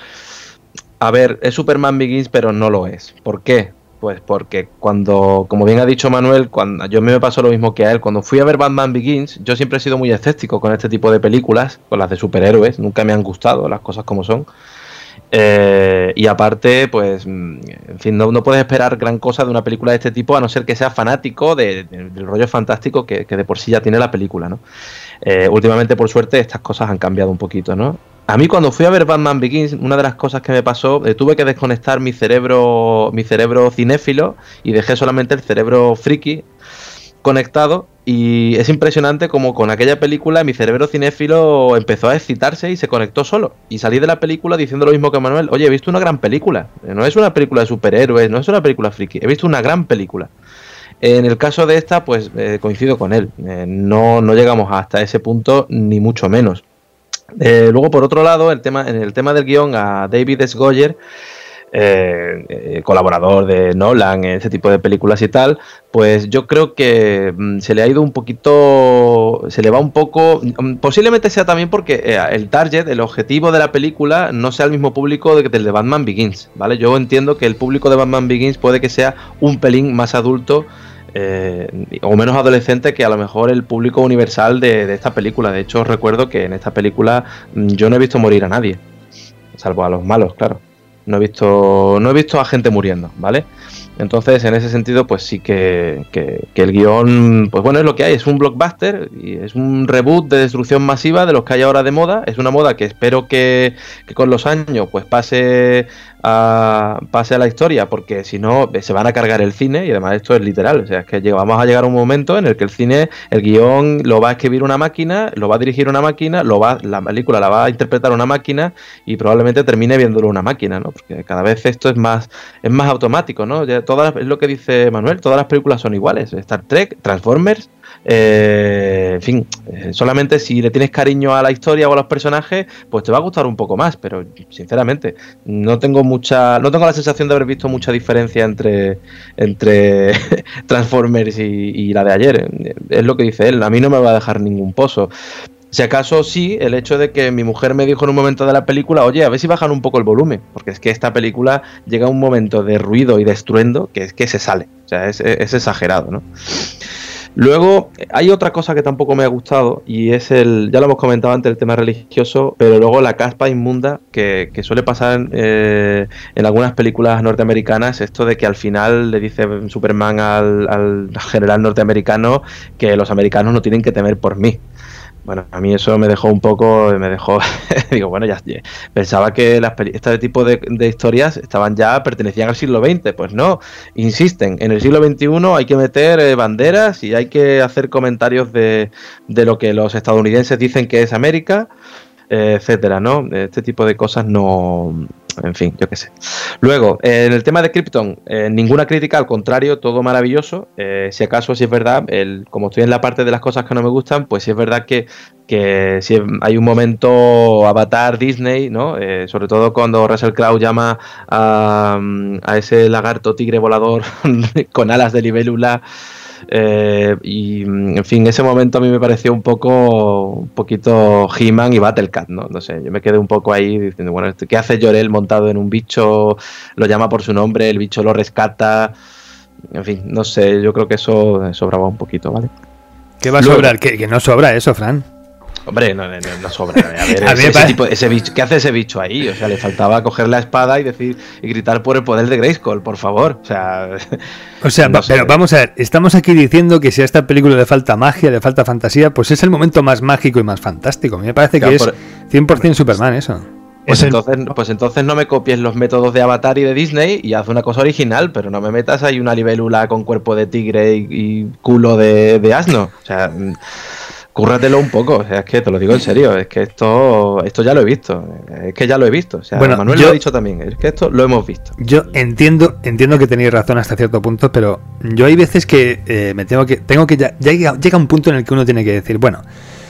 A ver, es Superman Begins, pero no lo es. ¿Por qué? Pues porque cuando, como bien ha dicho Manuel, cuando yo me pasó lo mismo que a él, cuando fui a ver Batman Begins, yo siempre he sido muy escéptico con este tipo de películas, con las de superhéroes, nunca me han gustado las cosas como son. Eh, y aparte, pues, en fin, no, no puedes esperar gran cosa de una película de este tipo, a no ser que seas fanático de, de, del rollo fantástico que, que de por sí ya tiene la película, ¿no? Eh, últimamente, por suerte, estas cosas han cambiado un poquito, ¿no? A mí, cuando fui a ver Batman Begins, una de las cosas que me pasó, eh, tuve que desconectar mi cerebro, mi cerebro cinéfilo y dejé solamente el cerebro friki conectado, y es impresionante como con aquella película mi cerebro cinéfilo empezó a excitarse y se conectó solo, y salí de la película diciendo lo mismo que Manuel: oye, he visto una gran película, no es una película de superhéroes, no es una película friki, he visto una gran película. En el caso de esta, pues eh, coincido con él, eh, no, no llegamos hasta ese punto, ni mucho menos. Eh, luego, por otro lado, el tema, en el tema del guión, a David S. Goyer, Eh, eh, colaborador de Nolan, ese tipo de películas y tal, pues yo creo que mm, se le ha ido un poquito, se le va un poco, mm, posiblemente sea también porque eh, el target, el objetivo de la película no sea el mismo público de, del de Batman Begins, ¿vale? Yo entiendo que el público de Batman Begins puede que sea un pelín más adulto eh, o menos adolescente que a lo mejor el público universal de, de esta película. De hecho, os recuerdo que en esta película mm, yo no he visto morir a nadie, salvo a los malos, claro. No he visto no he visto a gente muriendo, ¿vale? Entonces, en ese sentido, pues sí que, que, que el guión, pues bueno, es lo que hay, es un blockbuster y es un reboot de destrucción masiva de los que hay ahora de moda. Es una moda que espero que, que con los años pues pase a, pase a la historia, porque si no se van a cargar el cine, y además esto es literal, o sea, es que vamos a llegar a un momento en el que el cine, el guión lo va a escribir una máquina, lo va a dirigir una máquina, lo va, la película la va a interpretar una máquina y probablemente termine viéndolo una máquina, ¿no? Porque cada vez esto es más, es más automático, ¿no? Ya todas las, es lo que dice Manuel, todas las películas son iguales, Star Trek, Transformers, eh, en fin, eh, solamente si le tienes cariño a la historia o a los personajes, pues te va a gustar un poco más, pero sinceramente no tengo mucha, no tengo la sensación de haber visto mucha diferencia entre, entre Transformers y, y la de ayer. Es lo que dice él, a mí no me va a dejar ningún pozo. Si acaso sí, el hecho de que mi mujer me dijo en un momento de la película: oye, a ver si bajan un poco el volumen, porque es que esta película llega a un momento de ruido y de estruendo que es que se sale, o sea, es, es exagerado, ¿no? Luego, hay otra cosa que tampoco me ha gustado, y es el, ya lo hemos comentado antes, el tema religioso, pero luego la caspa inmunda que, que suele pasar eh, en algunas películas norteamericanas, esto de que al final le dice Superman al, al general norteamericano que los americanos no tienen que temer por mí. Bueno, a mí eso me dejó un poco, me dejó, digo, bueno, ya, ya pensaba que las, este tipo de, de historias estaban ya, pertenecían al siglo veinte, pues no, insisten, en el siglo veintiuno hay que meter eh, banderas y hay que hacer comentarios de, de lo que los estadounidenses dicen que es América, eh, etcétera, ¿no? Este tipo de cosas no... En fin, yo qué sé. Luego, eh, en el tema de Krypton, eh, ninguna crítica, al contrario, todo maravilloso. Eh, si acaso, si es verdad, el, como estoy en la parte de las cosas que no me gustan, pues sí es verdad que, que si hay un momento Avatar Disney, ¿no? Eh, sobre todo cuando Russell Crowe llama a, a ese lagarto tigre volador con alas de libélula. Eh, y en fin, ese momento a mí me pareció un poco un poquito He-Man y Battlecat, ¿no? No sé, yo me quedé un poco ahí diciendo, bueno, ¿qué hace Jor-El montado en un bicho? Lo llama por su nombre, el bicho lo rescata, en fin, no sé, yo creo que eso sobraba un poquito, ¿vale? ¿Qué va a Luego, sobrar? Que, que no sobra eso, Fran. Hombre, no, no, no sobra. A ver, a ese, ese tipo, ese bicho, ¿qué hace ese bicho ahí? O sea, le faltaba coger la espada y decir y gritar por el poder de Grayskull, por favor. O sea, o sea, no pero sé. Vamos a ver, estamos aquí diciendo que si a esta película le falta magia, le falta fantasía, pues es el momento más mágico y más fantástico. A mí me parece que claro, es cien por ciento Superman eso. Pues entonces, pues entonces no me copies los métodos de Avatar y de Disney y haz una cosa original, pero no me metas ahí una libélula con cuerpo de tigre y, y culo de, de asno. O sea... Cúrratelo un poco, o sea, es que te lo digo en serio, es que esto esto ya lo he visto, es que ya lo he visto, o sea, bueno, Manuel yo, lo ha dicho también, es que esto lo hemos visto. Yo entiendo entiendo que tenéis razón hasta cierto punto, pero yo hay veces que eh, me tengo que tengo que ya, ya llega, llega un punto en el que uno tiene que decir, bueno,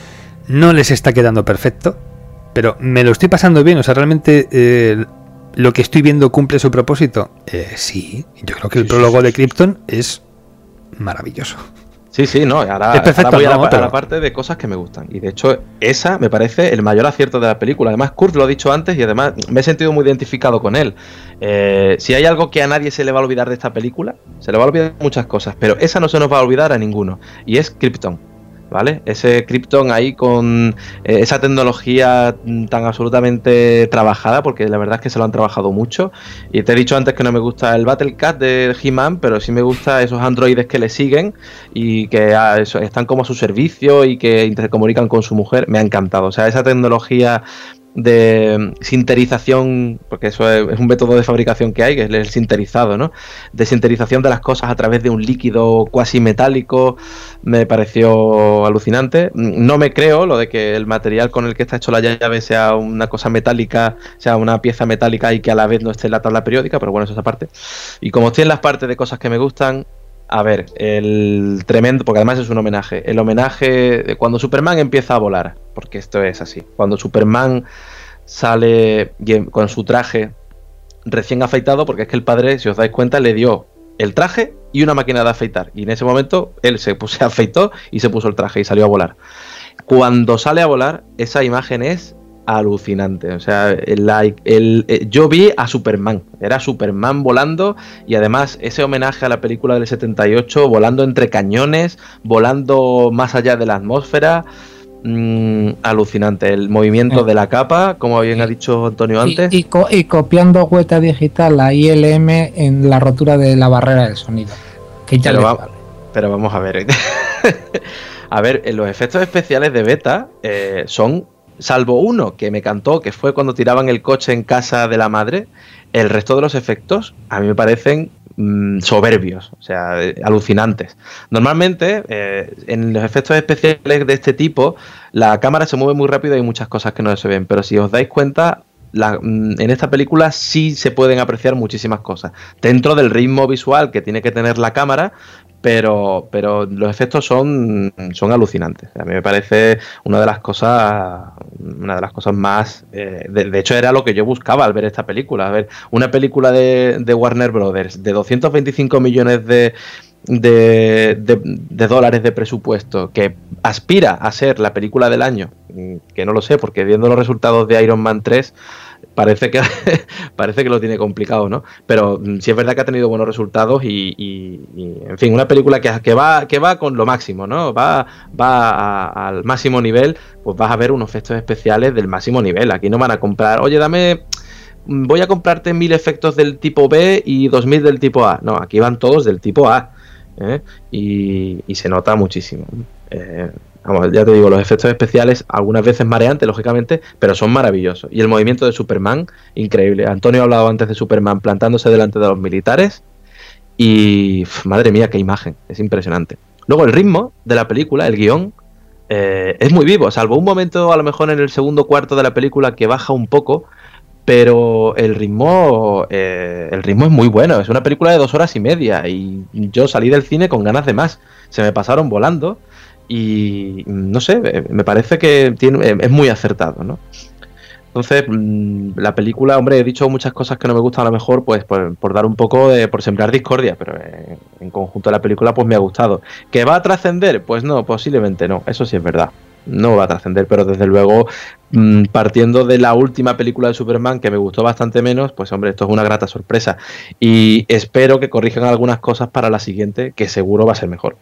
no les está quedando perfecto, pero me lo estoy pasando bien, o sea, realmente eh, lo que estoy viendo cumple su propósito. Eh, sí, yo creo que el sí, prólogo sí, de Krypton es maravilloso. Sí, sí, no, ahora, es perfecto, ahora voy no, a, la, pero... a la parte de cosas que me gustan. Y de hecho, esa me parece el mayor acierto de la película. Además, Kurt lo ha dicho antes y además me he sentido muy identificado con él. Eh, si hay algo que a nadie se le va a olvidar de esta película, se le va a olvidar muchas cosas, pero esa no se nos va a olvidar a ninguno. Y es Krypton. ¿vale? Ese Krypton ahí con eh, esa tecnología tan absolutamente trabajada, porque la verdad es que se lo han trabajado mucho. Y te he dicho antes que no me gusta el Battle Cat de He-Man, pero sí me gusta esos androides que le siguen y que ah, eso, están como a su servicio y que intercomunican con su mujer. Me ha encantado. O sea, esa tecnología de sinterización, porque eso es, es un método de fabricación que hay, que es el sinterizado, ¿no? De sinterización de las cosas a través de un líquido cuasi metálico, me pareció alucinante. No me creo lo de que el material con el que está hecho la llave sea una cosa metálica, sea una pieza metálica y que a la vez no esté en la tabla periódica, pero bueno, eso es aparte. Y como estoy en las partes de cosas que me gustan, a ver, el tremendo, porque además es un homenaje, el homenaje de cuando Superman empieza a volar, porque esto es así, cuando Superman sale con su traje recién afeitado, porque es que el padre, si os dais cuenta, le dio el traje y una máquina de afeitar, y en ese momento él se, pues, se afeitó y se puso el traje y salió a volar. Cuando sale a volar, esa imagen es alucinante. O sea, el, el, el, yo vi a Superman, era Superman volando, y además ese homenaje a la película del setenta y ocho, volando entre cañones, volando más allá de la atmósfera. Mmm, alucinante. El movimiento eh. de la capa, como bien ha dicho Antonio antes, y, y, co y copiando huella digital, la I L M, en la rotura de la barrera del sonido, que ya pero, le va, vale. pero vamos a ver a ver, los efectos especiales de Beta eh, son, salvo uno que me encantó, que fue cuando tiraban el coche en casa de la madre, el resto de los efectos a mí me parecen mmm, soberbios, o sea, eh, alucinantes. Normalmente, eh, en los efectos especiales de este tipo, la cámara se mueve muy rápido y hay muchas cosas que no se ven, pero si os dais cuenta, la, en esta película sí se pueden apreciar muchísimas cosas, dentro del ritmo visual que tiene que tener la cámara, pero, pero los efectos son, son alucinantes. A mí me parece una de las cosas, una de las cosas más, eh, de, de hecho era lo que yo buscaba al ver esta película, a ver, una película de, de Warner Brothers de doscientos veinticinco millones de De, de, de dólares de presupuesto, que aspira a ser la película del año, que no lo sé, porque viendo los resultados de Iron Man tres parece que parece que lo tiene complicado, ¿no? Pero sí es verdad que ha tenido buenos resultados y, y, y en fin, una película que, que va que va con lo máximo, ¿no? Va, va a, al máximo nivel, pues vas a ver unos efectos especiales del máximo nivel. Aquí no van a comprar, oye, dame... voy a comprarte mil efectos del tipo B y dos mil del tipo A. No, aquí van todos del tipo A. ¿Eh? Y, y se nota muchísimo. Eh, vamos, ya te digo, los efectos especiales algunas veces mareantes, lógicamente, pero son maravillosos. Y el movimiento de Superman, increíble. Antonio ha hablado antes de Superman plantándose delante de los militares y pff, madre mía, qué imagen, es impresionante. Luego el ritmo de la película, el guión, eh, es muy vivo, salvo un momento a lo mejor en el segundo cuarto de la película que baja un poco, pero el ritmo eh, el ritmo es muy bueno. Es una película de dos horas y media y yo salí del cine con ganas de más, se me pasaron volando y no sé, me parece que tiene, es muy acertado, ¿no? Entonces la película, hombre, he dicho muchas cosas que no me gustan a lo mejor, pues por, por dar un poco de, por sembrar discordia, pero eh, en conjunto la película pues me ha gustado. ¿Que va a trascender? Pues no, posiblemente no, eso sí es verdad. No va a trascender, pero desde luego mmm, partiendo de la última película de Superman que me gustó bastante menos, pues hombre, esto es una grata sorpresa y espero que corrijan algunas cosas para la siguiente, que seguro va a ser mejor.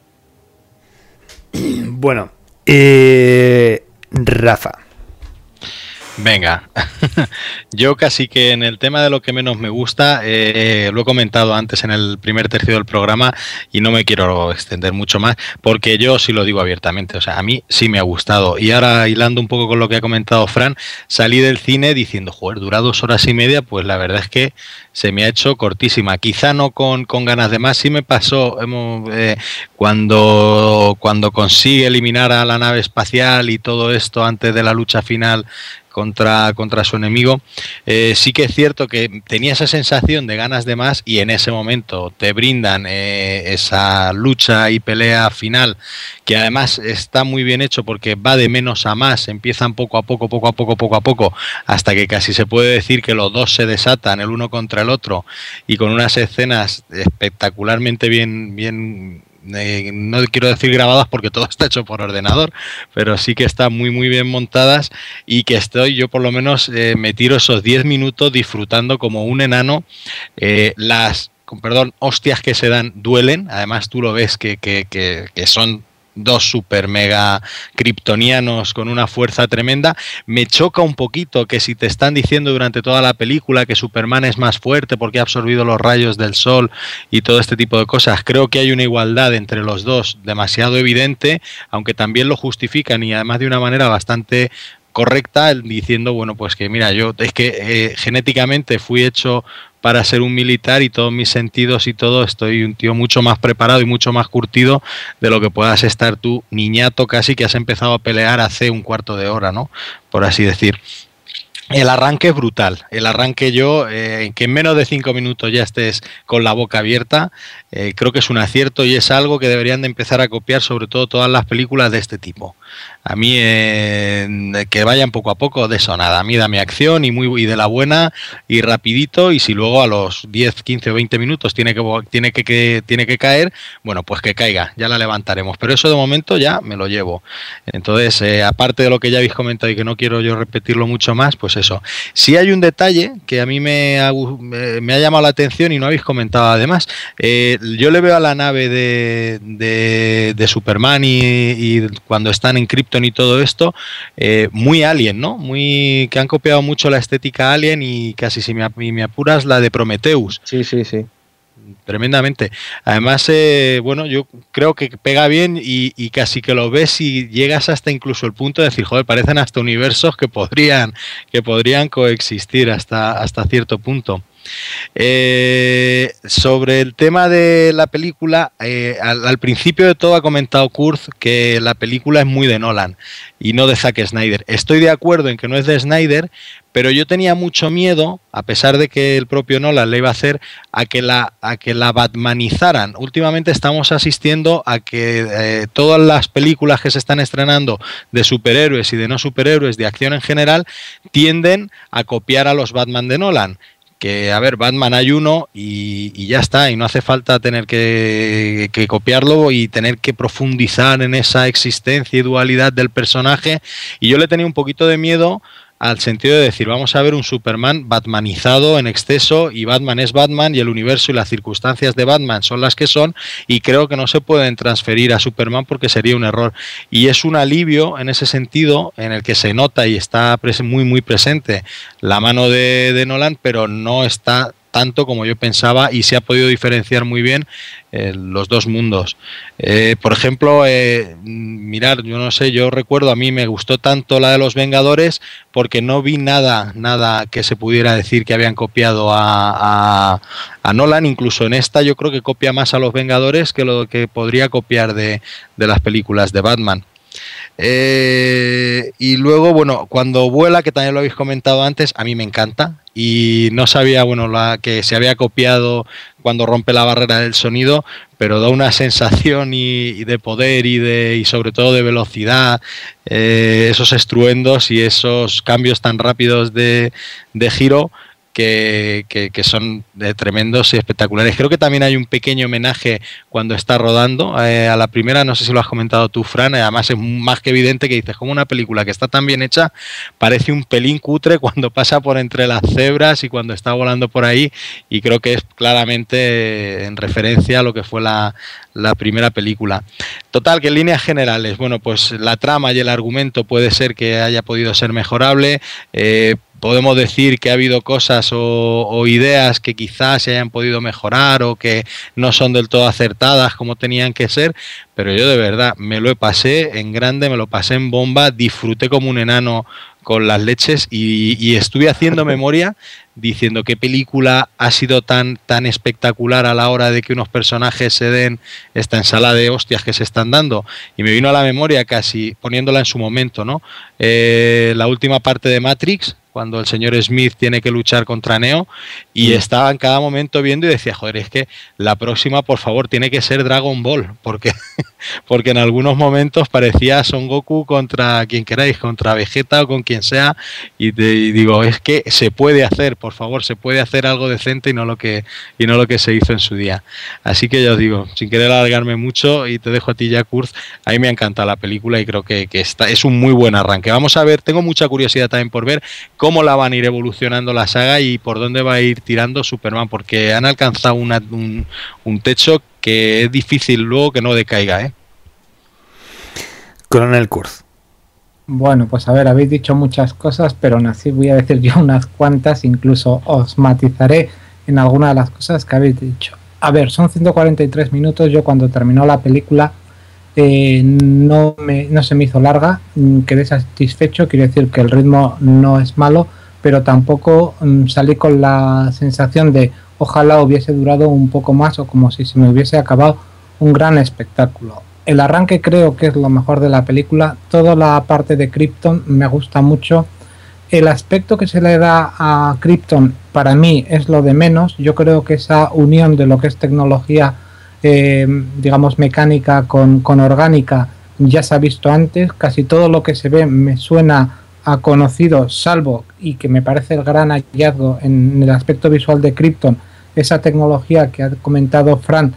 Bueno, eh, Rafa. Venga, yo casi que en el tema de lo que menos me gusta, eh, lo he comentado antes en el primer tercio del programa y no me quiero extender mucho más porque yo sí lo digo abiertamente, o sea, a mí sí me ha gustado y ahora hilando un poco con lo que ha comentado Fran, salí del cine diciendo, joder, dura dos horas y media, pues la verdad es que se me ha hecho cortísima, quizá no con, con ganas de más, sí me pasó hemos, eh, cuando, cuando consigue eliminar a la nave espacial y todo esto antes de la lucha final contra, contra su enemigo, eh, sí que es cierto que tenía esa sensación de ganas de más y en ese momento te brindan eh, esa lucha y pelea final que además está muy bien hecho porque va de menos a más, empiezan poco a poco, poco a poco, poco a poco, hasta que casi se puede decir que los dos se desatan el uno contra el otro y con unas escenas espectacularmente bien, bien Eh, no quiero decir grabadas porque todo está hecho por ordenador, pero sí que están muy muy bien montadas y que estoy yo por lo menos eh, me tiro esos diez minutos disfrutando como un enano. Eh, las, con perdón, hostias que se dan duelen, además tú lo ves que, que, que, que son dos super mega kryptonianos con una fuerza tremenda. Me choca un poquito que si te están diciendo durante toda la película que Superman es más fuerte porque ha absorbido los rayos del sol y todo este tipo de cosas, creo que hay una igualdad entre los dos demasiado evidente, aunque también lo justifican y además de una manera bastante correcta, diciendo, bueno, pues que mira, yo es que eh, genéticamente fui hecho para ser un militar y todos mis sentidos y todo, estoy un tío mucho más preparado y mucho más curtido de lo que puedas estar tú, niñato casi, que has empezado a pelear hace un cuarto de hora, ¿no? Por así decir. El arranque es brutal. El arranque yo, eh, que en menos de cinco minutos ya estés con la boca abierta, eh, creo que es un acierto y es algo que deberían de empezar a copiar, sobre todo todas las películas de este tipo. A mí, eh, que vayan poco a poco, de eso nada. A mí dame acción y, muy, y de la buena y rapidito, y si luego a los diez, quince o veinte minutos tiene que, tiene que, que, tiene que caer, bueno, pues que caiga, ya la levantaremos. Pero eso de momento ya me lo llevo. Entonces, eh, aparte de lo que ya habéis comentado y que no quiero yo repetirlo mucho más, pues eso. Sí hay un detalle que a mí me ha, me ha llamado la atención y no habéis comentado además. Eh, yo le veo a la nave de, de, de Superman y, y cuando están en Krypton y todo esto, eh, muy Alien, ¿no? Muy, que han copiado mucho la estética Alien y casi si me, me apuras la de Prometheus. Sí, sí, sí. Tremendamente. Además, eh, bueno, yo creo que pega bien y, y casi que lo ves y llegas hasta incluso el punto de decir, joder, parecen hasta universos que podrían, que podrían coexistir hasta, hasta cierto punto. Eh, sobre el tema de la película, eh, al, al principio de todo ha comentado Kurz que la película es muy de Nolan y no de Zack Snyder. Estoy de acuerdo en que no es de Snyder, pero yo tenía mucho miedo, a pesar de que el propio Nolan le iba a hacer, a que la, a que la batmanizaran. Últimamente estamos asistiendo a que eh, todas las películas que se están estrenando de superhéroes y de no superhéroes, de acción en general, tienden a copiar a los Batman de Nolan. Que, a ver, Batman hay uno y, y ya está, y no hace falta tener que, que copiarlo y tener que profundizar en esa existencia y dualidad del personaje. Y yo le tenía un poquito de miedo al sentido de decir, vamos a ver un Superman batmanizado en exceso y Batman es Batman y el universo y las circunstancias de Batman son las que son y creo que no se pueden transferir a Superman porque sería un error. Y es un alivio en ese sentido en el que se nota y está muy muy presente la mano de, de Nolan, pero no está tanto como yo pensaba y se ha podido diferenciar muy bien eh, los dos mundos. Eh, por ejemplo, eh, mirar, yo no sé, yo recuerdo, a mí me gustó tanto la de los Vengadores porque no vi nada, nada que se pudiera decir que habían copiado a, a, a Nolan. Incluso en esta yo creo que copia más a los Vengadores que lo que podría copiar de, de las películas de Batman. Eh, y luego, bueno, cuando vuela, que también lo habéis comentado antes, a mí me encanta y no sabía, bueno, la que se había copiado cuando rompe la barrera del sonido, pero da una sensación y, y de poder y de y sobre todo de velocidad, eh, esos estruendos y esos cambios tan rápidos de, de giro. Que, que, que son eh, tremendos y espectaculares. Creo que también hay un pequeño homenaje cuando está rodando eh, a la primera, no sé si lo has comentado tú, Fran, además es más que evidente que dices, como una película que está tan bien hecha, parece un pelín cutre cuando pasa por entre las cebras y cuando está volando por ahí, y creo que es claramente en referencia a lo que fue la, la primera película. Total, que en líneas generales, bueno, pues la trama y el argumento puede ser que haya podido ser mejorable, eh, podemos decir que ha habido cosas o, o ideas que quizás se hayan podido mejorar o que no son del todo acertadas como tenían que ser, pero yo de verdad me lo pasé en grande, me lo pasé en bomba, disfruté como un enano con las leches y, y estuve haciendo memoria diciendo qué película ha sido tan, tan espectacular a la hora de que unos personajes se den esta ensalada de hostias que se están dando, y me vino a la memoria casi poniéndola en su momento, ¿no? Eh, la última parte de Matrix, cuando el señor Smith tiene que luchar contra Neo y mm. estaba en cada momento viendo y decía, joder, es que la próxima por favor tiene que ser Dragon Ball, porque, porque en algunos momentos parecía Son Goku contra quien queráis, contra Vegeta o con quien sea, y, te, y digo, es que se puede hacer, por favor, se puede hacer algo decente y no lo que y no lo que se hizo en su día. Así que ya os digo, sin querer alargarme mucho, y te dejo a ti ya, Kurz, a mí me ha encantado la película y creo que, que está, es un muy buen arranque. Vamos a ver, tengo mucha curiosidad también por ver cómo la van a ir evolucionando la saga y por dónde va a ir tirando Superman, porque han alcanzado una, un, un techo que es difícil luego que no decaiga, ¿eh? Coronel Kurz. Bueno, pues a ver, habéis dicho muchas cosas, pero aún así voy a decir yo unas cuantas, incluso os matizaré en alguna de las cosas que habéis dicho. A ver, son ciento cuarenta y tres minutos, yo cuando terminó la película eh, no, me, no se me hizo larga, quedé satisfecho, quiero decir que el ritmo no es malo, pero tampoco mm, salí con la sensación de ojalá hubiese durado un poco más o como si se me hubiese acabado un gran espectáculo. El arranque creo que es lo mejor de la película, toda la parte de Krypton me gusta mucho, el aspecto que se le da a Krypton para mí es lo de menos, yo creo que esa unión de lo que es tecnología, eh, digamos mecánica con, con orgánica ya se ha visto antes, casi todo lo que se ve me suena a conocido, salvo, y que me parece el gran hallazgo en el aspecto visual de Krypton, esa tecnología que ha comentado Fran,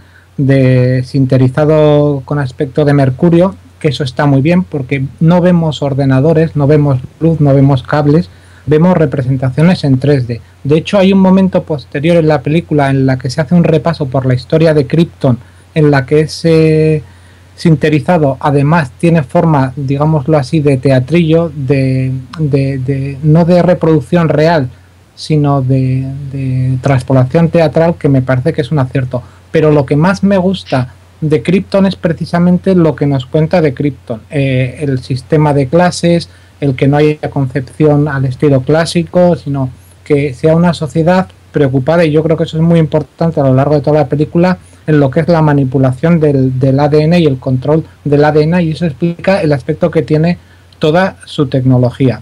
de sinterizado con aspecto de mercurio, que eso está muy bien porque no vemos ordenadores, no vemos luz, no vemos cables, vemos representaciones en tres D. De hecho hay un momento posterior en la película en la que se hace un repaso por la historia de Krypton, en la que ese sinterizado además tiene forma, digámoslo así, de teatrillo, de, de, de no de reproducción real, sino de, de transpolación teatral, que me parece que es un acierto. Pero lo que más me gusta de Krypton es precisamente lo que nos cuenta de Krypton, eh, el sistema de clases, el que no haya concepción al estilo clásico, sino que sea una sociedad preocupada, y yo creo que eso es muy importante a lo largo de toda la película, en lo que es la manipulación del, del A D N y el control del A D N, y eso explica el aspecto que tiene toda su tecnología.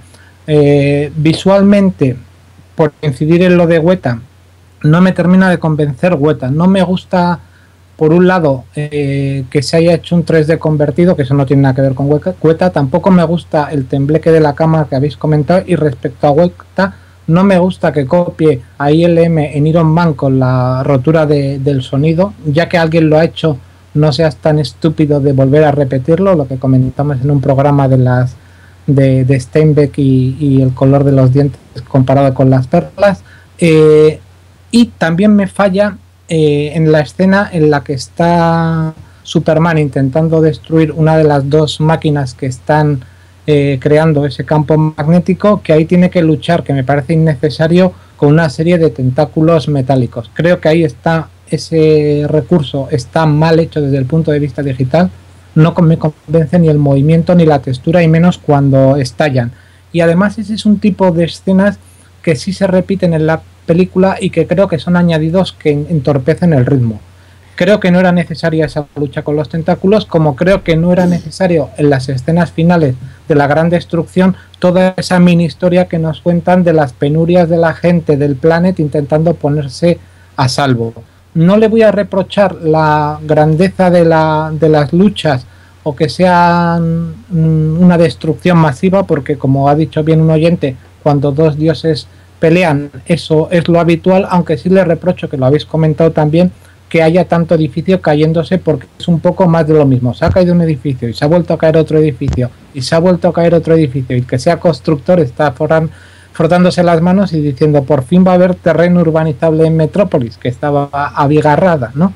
Eh, visualmente, por incidir en lo de Weta, no me termina de convencer Weta, no me gusta por un lado eh, que se haya hecho un tres D convertido, que eso no tiene nada que ver con Weta, tampoco me gusta el tembleque de la cámara que habéis comentado, y respecto a Weta no me gusta que copie a I L M en Iron Man con la rotura de, del sonido, ya que alguien lo ha hecho, no seas tan estúpido de volver a repetirlo, lo que comentamos en un programa de las de, de Steinbeck y, y el color de los dientes comparado con las perlas. eh, Y también me falla eh, en la escena en la que está Superman intentando destruir una de las dos máquinas que están eh, creando ese campo magnético, que ahí tiene que luchar, que me parece innecesario, con una serie de tentáculos metálicos. Creo que ahí está, ese recurso está mal hecho desde el punto de vista digital, no me convence ni el movimiento ni la textura, y menos cuando estallan. Y además ese es un tipo de escenas que sí se repiten en la película y que creo que son añadidos que entorpecen el ritmo. Creo que no era necesaria esa lucha con los tentáculos, como creo que no era necesario en las escenas finales de la gran destrucción toda esa mini historia que nos cuentan de las penurias de la gente del planeta intentando ponerse a salvo. No le voy a reprochar la grandeza de, la, de las luchas o que sean una destrucción masiva, porque como ha dicho bien un oyente, cuando dos dioses pelean, eso es lo habitual, aunque sí le reprocho, que lo habéis comentado también, que haya tanto edificio cayéndose, porque es un poco más de lo mismo. Se ha caído un edificio y se ha vuelto a caer otro edificio y se ha vuelto a caer otro edificio, y que sea constructor está foran, frotándose las manos y diciendo por fin va a haber terreno urbanizable en Metrópolis, que estaba abigarrada, ¿no?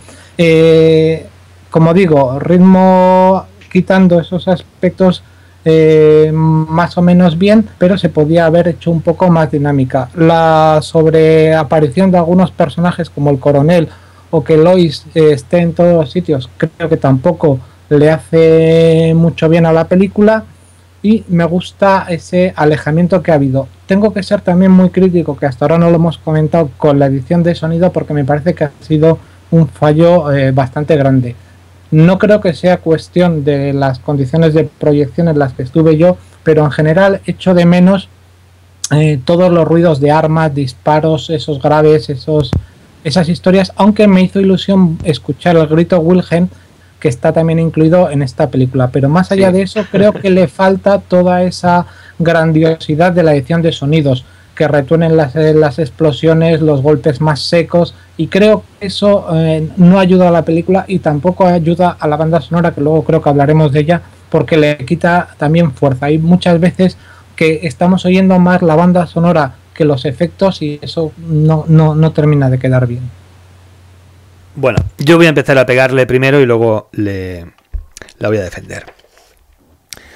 Eh, como digo, ritmo quitando esos aspectos Eh, más o menos bien, pero se podía haber hecho un poco más dinámica. La sobreaparición de algunos personajes como el coronel o que Lois eh, esté en todos los sitios, creo que tampoco le hace mucho bien a la película, y me gusta ese alejamiento que ha habido. Tengo que ser también muy crítico, que hasta ahora no lo hemos comentado, con la edición de sonido, porque me parece que ha sido un fallo eh, bastante grande. No creo que sea cuestión de las condiciones de proyección en las que estuve yo, pero en general echo de menos eh, todos los ruidos de armas, disparos, esos graves, esos, esas historias, aunque me hizo ilusión escuchar el grito Wilhelm, que está también incluido en esta película. Pero más allá sí. de eso, creo que le falta toda esa grandiosidad de la edición de sonidos, que retuenen las, las explosiones, los golpes más secos, y creo que eso eh, no ayuda a la película y tampoco ayuda a la banda sonora, que luego creo que hablaremos de ella, porque le quita también fuerza. Hay muchas veces que estamos oyendo más la banda sonora que los efectos, y eso no, no, no termina de quedar bien. Bueno, yo voy a empezar a pegarle primero y luego le la voy a defender.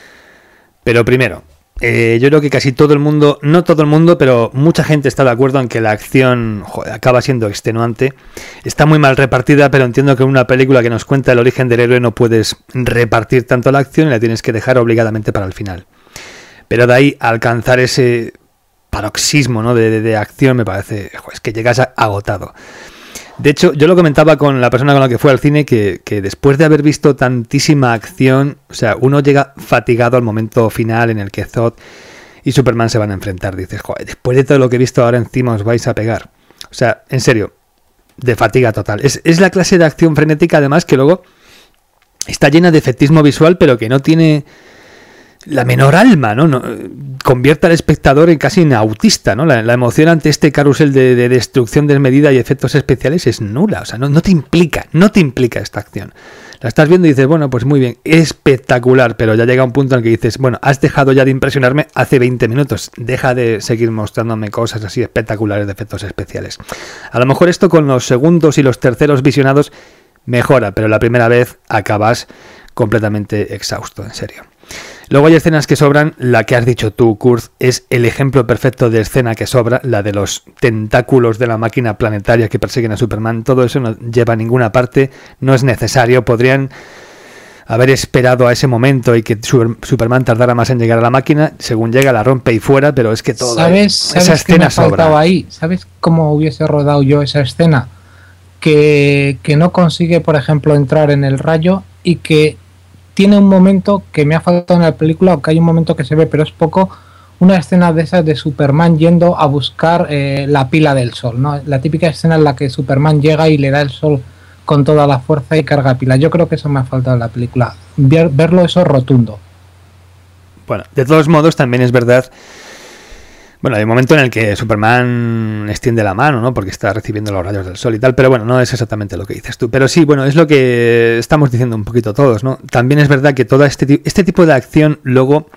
Pero primero, eh, yo creo que casi todo el mundo, no todo el mundo, pero mucha gente está de acuerdo en que la acción joder, acaba siendo extenuante. Está muy mal repartida, pero entiendo que en una película que nos cuenta el origen del héroe no puedes repartir tanto la acción y la tienes que dejar obligadamente para el final. Pero de ahí a alcanzar ese paroxismo, ¿no? de, de, de acción me parece joder, es que llegas a, agotado. De hecho, yo lo comentaba con la persona con la que fue al cine, que, que después de haber visto tantísima acción, o sea, uno llega fatigado al momento final en el que Zod y Superman se van a enfrentar. Dices, joder, después de todo lo que he visto ahora encima os vais a pegar. O sea, en serio, de fatiga total. Es, es la clase de acción frenética, además, que luego está llena de efectismo visual, pero que no tiene la menor alma, ¿no? no convierte al espectador en casi en autista, ¿no? La, la emoción ante este carrusel de, de destrucción desmedida y efectos especiales es nula, o sea, no, no te implica, no te implica esta acción. La estás viendo y dices, bueno, pues muy bien, espectacular, pero ya llega un punto en el que dices, bueno, has dejado ya de impresionarme hace veinte minutos, deja de seguir mostrándome cosas así espectaculares de efectos especiales. A lo mejor esto con los segundos y los terceros visionados mejora, pero la primera vez acabas completamente exhausto, en serio. Luego hay escenas que sobran, la que has dicho tú, Kurt, es el ejemplo perfecto de escena que sobra, la de los tentáculos de la máquina planetaria que persiguen a Superman. Todo eso no lleva a ninguna parte, no es necesario, podrían haber esperado a ese momento y que Superman tardara más en llegar a la máquina, según llega la rompe y fuera, pero es que todo ¿Sabes, ¿sabes esa escena qué me ha faltado sobra. ahí? ¿Sabes cómo hubiese rodado yo esa escena? Que, que no consigue, por ejemplo, entrar en el rayo y que tiene un momento que me ha faltado en la película, aunque hay un momento que se ve, pero es poco, una escena de esas de Superman yendo a buscar eh, la pila del sol, ¿no? La típica escena en la que Superman llega y le da el sol con toda la fuerza y carga pila. Yo creo que eso me ha faltado en la película, ver, verlo eso rotundo. Bueno, de todos modos también es verdad. Bueno, hay un momento en el que Superman extiende la mano, ¿no? Porque está recibiendo los rayos del sol y tal, pero bueno, no es exactamente lo que dices tú. Pero sí, bueno, es lo que estamos diciendo un poquito todos, ¿no? También es verdad que todo este, este tipo de acción luego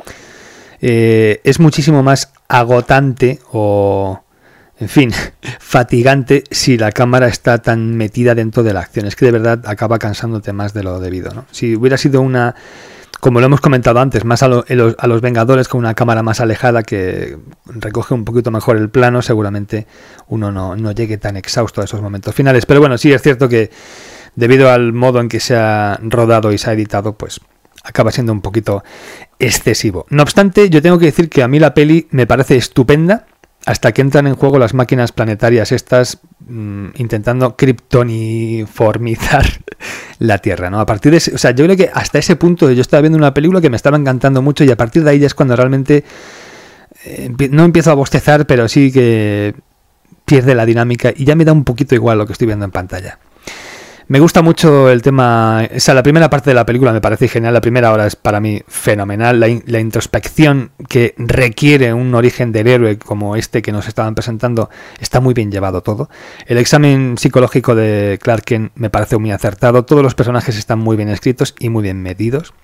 eh, es muchísimo más agotante o, en fin, fatigante si la cámara está tan metida dentro de la acción. Es que de verdad acaba cansándote más de lo debido, ¿no? Si hubiera sido una... Como lo hemos comentado antes, más a, lo, a, los, a los Vengadores con una cámara más alejada que recoge un poquito mejor el plano, seguramente uno no, no llegue tan exhausto a esos momentos finales. Pero bueno, sí es cierto que debido al modo en que se ha rodado y se ha editado, pues acaba siendo un poquito excesivo. No obstante, yo tengo que decir que a mí la peli me parece estupenda hasta que entran en juego las máquinas planetarias estas mmm, intentando kryptoniformizar la Tierra, ¿no? A partir de ese, o sea, yo creo que hasta ese punto yo estaba viendo una película que me estaba encantando mucho y a partir de ahí ya es cuando realmente eh, no empiezo a bostezar, pero sí que pierde la dinámica y ya me da un poquito igual lo que estoy viendo en pantalla. Me gusta mucho el tema, o sea, la primera parte de la película me parece genial, la primera hora es para mí fenomenal, la, in, la introspección que requiere un origen del héroe como este que nos estaban presentando está muy bien llevado todo, el examen psicológico de Clark Kent me parece muy acertado, todos los personajes están muy bien escritos y muy bien medidos.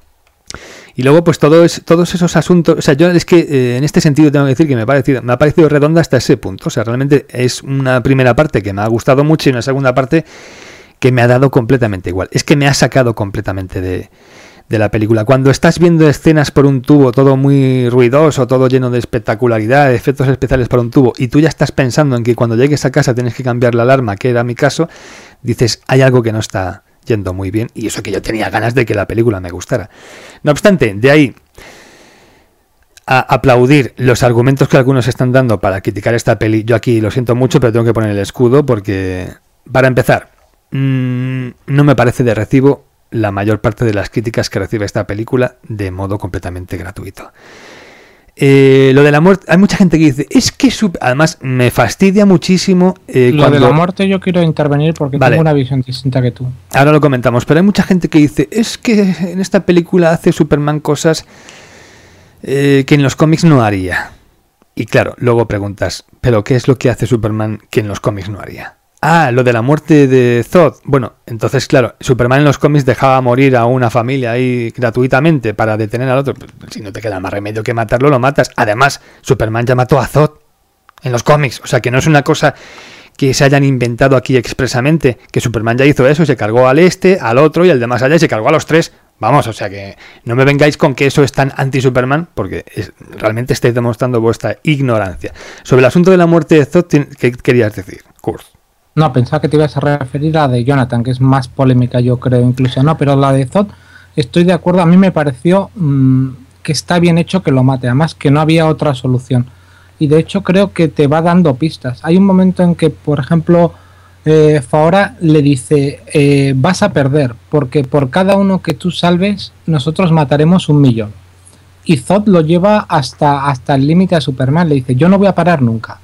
Y luego, pues todo es, todos esos asuntos, o sea, yo es que eh, en este sentido tengo que decir que me ha, parecido, me ha parecido redonda hasta ese punto, o sea, realmente es una primera parte que me ha gustado mucho y una segunda parte que me ha dado completamente igual. Es que me ha sacado completamente de, de la película. Cuando estás viendo escenas por un tubo, todo muy ruidoso, todo lleno de espectacularidad, de efectos especiales por un tubo, y tú ya estás pensando en que cuando llegues a casa tienes que cambiar la alarma, que era mi caso, dices, hay algo que no está yendo muy bien, y eso que yo tenía ganas de que la película me gustara. No obstante, de ahí a aplaudir los argumentos que algunos están dando para criticar esta peli, yo aquí lo siento mucho, pero tengo que poner el escudo porque, para empezar, no me parece de recibo la mayor parte de las críticas que recibe esta película de modo completamente gratuito. Eh, lo de la muerte, hay mucha gente que dice, es que super... además me fastidia muchísimo eh, lo cuando... de la muerte yo quiero intervenir porque vale, tengo una visión distinta que tú. Ahora lo comentamos, pero hay mucha gente que dice, es que en esta película hace Superman cosas eh, que en los cómics no haría. Y claro, luego preguntas, ¿pero qué es lo que hace Superman que en los cómics no haría? Ah, lo de la muerte de Zod. Bueno, entonces, claro, Superman en los cómics dejaba morir a una familia ahí gratuitamente para detener al otro. Si no te queda más remedio que matarlo, lo matas. Además, Superman ya mató a Zod en los cómics. O sea, que no es una cosa que se hayan inventado aquí expresamente. Que Superman ya hizo eso, se cargó al este, al otro y al de más allá y se cargó a los tres. Vamos, o sea que no me vengáis con que eso es tan anti-Superman, porque es, realmente estáis demostrando vuestra ignorancia. Sobre el asunto de la muerte de Zod, ¿qué querías decir, Kurt? No, pensaba que te ibas a referir a la de Jonathan, que es más polémica, yo creo, incluso. No, pero la de Zod, estoy de acuerdo. A mí me pareció mmm, que está bien hecho que lo mate, además que no había otra solución. Y de hecho creo que te va dando pistas. Hay un momento en que, por ejemplo, eh, Faora le dice, eh, vas a perder, porque por cada uno que tú salves, nosotros mataremos un millón. Y Zod lo lleva hasta, hasta el límite a Superman, le dice, yo no voy a parar nunca.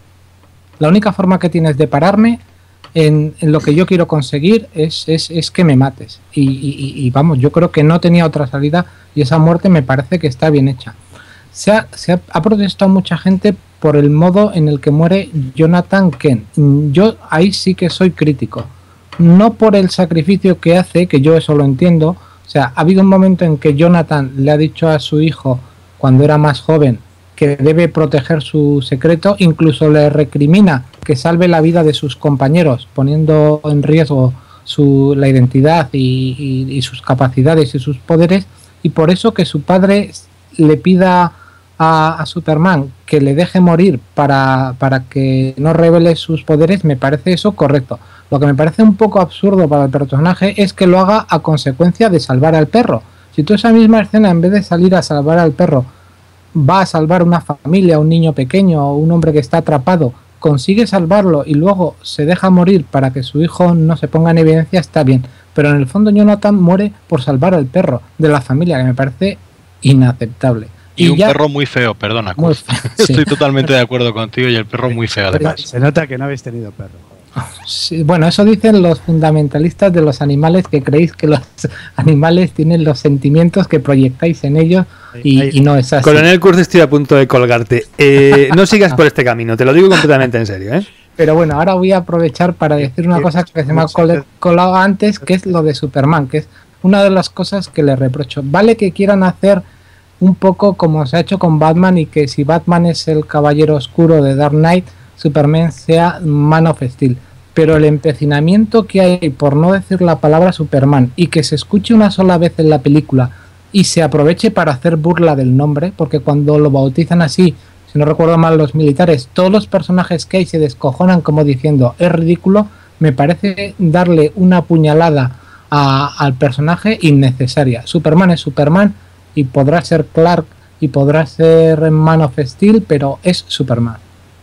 La única forma que tienes de pararme en, en lo que yo quiero conseguir es, es, es que me mates. Y, y, y vamos, yo creo que no tenía otra salida y esa muerte me parece que está bien hecha. Se ha, se ha, ha protestado mucha gente por el modo en el que muere Jonathan Kent. Yo ahí sí que soy crítico. No por el sacrificio que hace, que yo eso lo entiendo. O sea, ha habido un momento en que Jonathan le ha dicho a su hijo, cuando era más joven, que debe proteger su secreto, incluso le recrimina que salve la vida de sus compañeros, poniendo en riesgo su, la identidad y, y, y sus capacidades y sus poderes, y por eso que su padre le pida a, a Superman que le deje morir para, para que no revele sus poderes, me parece eso correcto. Lo que me parece un poco absurdo para el personaje es que lo haga a consecuencia de salvar al perro. Si tú esa misma escena, en vez de salir a salvar al perro, va a salvar una familia, un niño pequeño o un hombre que está atrapado, consigue salvarlo y luego se deja morir para que su hijo no se ponga en evidencia, está bien. Pero en el fondo Jonathan muere por salvar al perro de la familia, que me parece inaceptable. Y, y un ya... perro muy feo, perdona. Muy feo, Estoy sí. totalmente de acuerdo contigo y el perro muy feo además. Se nota que no habéis tenido perro. Sí, bueno, eso dicen los fundamentalistas de los animales, que creéis que los animales tienen los sentimientos que proyectáis en ellos y, y no es así. Coronel Kurz, estoy a punto de colgarte. Eh, no sigas por este camino, te lo digo completamente en serio, ¿eh? Pero bueno, ahora voy a aprovechar para decir una cosa que se me ha colado antes, que es lo de Superman, que es una de las cosas que le reprocho. Vale que quieran hacer un poco como se ha hecho con Batman, y que si Batman es el caballero oscuro de Dark Knight, Superman sea Man of Steel. Pero el empecinamiento que hay por no decir la palabra Superman y que se escuche una sola vez en la película y se aproveche para hacer burla del nombre, porque cuando lo bautizan así, si no recuerdo mal los militares, todos los personajes que hay se descojonan como diciendo es ridículo, me parece darle una puñalada a, al personaje innecesaria. Superman es Superman y podrá ser Clark y podrá ser Man of Steel, pero es Superman.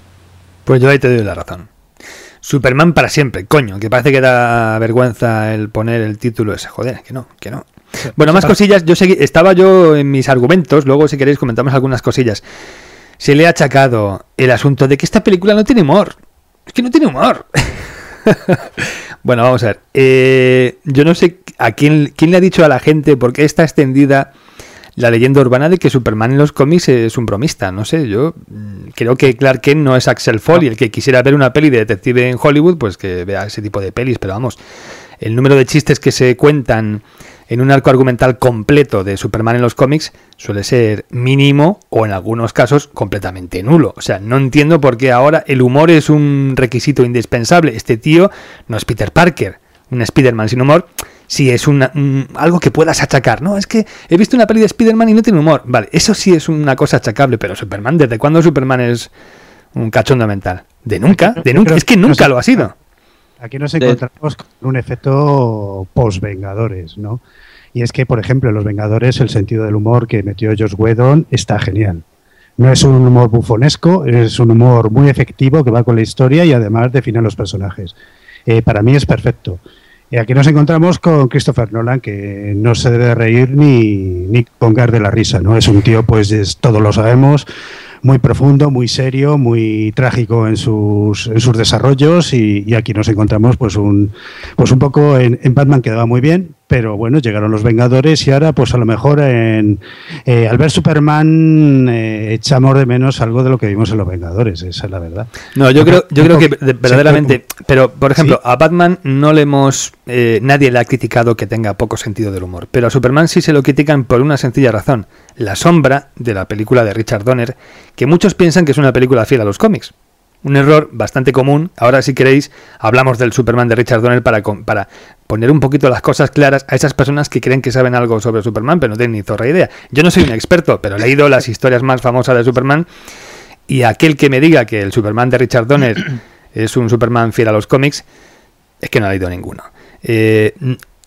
Pues yo ahí te doy la razón. Superman para siempre, coño, que parece que da vergüenza el poner el título ese, joder, que no, que no. Bueno, más cosillas, yo seguí, estaba yo en mis argumentos, luego si queréis comentamos algunas cosillas. Se le ha achacado el asunto de que esta película no tiene humor, es que no tiene humor. Bueno, vamos a ver, eh, yo no sé a quién, quién le ha dicho a la gente por qué está extendida la leyenda urbana de que Superman en los cómics es un bromista. No sé, yo creo que Clark Kent no es Axel Foley. El que quisiera ver una peli de detective en Hollywood, pues que vea ese tipo de pelis. Pero vamos, el número de chistes que se cuentan en un arco argumental completo de Superman en los cómics suele ser mínimo o en algunos casos completamente nulo. O sea, no entiendo por qué ahora el humor es un requisito indispensable. Este tío no es Peter Parker, un Spider-Man sin humor. Sí, es una, un, algo que puedas achacar. No, es que he visto una peli de Spider-Man y no tiene humor. Vale, eso sí es una cosa achacable, pero Superman, ¿desde cuándo Superman es un cachondo mental? De nunca, de nunca. Es que nunca lo ha sido. Aquí nos encontramos con un efecto post-Vengadores, ¿no? Y es que, por ejemplo, en Los Vengadores el sentido del humor que metió Joss Whedon está genial. No es un humor bufonesco, es un humor muy efectivo que va con la historia y además define los personajes. Eh, para mí es perfecto. Y aquí nos encontramos con Christopher Nolan, que no se debe reír ni, ni colgar de la risa, ¿no? Es un tío, pues es, todos lo sabemos, muy profundo, muy serio, muy trágico en sus, en sus desarrollos, y, y aquí nos encontramos pues un, pues un poco en, en Batman quedaba muy bien, pero bueno, llegaron los Vengadores y ahora pues a lo mejor en, eh, al ver Superman eh, echamos de menos algo de lo que vimos en los Vengadores, esa es la verdad. No, yo creo, yo creo que verdaderamente, pero por ejemplo, ¿sí? A Batman no le hemos, eh, nadie le ha criticado que tenga poco sentido del humor, pero a Superman sí se lo critican por una sencilla razón: La Sombra, de la película de Richard Donner, que muchos piensan que es una película fiel a los cómics. Un error bastante común. Ahora, si queréis, hablamos del Superman de Richard Donner para, para poner un poquito las cosas claras a esas personas que creen que saben algo sobre Superman, pero no tienen ni zorra idea. Yo no soy un experto, pero he leído las historias más famosas de Superman, y aquel que me diga que el Superman de Richard Donner es un Superman fiel a los cómics, es que no ha leído ninguno. Eh,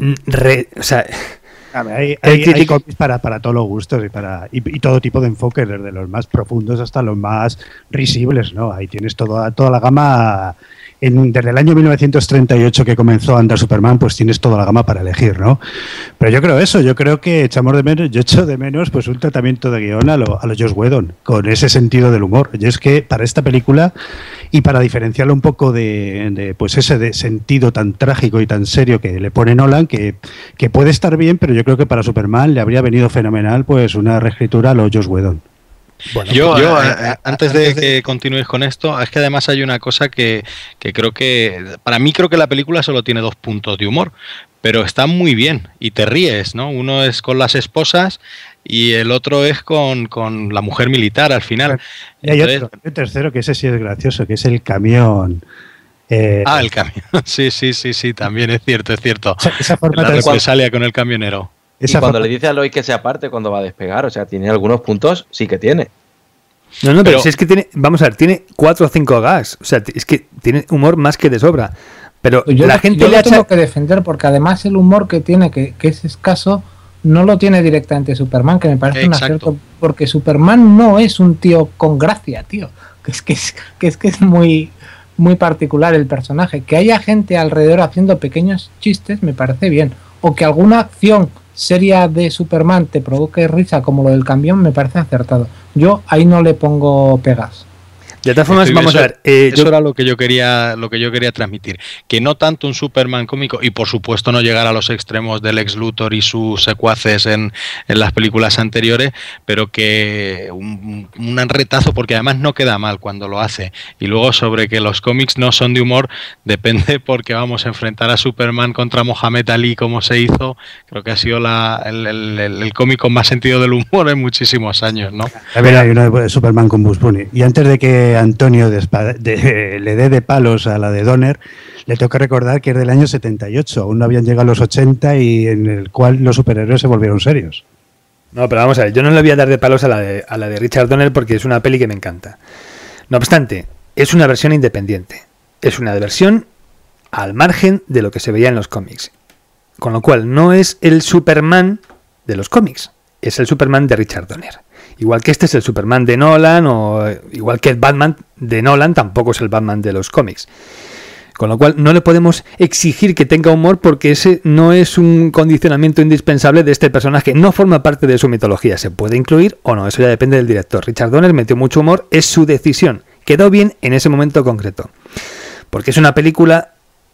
re, o sea... A ver, hay, hay, hay cómics para, para todos los gustos y para y, y todo tipo de enfoques, desde los más profundos hasta los más risibles, ¿no? Ahí tienes toda, toda la gama. En, desde el año mil novecientos treinta y ocho que comenzó a andar Superman, pues tienes toda la gama para elegir, ¿no? Pero yo creo eso, yo creo que echamos de menos, yo echo de menos pues un tratamiento de guión a lo, a lo Joss Whedon, con ese sentido del humor. Y es que para esta película, y para diferenciarlo un poco de, de pues ese de sentido tan trágico y tan serio que le pone Nolan, que, que puede estar bien, pero yo creo que para Superman le habría venido fenomenal pues una reescritura a lo Joss Whedon. Bueno, yo, yo eh, eh, antes de que continúes con esto, es que además hay una cosa que, que creo que, para mí creo que la película solo tiene dos puntos de humor, pero está muy bien y te ríes, ¿no? Uno es con las esposas y el otro es con, con la mujer militar al final. Y hay Entonces, otro, el tercero, que ese sí es gracioso, que es el camión. Eh, ah, el camión, sí, sí, sí, sí, también es cierto, es cierto. Esa, esa forma la represalia con el camionero. Y cuando le dice a Lois que se aparte cuando va a despegar, o sea, tiene algunos puntos, sí que tiene. No, no, pero, pero si es que tiene, vamos a ver, tiene cuatro o cinco gags, o sea, es que tiene humor más que de sobra. Pero yo la lo, gente yo le lo echa... tengo que defender porque además el humor que tiene, que, que es escaso, no lo tiene directamente Superman, que me parece un acierto, porque Superman no es un tío con gracia, tío. Que es que es, que es, que es muy, muy particular el personaje. Que haya gente alrededor haciendo pequeños chistes me parece bien. O que alguna acción seria de Superman te provoque risa como lo del camión me parece acertado. Yo ahí no le pongo pegas. De todas formas, vamos eso, a ver. Eh, eso yo... era lo que yo quería, lo que yo quería transmitir. Que no tanto un Superman cómico, y por supuesto no llegar a los extremos del Lex Luthor y sus secuaces en, en las películas anteriores, pero que un, un retazo, porque además no queda mal cuando lo hace. Y luego sobre que los cómics no son de humor, depende porque vamos a enfrentar a Superman contra Mohamed Ali como se hizo. Creo que ha sido la, el, el, el, el cómic con más sentido del humor en muchísimos años, ¿no? A ver, hay uno de Superman con Bugs Bunny. Y antes de que Antonio de, de, le dé de palos a la de Donner, le tengo que recordar que es del año setenta y ocho, aún no habían llegado los ochenta y en el cual los superhéroes se volvieron serios. No, pero vamos a ver, yo no le voy a dar de palos a la de, a la de Richard Donner porque es una peli que me encanta. No obstante, es una versión independiente, es una versión al margen de lo que se veía en los cómics, con lo cual no es el Superman de los cómics, es el Superman de Richard Donner. Igual que este es el Superman de Nolan, o igual que el Batman de Nolan tampoco es el Batman de los cómics. Con lo cual no le podemos exigir que tenga humor porque ese no es un condicionamiento indispensable de este personaje. No forma parte de su mitología. Se puede incluir o no, eso ya depende del director. Richard Donner metió mucho humor, es su decisión. Quedó bien en ese momento concreto. Porque es una película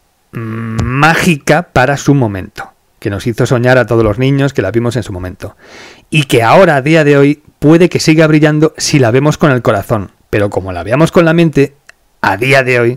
mmm, mágica para su momento, que nos hizo soñar a todos los niños que la vimos en su momento. Y que ahora, a día de hoy, puede que siga brillando si la vemos con el corazón. Pero como la veamos con la mente, a día de hoy,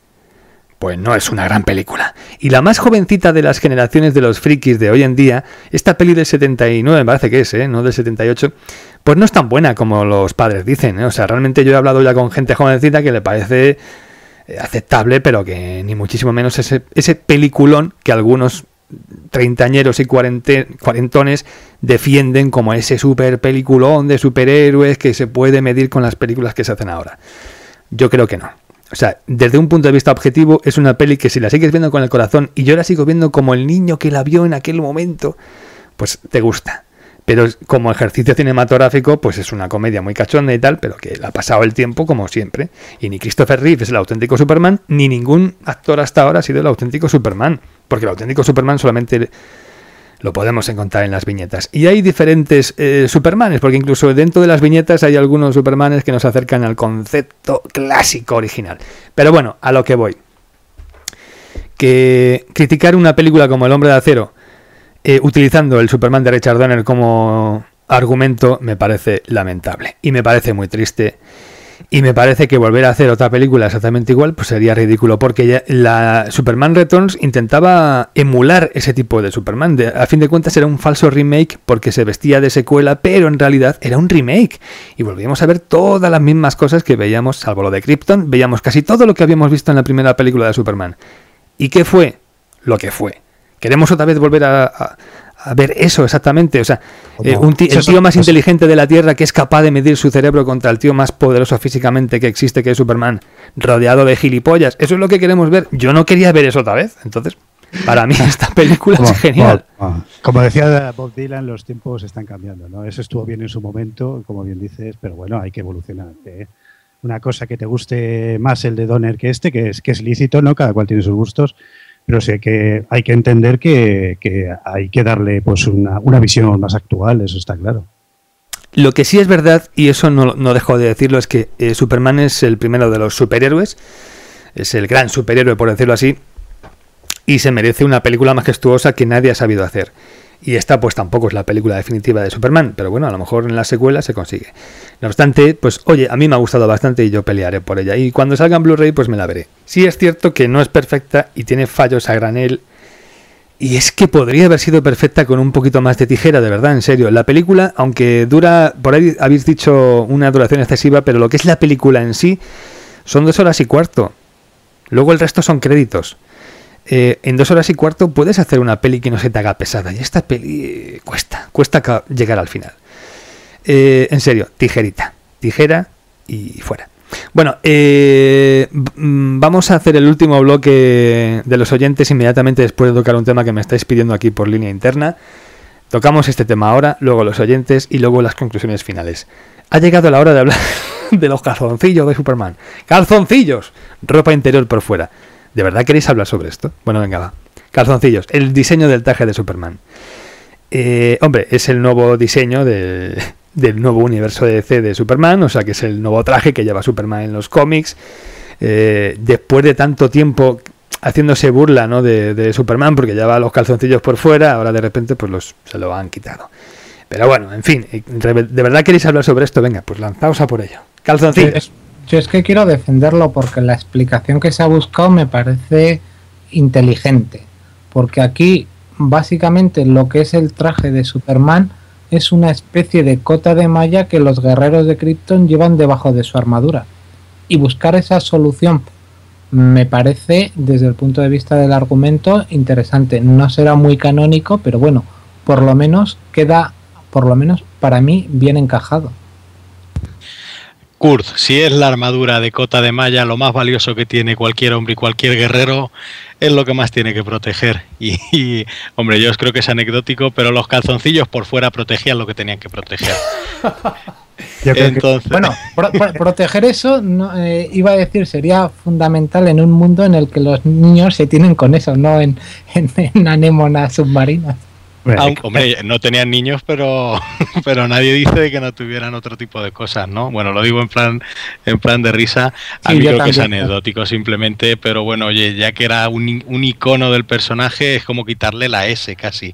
pues no es una gran película. Y la más jovencita de las generaciones de los frikis de hoy en día, esta peli del setenta y nueve me parece que es, ¿eh? No del setenta y ocho, pues no es tan buena como los padres dicen, ¿eh? O sea, realmente yo he hablado ya con gente jovencita que le parece aceptable, pero que ni muchísimo menos ese, ese peliculón que algunos treintañeros y cuarente, cuarentones defienden como ese super peliculón de superhéroes que se puede medir con las películas que se hacen ahora. Yo creo que no. O sea, desde un punto de vista objetivo es una peli que si la sigues viendo con el corazón y yo la sigo viendo como el niño que la vio en aquel momento, pues te gusta. Pero como ejercicio cinematográfico, pues es una comedia muy cachonda y tal, pero que le ha pasado el tiempo como siempre. Y ni Christopher Reeve es el auténtico Superman, ni ningún actor hasta ahora ha sido el auténtico Superman. Porque el auténtico Superman solamente lo podemos encontrar en las viñetas. Y hay diferentes eh, Supermanes, porque incluso dentro de las viñetas hay algunos Supermanes que nos acercan al concepto clásico original. Pero bueno, a lo que voy. Que criticar una película como El Hombre de Acero, Eh, utilizando el Superman de Richard Donner como argumento, me parece lamentable y me parece muy triste y me parece que volver a hacer otra película exactamente igual pues sería ridículo, porque ya la Superman Returns intentaba emular ese tipo de Superman. De, a fin de cuentas era un falso remake porque se vestía de secuela, pero en realidad era un remake y volvíamos a ver todas las mismas cosas que veíamos, salvo lo de Krypton, veíamos casi todo lo que habíamos visto en la primera película de Superman. ¿Y qué fue? Lo que fue. Queremos otra vez volver a, a, a ver eso exactamente. O sea, eh, un tío, el tío más inteligente de la Tierra que es capaz de medir su cerebro contra el tío más poderoso físicamente que existe, que es Superman, rodeado de gilipollas. Eso es lo que queremos ver. Yo no quería ver eso otra vez. Entonces, para mí esta película como, es genial. Como, como decía Bob Dylan, los tiempos están cambiando, ¿no? Eso estuvo bien en su momento, como bien dices, pero bueno, hay que evolucionar, ¿eh? Una cosa que te guste más el de Donner que este, que es, que es lícito, ¿no? Cada cual tiene sus gustos, pero sí que hay que entender que, que hay que darle pues una, una visión más actual, eso está claro. Lo que sí es verdad, y eso no, no dejo de decirlo, es que eh, Superman es el primero de los superhéroes, es el gran superhéroe, por decirlo así, y se merece una película majestuosa que nadie ha sabido hacer. Y esta pues tampoco es la película definitiva de Superman, pero bueno, a lo mejor en la secuela se consigue. No obstante, pues oye, a mí me ha gustado bastante y yo pelearé por ella. Y cuando salga en Blu-ray pues me la veré. Sí es cierto que no es perfecta y tiene fallos a granel. Y es que podría haber sido perfecta con un poquito más de tijera, de verdad, en serio. La película, aunque dura, por ahí habéis dicho una duración excesiva, pero lo que es la película en sí son dos horas y cuarto. Luego el resto son créditos. Eh, en dos horas y cuarto puedes hacer una peli que no se te haga pesada. Y esta peli eh, cuesta, cuesta llegar al final. Eh, en serio, tijerita, tijera y fuera. Bueno, eh, vamos a hacer el último bloque de los oyentes inmediatamente después de tocar un tema que me estáis pidiendo aquí por línea interna. Tocamos este tema ahora, luego los oyentes y luego las conclusiones finales. Ha llegado la hora de hablar de los calzoncillos de Superman. ¡Calzoncillos! Ropa interior por fuera. ¿De verdad queréis hablar sobre esto? Bueno, venga, va. Calzoncillos, el diseño del traje de Superman. Eh, hombre, es el nuevo diseño de, del nuevo universo de D C de Superman, o sea que es el nuevo traje que lleva Superman en los cómics. Eh, después de tanto tiempo haciéndose burla, ¿no?, de, de Superman, porque lleva los calzoncillos por fuera, ahora de repente pues los, se lo han quitado. Pero bueno, en fin, ¿de verdad queréis hablar sobre esto? Venga, pues lanzaos a por ello. Calzoncillos. Yo es que quiero defenderlo porque la explicación que se ha buscado me parece inteligente. Porque aquí, básicamente, lo que es el traje de Superman es una especie de cota de malla que los guerreros de Krypton llevan debajo de su armadura. Y buscar esa solución me parece, desde el punto de vista del argumento, interesante. No será muy canónico, pero bueno, por lo menos queda, por lo menos para mí, bien encajado. Kurt, si es la armadura de cota de malla, lo más valioso que tiene cualquier hombre y cualquier guerrero, es lo que más tiene que proteger. Y, y hombre, yo creo que es anecdótico, pero los calzoncillos por fuera protegían lo que tenían que proteger. Entonces... Que, bueno, pro, pro, proteger eso, no, eh, iba a decir, sería fundamental en un mundo en el que los niños se tienen con eso, no en, en, en anémonas submarinas. Aunque, hombre, no tenían niños, pero pero nadie dice que no tuvieran otro tipo de cosas, ¿no? Bueno, lo digo en plan en plan de risa. A sí, mí creo también, que es anecdótico simplemente, pero bueno, oye, ya que era un, un icono del personaje, es como quitarle la S casi.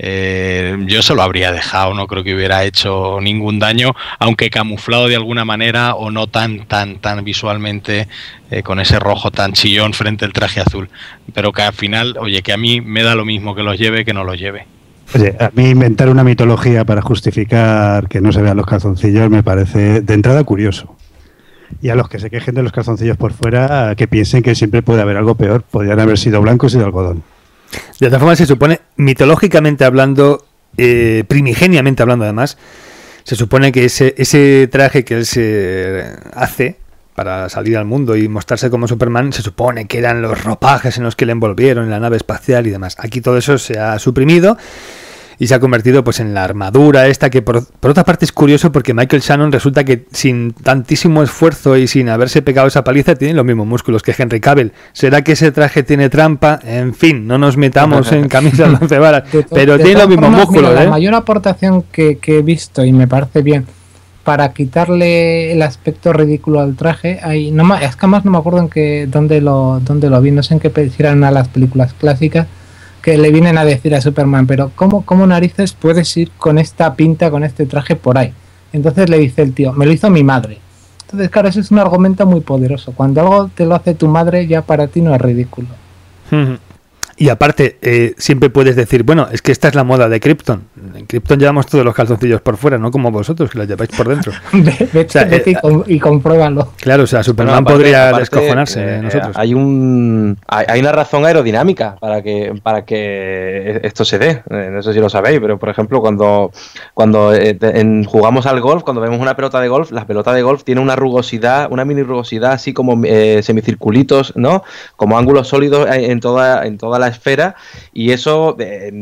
Eh, yo se lo habría dejado, no creo que hubiera hecho ningún daño, aunque camuflado de alguna manera o no tan tan tan visualmente eh, con ese rojo tan chillón frente al traje azul. Pero que al final, oye, que a mí me da lo mismo que los lleve que no los lleve. Oye, a mí inventar una mitología para justificar que no se vean los calzoncillos me parece de entrada curioso. Y a los que se quejen de los calzoncillos por fuera, que piensen que siempre puede haber algo peor. Podrían haber sido blancos y de algodón. De todas formas, se supone, mitológicamente hablando, eh, primigeniamente hablando además, se supone que ese, ese traje que él se hace para salir al mundo y mostrarse como Superman, se supone que eran los ropajes en los que le envolvieron en la nave espacial y demás. Aquí todo eso se ha suprimido y se ha convertido pues en la armadura esta, que por, por otra parte es curioso porque Michael Shannon resulta que sin tantísimo esfuerzo y sin haberse pegado esa paliza tiene los mismos músculos que Henry Cavill. ¿Será que ese traje tiene trampa? En fin, no nos metamos en camisas de once varas, pero de tiene los mismos formas, músculos. Mira, ¿eh? La mayor aportación que, que he visto y me parece bien para quitarle el aspecto ridículo al traje, hay, no, es que además no me acuerdo en qué, dónde, lo, dónde lo vi, no sé en qué eran a las películas clásicas, que le vienen a decir a Superman, pero ¿cómo, cómo narices puedes ir con esta pinta, con este traje por ahí? Entonces le dice el tío, me lo hizo mi madre. Entonces, claro, eso es un argumento muy poderoso. Cuando algo te lo hace tu madre, ya para ti no es ridículo. Y aparte, eh, siempre puedes decir, bueno, es que esta es la moda de Krypton. En Krypton llevamos todos los calzoncillos por fuera, no como vosotros, que los lleváis por dentro. Vete, o sea, vete eh, y, com- y compruébalo. Claro, o sea, Superman bueno, aparte, podría aparte, descojonarse de eh, nosotros. Hay un hay, hay una razón aerodinámica para que para que esto se dé. Eh, no sé si lo sabéis, pero por ejemplo, cuando, cuando eh, en, jugamos al golf, cuando vemos una pelota de golf, la pelota de golf tiene una rugosidad, una mini rugosidad, así como eh, semicirculitos, ¿no? Como ángulos sólidos en toda, en toda la esfera, y eso eh,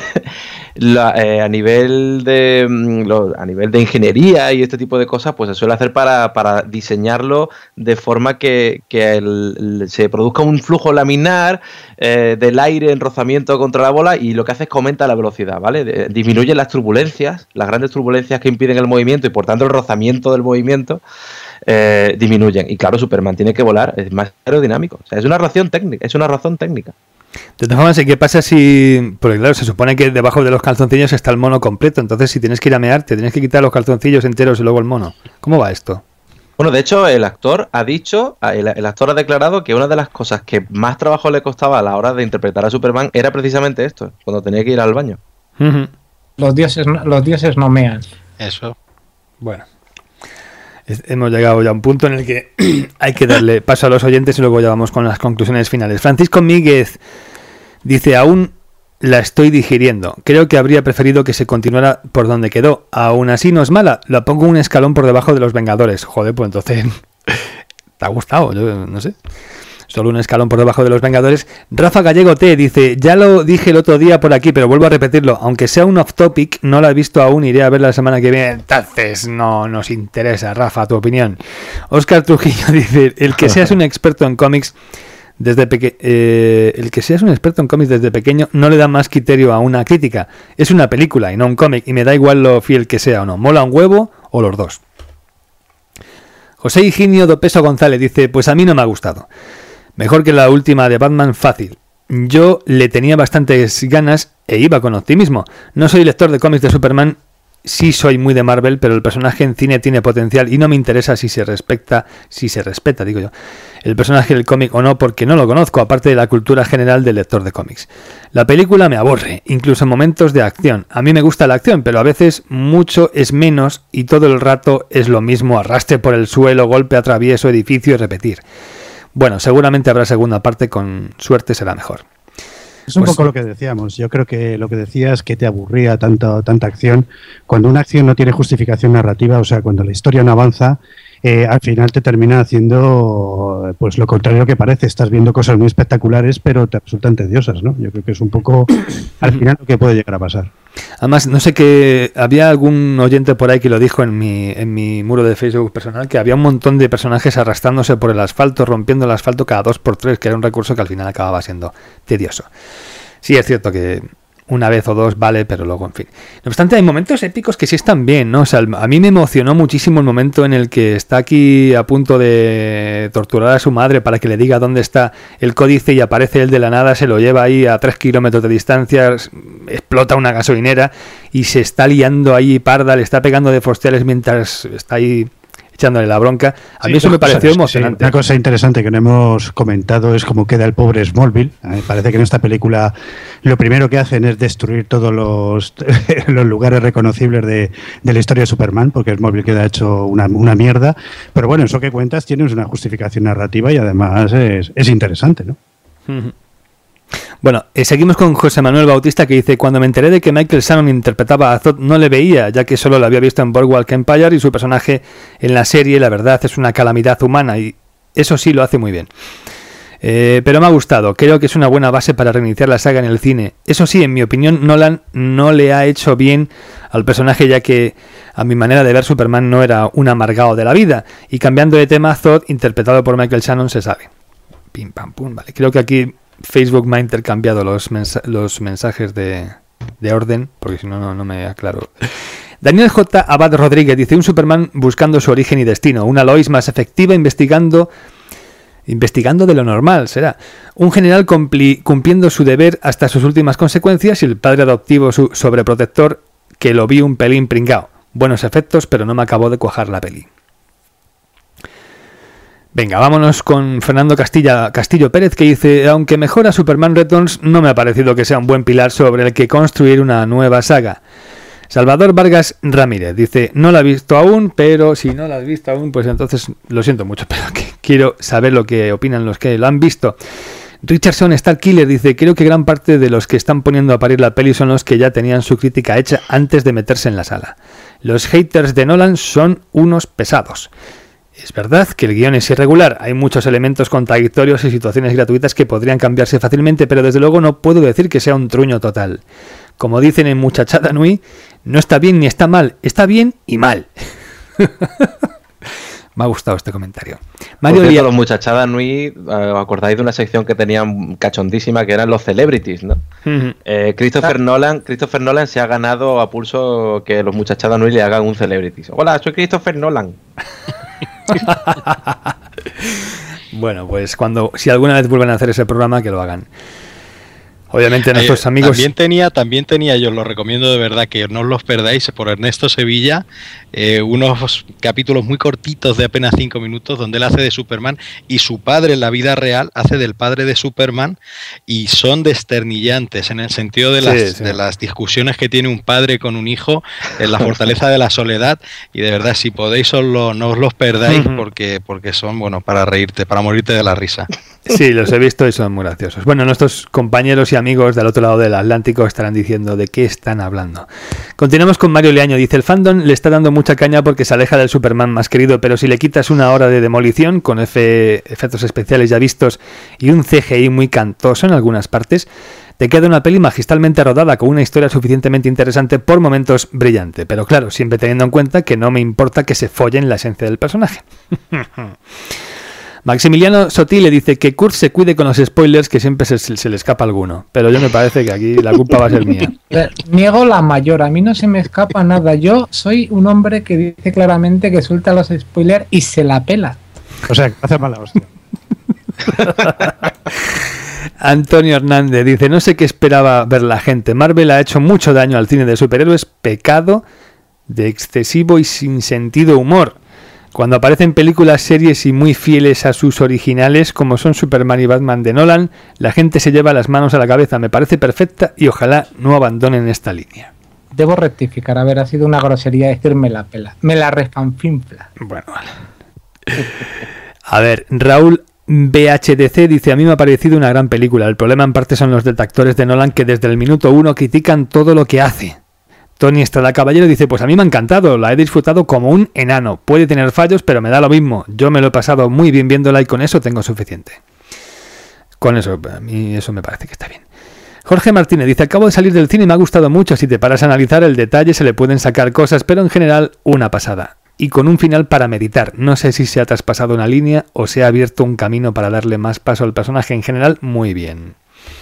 la, eh, a nivel de lo, a nivel de ingeniería y este tipo de cosas, pues se suele hacer para, para diseñarlo de forma que, que el, el, se produzca un flujo laminar eh, del aire en rozamiento contra la bola, y lo que hace es que aumenta la velocidad, ¿vale? De, disminuye las turbulencias, las grandes turbulencias que impiden el movimiento, y por tanto el rozamiento del movimiento Eh, disminuyen. Y claro, Superman tiene que volar, es más aerodinámico. O sea, es una razón técnica, es una razón técnica. De todas formas, ¿qué pasa si...? Porque claro, se supone que debajo de los calzoncillos está el mono completo, entonces si tienes que ir a mear, te tienes que quitar los calzoncillos enteros y luego el mono. ¿Cómo va esto? Bueno, de hecho, el actor ha dicho, el, el actor ha declarado que una de las cosas que más trabajo le costaba a la hora de interpretar a Superman era precisamente esto, cuando tenía que ir al baño. Uh-huh. Los dioses, los dioses no mean. Eso. Bueno. Hemos llegado ya a un punto en el que hay que darle paso a los oyentes y luego ya vamos con las conclusiones finales. Francisco Míguez dice, aún la estoy digiriendo. Creo que habría preferido que se continuara por donde quedó. Aún así no es mala. La pongo un escalón por debajo de los Vengadores. Joder, pues entonces te ha gustado, yo no sé. Solo un escalón por debajo de los Vengadores. Rafa Gallego T dice, ya lo dije el otro día por aquí, pero vuelvo a repetirlo. Aunque sea un off topic, no la he visto aún, iré a ver la semana que viene. Entonces no nos interesa, Rafa, tu opinión. Óscar Trujillo dice, el que seas un experto en cómics desde peque- eh, el que seas un experto en cómics desde pequeño no le da más criterio a una crítica. Es una película y no un cómic, y me da igual lo fiel que sea o no. Mola un huevo o los dos. José Higinio Dopeso González dice, pues a mí no me ha gustado. Mejor que la última de Batman, fácil. Yo le tenía bastantes ganas e iba con optimismo. No soy lector de cómics de Superman, sí soy muy de Marvel, pero el personaje en cine tiene potencial y no me interesa si se respeta, si se respeta, digo yo, el personaje del cómic o no, porque no lo conozco, aparte de la cultura general del lector de cómics. La película me aburre, incluso en momentos de acción. A mí me gusta la acción, pero a veces mucho es menos y todo el rato es lo mismo, arrastre por el suelo, golpe a travieso, edificio y repetir. Bueno, seguramente habrá segunda parte, con suerte será mejor. Es un Pues, poco lo que decíamos. Yo creo que lo que decías, que te aburría tanto, tanta acción. Cuando una acción no tiene justificación narrativa, o sea, cuando la historia no avanza, eh, al final te termina haciendo pues lo contrario que parece. Estás viendo cosas muy espectaculares, pero te resultan tediosas, ¿no? Yo creo que es un poco al final lo que puede llegar a pasar. Además, no sé qué, había algún oyente por ahí que lo dijo en mi, en mi muro de Facebook personal, que había un montón de personajes arrastrándose por el asfalto, rompiendo el asfalto cada dos por tres, que era un recurso que al final acababa siendo tedioso. Sí, es cierto que una vez o dos vale, pero luego, en fin. No obstante, hay momentos épicos que sí están bien, ¿no? O sea, a mí me emocionó muchísimo el momento en el que está aquí a punto de torturar a su madre para que le diga dónde está el códice y aparece él de la nada, se lo lleva ahí a tres kilómetros de distancia, explota una gasolinera y se está liando ahí parda, le está pegando de fosteles mientras está ahí echándole la bronca. A mí sí, eso me pareció emocionante. Sí, una cosa interesante que no hemos comentado es cómo queda el pobre Smallville. Me parece que en esta película lo primero que hacen es destruir todos los, los lugares reconocibles de, de la historia de Superman, porque Smallville queda hecho una, una mierda. Pero bueno, eso que cuentas tiene una justificación narrativa y además es, es interesante, ¿no? Uh-huh. Bueno, eh, seguimos con José Manuel Bautista, que dice: cuando me enteré de que Michael Shannon interpretaba a Zod no le veía, ya que solo lo había visto en Boardwalk Empire y su personaje en la serie, la verdad, es una calamidad humana y eso sí lo hace muy bien. Eh, pero me ha gustado, creo que es una buena base para reiniciar la saga en el cine. Eso sí, en mi opinión, Nolan no le ha hecho bien al personaje, ya que a mi manera de ver Superman no era un amargado de la vida. Y cambiando de tema, Zod, interpretado por Michael Shannon, se sabe. Pim, pam, pum, vale. Creo que aquí Facebook me ha intercambiado los, mensa- los mensajes de, de orden, porque si no, no, no me aclaro. Daniel J. Abad Rodríguez dice: un Superman buscando su origen y destino, una Lois más efectiva investigando investigando de lo normal, será un general cumpli- cumpliendo su deber hasta sus últimas consecuencias y el padre adoptivo su sobreprotector que lo vi un pelín pringao. Buenos efectos, pero no me acabó de cuajar la peli. Venga, vámonos con Fernando Castilla, Castillo Pérez, que dice: aunque mejora Superman Returns, no me ha parecido que sea un buen pilar sobre el que construir una nueva saga. Salvador Vargas Ramírez dice: no la he visto aún, pero si no la has visto aún, pues entonces lo siento mucho, pero que quiero saber lo que opinan los que lo han visto. Richardson Starkiller dice: creo que gran parte de los que están poniendo a parir la peli son los que ya tenían su crítica hecha antes de meterse en la sala. Los haters de Nolan son unos pesados. Es verdad que el guión es irregular, hay muchos elementos contradictorios y situaciones gratuitas que podrían cambiarse fácilmente, pero desde luego no puedo decir que sea un truño total. Como dicen en Muchachada Nui, no está bien ni está mal, está bien y mal. Me ha gustado este comentario. Mario Por cierto, los Muchachada Nui, ¿os acordáis de una sección que tenían cachondísima que eran los celebrities, ¿no? Uh-huh. eh, Christopher ah. Nolan Christopher Nolan se ha ganado a pulso que los Muchachada Nui le hagan un celebrity. Hola, soy Christopher Nolan. Bueno, pues cuando si alguna vez vuelven a hacer ese programa, que lo hagan. Obviamente nuestros eh, amigos... También tenía, también tenía, yo os lo recomiendo de verdad, que no os los perdáis, por Ernesto Sevilla, eh, unos capítulos muy cortitos de apenas cinco minutos, donde él hace de Superman y su padre en la vida real hace del padre de Superman, y son desternillantes en el sentido de las, sí, sí. de las discusiones que tiene un padre con un hijo, en la fortaleza de la soledad, y de verdad, si podéis, os lo, no os los perdáis, uh-huh. porque, porque son, bueno, para reírte, para morirte de la risa. Sí, los he visto y son muy graciosos. Bueno, nuestros compañeros y amigos del otro lado del Atlántico estarán diciendo de qué están hablando. Continuamos con Mario Leaño. Dice: el fandom le está dando mucha caña porque se aleja del Superman más querido, pero si le quitas una hora de demolición con F- efectos especiales ya vistos y un C G I muy cantoso en algunas partes, te queda una peli magistralmente rodada con una historia suficientemente interesante, por momentos brillante, pero claro, siempre teniendo en cuenta que no me importa que se follen la esencia del personaje. Maximiliano Sotí le dice que Kurt se cuide con los spoilers, que siempre se, se le escapa alguno, pero yo me parece que aquí la culpa va a ser mía. Niego la mayor, a mí no se me escapa nada. Yo soy un hombre que dice claramente que suelta los spoilers y se la pela. O sea, hace mala hostia. Antonio Hernández dice: no sé qué esperaba ver la gente. Marvel ha hecho mucho daño al cine de superhéroes, pecado de excesivo y sin sentido humor. Cuando aparecen películas, series y muy fieles a sus originales, como son Superman y Batman de Nolan, la gente se lleva las manos a la cabeza. Me parece perfecta y ojalá no abandonen esta línea. Debo rectificar, a ver, ha sido una grosería decir me la pela. Me la refanfinfla. Bueno, vale. A ver, Raúl B H D C dice: a mí me ha parecido una gran película. El problema en parte son los detractores de Nolan, que desde el minuto uno critican todo lo que hace. Tony Estrada Caballero dice: pues a mí me ha encantado, la he disfrutado como un enano. Puede tener fallos, pero me da lo mismo. Yo me lo he pasado muy bien viéndola y con eso tengo suficiente. Con eso, a mí eso me parece que está bien. Jorge Martínez dice: acabo de salir del cine y me ha gustado mucho. Si te paras a analizar el detalle se le pueden sacar cosas, pero en general una pasada. Y con un final para meditar. No sé si se ha traspasado una línea o se ha abierto un camino para darle más paso al personaje. En general, muy bien.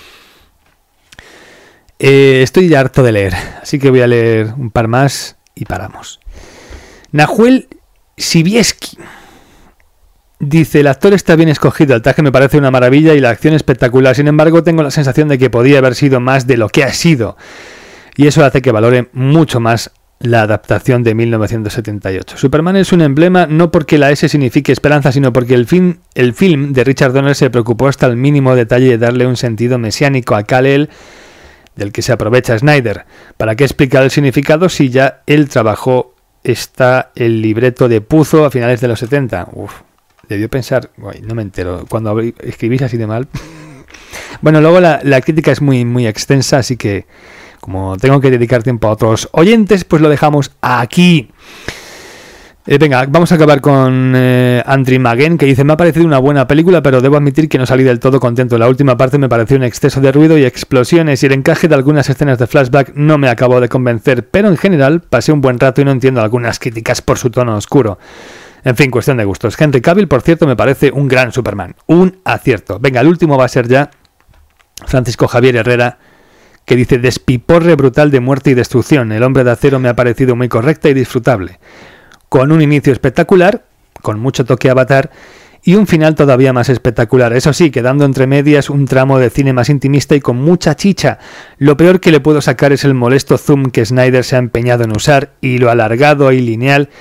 Eh, estoy ya harto de leer, así que voy a leer un par más y paramos. Nahuel Sibieski dice: el actor está bien escogido, el traje me parece una maravilla y la acción espectacular. Sin embargo, tengo la sensación de que podía haber sido más de lo que ha sido. Y eso hace que valore mucho más la adaptación de mil novecientos setenta y ocho. Superman es un emblema no porque la S signifique esperanza, sino porque el, fin, el film de Richard Donner se preocupó hasta el mínimo detalle de darle un sentido mesiánico a Kal-El, del que se aprovecha Snyder. ¿Para qué explicar el significado si ya él trabajó está el libreto de Puzo a finales de los setenta? Uf, debió pensar, uy, no me entero, cuando escribís así de mal. Bueno, luego la, la crítica es muy, muy extensa, así que como tengo que dedicar tiempo a otros oyentes, pues lo dejamos aquí. Eh, venga, vamos a acabar con eh, Andrew Magen, que dice: me ha parecido una buena película, pero debo admitir que no salí del todo contento. La última parte me pareció un exceso de ruido y explosiones, y el encaje de algunas escenas de flashback no me acabó de convencer, pero en general pasé un buen rato y no entiendo algunas críticas por su tono oscuro. En fin, cuestión de gustos. Henry Cavill, por cierto, me parece un gran Superman. Un acierto. Venga, el último va a ser ya Francisco Javier Herrera, que dice: despiporre brutal de muerte y destrucción. El Hombre de Acero me ha parecido muy correcta y disfrutable, con un inicio espectacular, con mucho toque Avatar, y un final todavía más espectacular. Eso sí, quedando entre medias un tramo de cine más intimista y con mucha chicha. Lo peor que le puedo sacar es el molesto zoom que Snyder se ha empeñado en usar, y lo alargado y lineal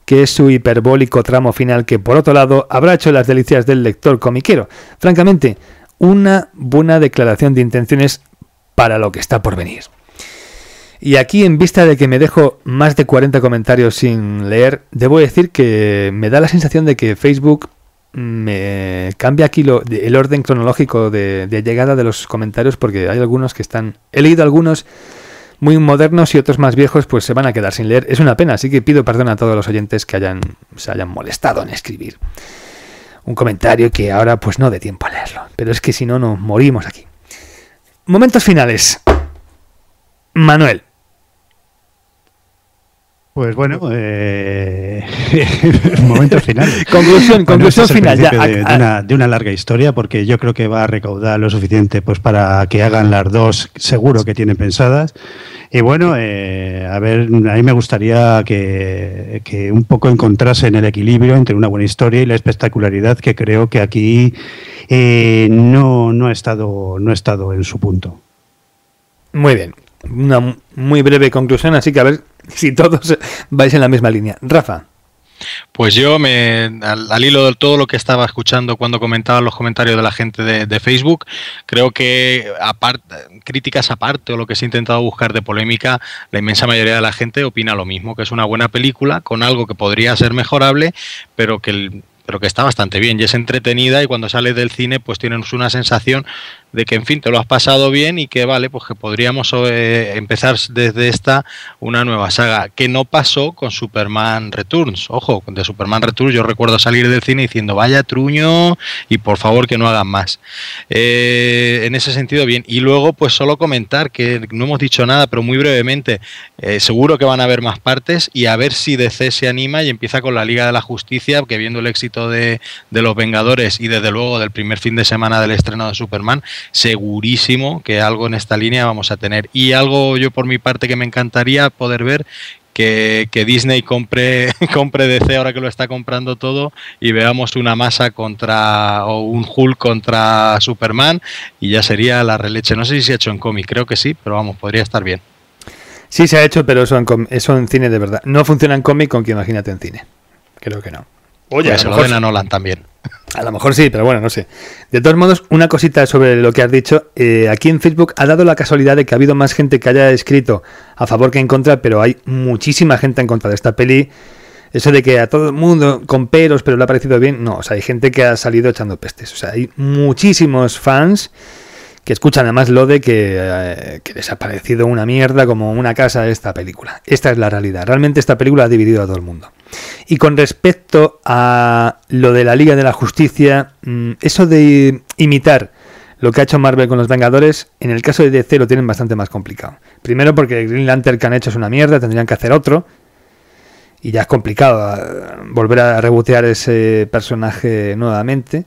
que es su hiperbólico tramo final que, por otro lado, habrá hecho las delicias del lector comiquero. Francamente, una buena declaración de intenciones para lo que está por venir. Y aquí, en vista de que me dejo más de cuarenta comentarios sin leer, debo decir que me da la sensación de que Facebook me cambia aquí lo, el orden cronológico de, de llegada de los comentarios, porque hay algunos que están... He leído algunos muy modernos y otros más viejos, pues se van a quedar sin leer. Es una pena, así que pido perdón a todos los oyentes que hayan se hayan molestado en escribir un comentario que ahora pues no dé tiempo a leerlo. Pero es que si no, nos morimos aquí. Momentos finales. Manuel. Pues bueno, eh, momentos finales. Conclusión, conclusión bueno, final. Ya, de, de, una, de una larga historia, porque yo creo que va a recaudar lo suficiente pues para que hagan las dos, seguro que tienen pensadas. Y bueno, eh, a ver, a mí me gustaría que, que un poco encontrasen el equilibrio entre una buena historia y la espectacularidad, que creo que aquí eh, no, no, ha estado, no ha estado en su punto. Muy bien. Una muy breve conclusión, así que a ver si todos vais en la misma línea. Rafa. Pues yo, me al, al hilo de todo lo que estaba escuchando cuando comentaban los comentarios de la gente de, de Facebook, creo que aparte, críticas aparte o lo que se ha intentado buscar de polémica, la inmensa mayoría de la gente opina lo mismo, que es una buena película con algo que podría ser mejorable, pero que el pero que está bastante bien y es entretenida, y cuando sales del cine pues tienes una sensación de que, en fin, te lo has pasado bien y que vale, pues que podríamos eh, empezar desde esta una nueva saga, que no pasó con Superman Returns. Ojo, de Superman Returns yo recuerdo salir del cine diciendo vaya truño y por favor que no hagan más. Eh, en ese sentido, bien. Y luego pues solo comentar que no hemos dicho nada, pero muy brevemente, eh, seguro que van a haber más partes, y a ver si D C se anima y empieza con la Liga de la Justicia, que viendo el éxito de, de Los Vengadores y desde luego del primer fin de semana del estreno de Superman, segurísimo que algo en esta línea vamos a tener. Y algo yo por mi parte que me encantaría poder ver, que, que Disney compre, compre D C ahora que lo está comprando todo, y veamos una masa contra, o un Hulk contra Superman, y ya sería la releche. No sé si se ha hecho en cómic, creo que sí, pero vamos, podría estar bien. Sí se ha hecho, pero eso en, eso en cine de verdad. No funciona en cómic, con que imagínate en cine. Creo que no. Oye, pues a lo mejor a Nolan también. A lo mejor sí, pero bueno, no sé. De todos modos, una cosita sobre lo que has dicho. Eh, aquí en Facebook ha dado la casualidad de que ha habido más gente que haya escrito a favor que en contra, pero hay muchísima gente en contra de esta peli. Eso de que a todo el mundo con peros, pero le ha parecido bien, no. O sea, hay gente que ha salido echando pestes. O sea, hay muchísimos fans que escuchan además lo de que, eh, que les ha parecido una mierda como una casa esta película. Esta es la realidad. Realmente esta película ha dividido a todo el mundo. Y con respecto a lo de la Liga de la Justicia, eso de imitar lo que ha hecho Marvel con los Vengadores, en el caso de D C lo tienen bastante más complicado. Primero porque el Green Lantern que han hecho es una mierda, tendrían que hacer otro, y ya es complicado volver a rebotear ese personaje nuevamente.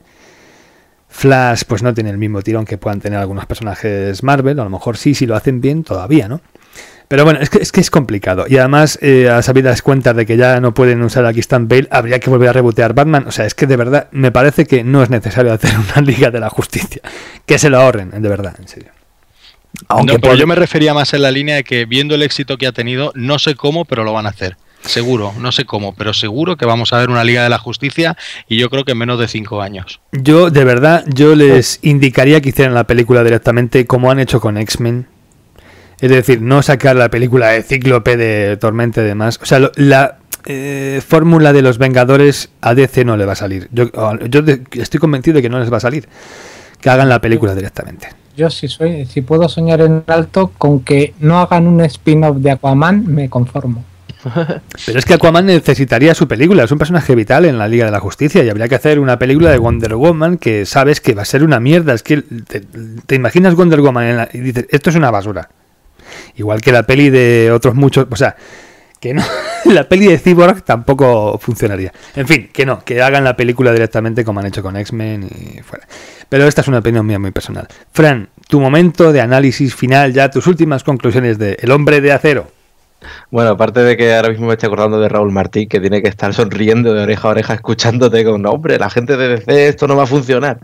Flash pues no tiene el mismo tirón que puedan tener algunos personajes Marvel, a lo mejor sí, si lo hacen bien todavía, ¿no? Pero bueno, es que es, que es complicado. Y además, eh, a sabidas cuentas de que ya no pueden usar a Christian Bale, habría que volver a rebotear Batman. O sea, es que de verdad me parece que no es necesario hacer una Liga de la Justicia. Que se lo ahorren, de verdad, en serio. Aunque no, pero por... yo me refería más en la línea de que, viendo el éxito que ha tenido, no sé cómo, pero lo van a hacer. Seguro, no sé cómo, pero seguro que vamos a ver una Liga de la Justicia, y yo creo que en menos de cinco años. Yo, de verdad, yo les indicaría que hicieran la película directamente como han hecho con X-Men. Es decir, no sacar la película de Cíclope, de Tormenta y demás. O sea, lo, la eh, fórmula de los Vengadores a D C no le va a salir. Yo, yo de, estoy convencido de que no les va a salir. Que hagan la película directamente. Yo si soy, si puedo soñar en alto con que no hagan un spin-off de Aquaman, me conformo. Pero es que Aquaman necesitaría su película, es un personaje vital en la Liga de la Justicia, y habría que hacer una película de Wonder Woman que sabes que va a ser una mierda. Es que te, te imaginas Wonder Woman en la, y dices, esto es una basura. Igual que la peli de otros muchos, o sea, que no, la peli de Cyborg tampoco funcionaría. En fin, que no, que hagan la película directamente como han hecho con X-Men y fuera. Pero esta es una opinión mía muy personal. Fran, tu momento de análisis final, ya tus últimas conclusiones de El Hombre de Acero. Bueno, aparte de que ahora mismo me estoy acordando de Raúl Martín, que tiene que estar sonriendo de oreja a oreja escuchándote con, no, hombre, la gente de D C, esto no va a funcionar.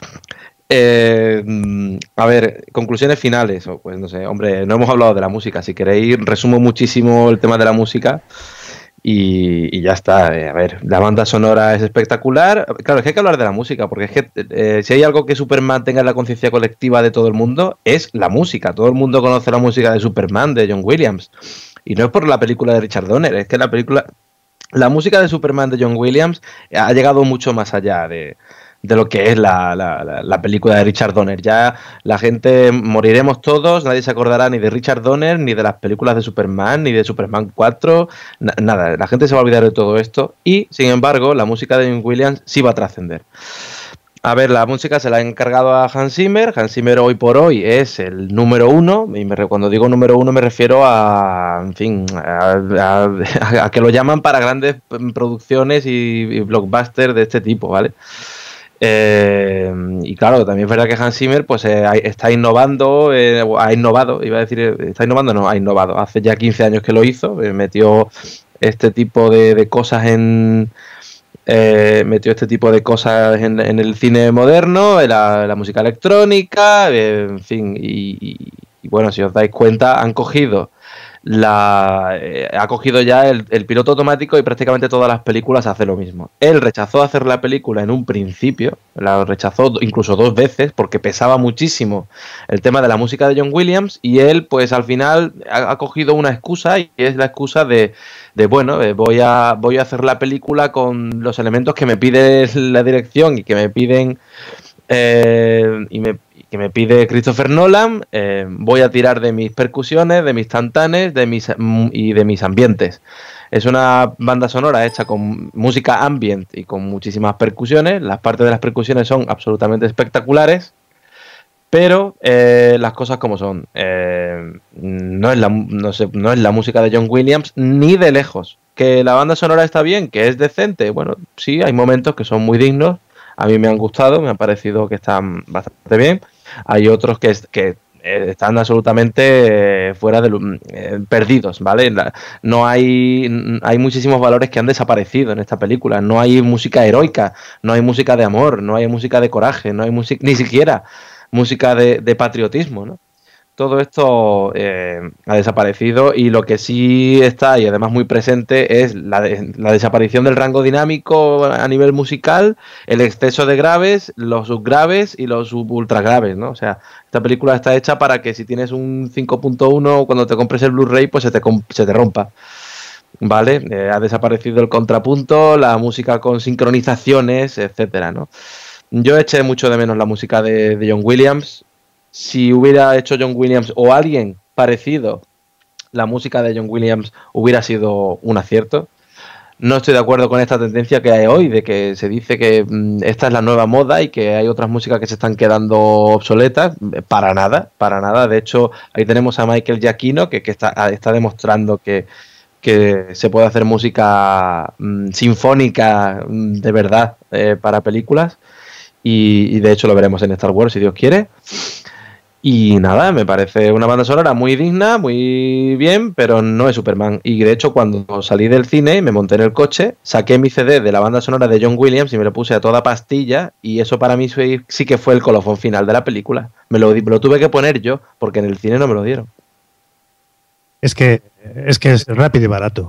Eh, a ver, conclusiones finales. Pues no sé, hombre, no hemos hablado de la música. Si queréis, resumo muchísimo el tema de la música. Y, y ya está. A ver, la banda sonora es espectacular. Claro, es que hay que hablar de la música, porque es que eh, si hay algo que Superman tenga en la conciencia colectiva de todo el mundo, es la música. Todo el mundo conoce la música de Superman, de John Williams. Y no es por la película de Richard Donner, es que la película... La música de Superman de John Williams ha llegado mucho más allá de... de lo que es la, la, la, la película de Richard Donner. Ya la gente moriremos todos, nadie se acordará ni de Richard Donner, ni de las películas de Superman, ni de Superman cuatro, na nada, la gente se va a olvidar de todo esto y, sin embargo, la música de John Williams sí va a trascender. A ver, la música se la ha encargado a Hans Zimmer. Hans Zimmer hoy por hoy es el número uno, y me, cuando digo número uno me refiero a, en fin, a, a, a que lo llaman para grandes producciones y, y blockbusters de este tipo, ¿vale? Eh, y claro, también es verdad que Hans Zimmer pues eh, está innovando, eh, ha innovado, iba a decir, está innovando, no, ha innovado. Hace ya quince años que lo hizo, eh, metió este tipo de, de cosas en... Eh, metió este tipo de cosas en, en el cine moderno, en la, la música electrónica, eh, en fin, y, y, y bueno, si os dais cuenta, han cogido la eh, ha cogido ya el, el piloto automático y prácticamente todas las películas hace lo mismo. Él rechazó hacer la película en un principio, la rechazó incluso dos veces porque pesaba muchísimo el tema de la música de John Williams y él pues al final ha, ha cogido una excusa y es la excusa de, de bueno, eh, voy a voy a hacer la película con los elementos que me pide la dirección y que me piden eh, y me que me pide Christopher Nolan, eh, voy a tirar de mis percusiones, de mis tantanes de mis, y de mis ambientes. Es una banda sonora hecha con música ambient y con muchísimas percusiones. Las partes de las percusiones son absolutamente espectaculares, pero eh, las cosas como son. Eh, no, es la, no, sé, no es la música de John Williams ni de lejos. Que la banda sonora está bien, que es decente. Bueno, sí, hay momentos que son muy dignos. A mí me han gustado, me ha parecido que están bastante bien. Hay otros que, que están absolutamente fuera de eh, perdidos, ¿vale? La, no hay hay muchísimos valores que han desaparecido en esta película. No hay música heroica, no hay música de amor, no hay música de coraje, no hay música, ni siquiera música de, de patriotismo, ¿no? Todo esto eh, ha desaparecido y lo que sí está y además muy presente es la, de, la desaparición del rango dinámico a nivel musical, el exceso de graves, los subgraves y los sub ultra graves, ¿no? O sea, esta película está hecha para que si tienes un cinco punto uno cuando te compres el Blu-ray pues se te, se te rompa. ¿Vale? Eh, ha desaparecido el contrapunto, la música con sincronizaciones, etcétera, ¿no? Yo eché mucho de menos la música de, de John Williams. Si hubiera hecho John Williams o alguien parecido, la música de John Williams hubiera sido un acierto. No estoy de acuerdo con esta tendencia que hay hoy, de que se dice que mmm, esta es la nueva moda y que hay otras músicas que se están quedando obsoletas. Para nada, para nada. De hecho, ahí tenemos a Michael Giacchino, que, que está, está demostrando que, que se puede hacer música mmm, sinfónica mmm, de verdad eh, para películas. Y, y de hecho lo veremos en Star Wars, si Dios quiere. Y nada, me parece una banda sonora muy digna, muy bien, pero no es Superman. Y de hecho, cuando salí del cine, me monté en el coche, saqué mi C D de la banda sonora de John Williams y me lo puse a toda pastilla. Y eso para mí sí que fue el colofón final de la película. Me lo, me lo tuve que poner yo, porque en el cine no me lo dieron. Es que es, que es rápido y barato.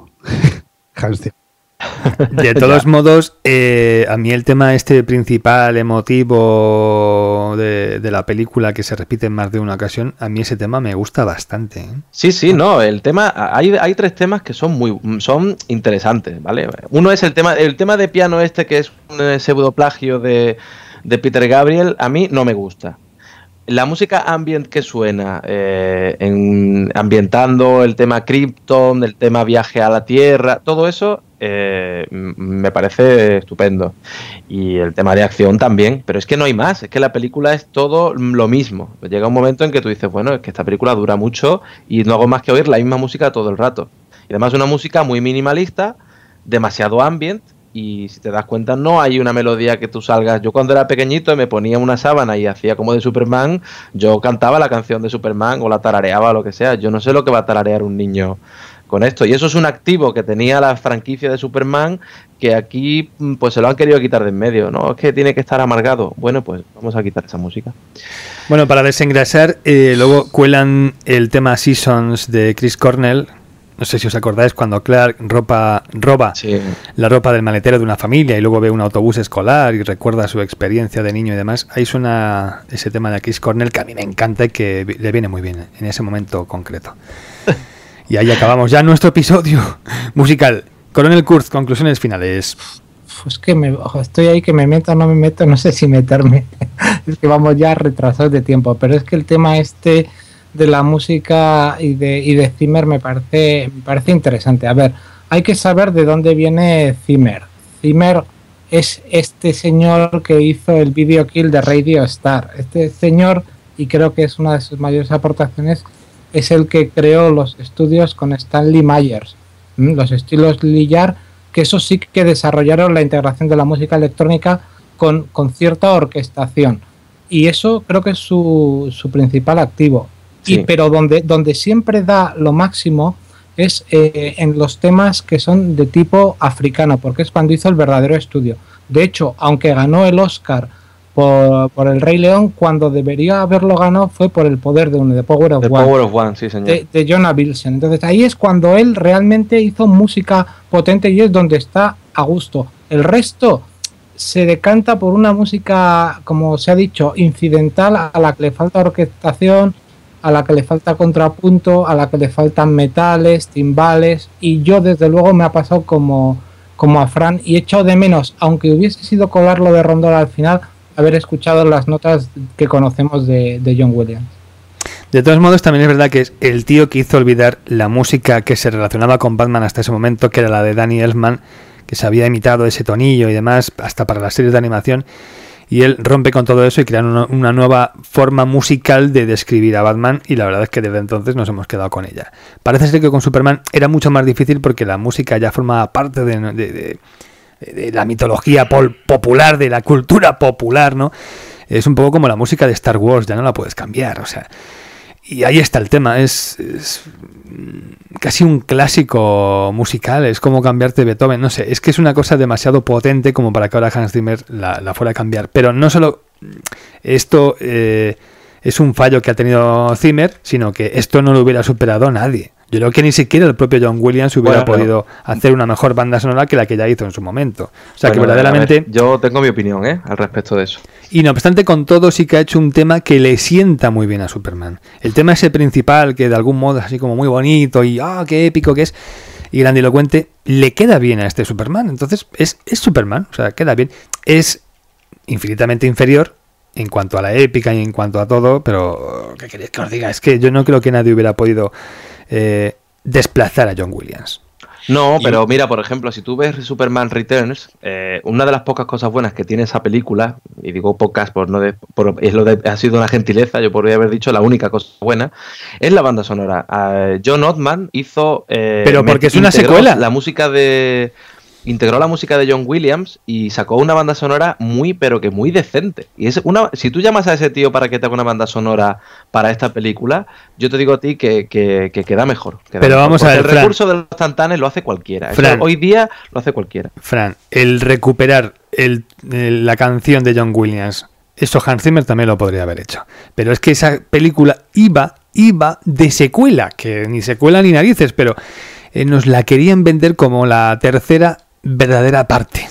De todos modos, eh, a mí el tema este principal, emotivo de, de la película, que se repite en más de una ocasión, a mí ese tema me gusta bastante, ¿eh? Sí, sí, no, el tema, hay, hay tres temas que son muy, son interesantes, ¿vale? Uno es el tema, el tema de piano este, que es un pseudoplagio de, de Peter Gabriel, a mí no me gusta. La música ambient que suena, eh, en, ambientando el tema Krypton, el tema viaje a la Tierra, todo eso eh, me parece estupendo. Y el tema de acción también, pero es que no hay más, es que la película es todo lo mismo. Llega un momento en que tú dices, bueno, es que esta película dura mucho y no hago más que oír la misma música todo el rato. Y además una música muy minimalista, demasiado ambient. Y si te das cuenta, no hay una melodía que tú salgas. Yo cuando era pequeñito me ponía una sábana y hacía como de Superman, yo cantaba la canción de Superman o la tarareaba o lo que sea. Yo no sé lo que va a tararear un niño con esto. Y eso es un activo que tenía la franquicia de Superman, que aquí pues se lo han querido quitar de en medio. No, es que tiene que estar amargado. Bueno, pues vamos a quitar esa música. Bueno, para desengrasar, eh, luego cuelan el tema Seasons de Chris Cornell, No sé si os acordáis cuando Clark ropa, roba sí. la ropa del maletero de una familia y luego ve un autobús escolar y recuerda su experiencia de niño y demás. Ahí suena ese tema de Chris Cornell que a mí me encanta y que le viene muy bien en ese momento concreto. Y ahí acabamos ya nuestro episodio musical. Coronel Kurtz, conclusiones finales. Pues que me, ojo, estoy ahí que me meto o no me meto, no sé si meterme. Es que vamos ya retrasados de tiempo, pero es que el tema este de la música y de, y de Zimmer me parece, me parece interesante. A ver, hay que saber de dónde viene Zimmer. Zimmer es este señor que hizo el Video Kill de Radio Star. Este señor, y creo que es una de sus mayores aportaciones, es el que creó los estudios con Stanley Myers, ¿m? los estilos Lillar, que eso sí que desarrollaron la integración de la música electrónica con, con cierta orquestación. Y eso creo que es su, su principal activo. Sí. Y, pero donde, donde siempre da lo máximo es eh, en los temas que son de tipo africano, porque es cuando hizo el verdadero estudio. De hecho, aunque ganó el Oscar por, por El Rey León, cuando debería haberlo ganado fue por El Poder de Uno, de Power of The One, Power of One, sí, señor. De, de Jonah Bilson. Entonces ahí es cuando él realmente hizo música potente y es donde está a gusto. El resto se decanta por una música, como se ha dicho, incidental, a la que le falta orquestación, a la que le falta contrapunto, a la que le faltan metales, timbales, y yo desde luego me ha pasado como, como a Fran, y he echado de menos, aunque hubiese sido colarlo de Rondola al final, haber escuchado las notas que conocemos de, de John Williams. De todos modos, también es verdad que es el tío que hizo olvidar la música que se relacionaba con Batman hasta ese momento, que era la de Danny Elfman, que se había imitado ese tonillo y demás, hasta para las series de animación, y él rompe con todo eso y crea una, una nueva forma musical de describir a Batman, y la verdad es que desde entonces nos hemos quedado con ella. Parece ser que con Superman era mucho más difícil porque la música ya formaba parte de, de, de, de la mitología pol, popular, de la cultura popular, ¿no? Es un poco como la música de Star Wars, ya no la puedes cambiar, o sea... Y ahí está el tema, es, es casi un clásico musical, es como cambiarte Beethoven, no sé, es que es una cosa demasiado potente como para que ahora Hans Zimmer la, la fuera a cambiar. Pero no solo esto eh, es un fallo que ha tenido Zimmer, sino que esto no lo hubiera superado nadie. Yo creo que ni siquiera el propio John Williams hubiera bueno, podido no. hacer una mejor banda sonora que la que ya hizo en su momento. O sea, bueno, que verdaderamente... Ver, yo tengo mi opinión ¿eh? al respecto de eso. Y no obstante, con todo, sí que ha hecho un tema que le sienta muy bien a Superman. El tema ese principal, que de algún modo es así como muy bonito y ¡ah, oh, qué épico que es! Y grandilocuente, le queda bien a este Superman. Entonces, es, es Superman, o sea, queda bien. Es infinitamente inferior en cuanto a la épica y en cuanto a todo, pero ¿qué queréis que os diga? Es que yo no creo que nadie hubiera podido... Eh, desplazar a John Williams. No, pero y... mira, por ejemplo, si tú ves Superman Returns, eh, una de las pocas cosas buenas que tiene esa película, y digo pocas por no de, por, es lo de, ha sido una gentileza, yo podría haber dicho la única cosa buena, es la banda sonora. Uh, John Ottman hizo... Eh, pero porque es una secuela. La música de... Integró la música de John Williams y sacó una banda sonora muy, pero que muy decente. Y es una, si tú llamas a ese tío para que te haga una banda sonora para esta película, yo te digo a ti que, que, que queda mejor. Queda pero mejor. Vamos Porque a ver, el Fran, recurso de los tantanes lo hace cualquiera. Fran, Eso, hoy día lo hace cualquiera. Fran, el recuperar el, el, la canción de John Williams, eso Hans Zimmer también lo podría haber hecho. Pero es que esa película iba, iba de secuela, que ni secuela ni narices, pero eh, nos la querían vender como la tercera verdadera parte.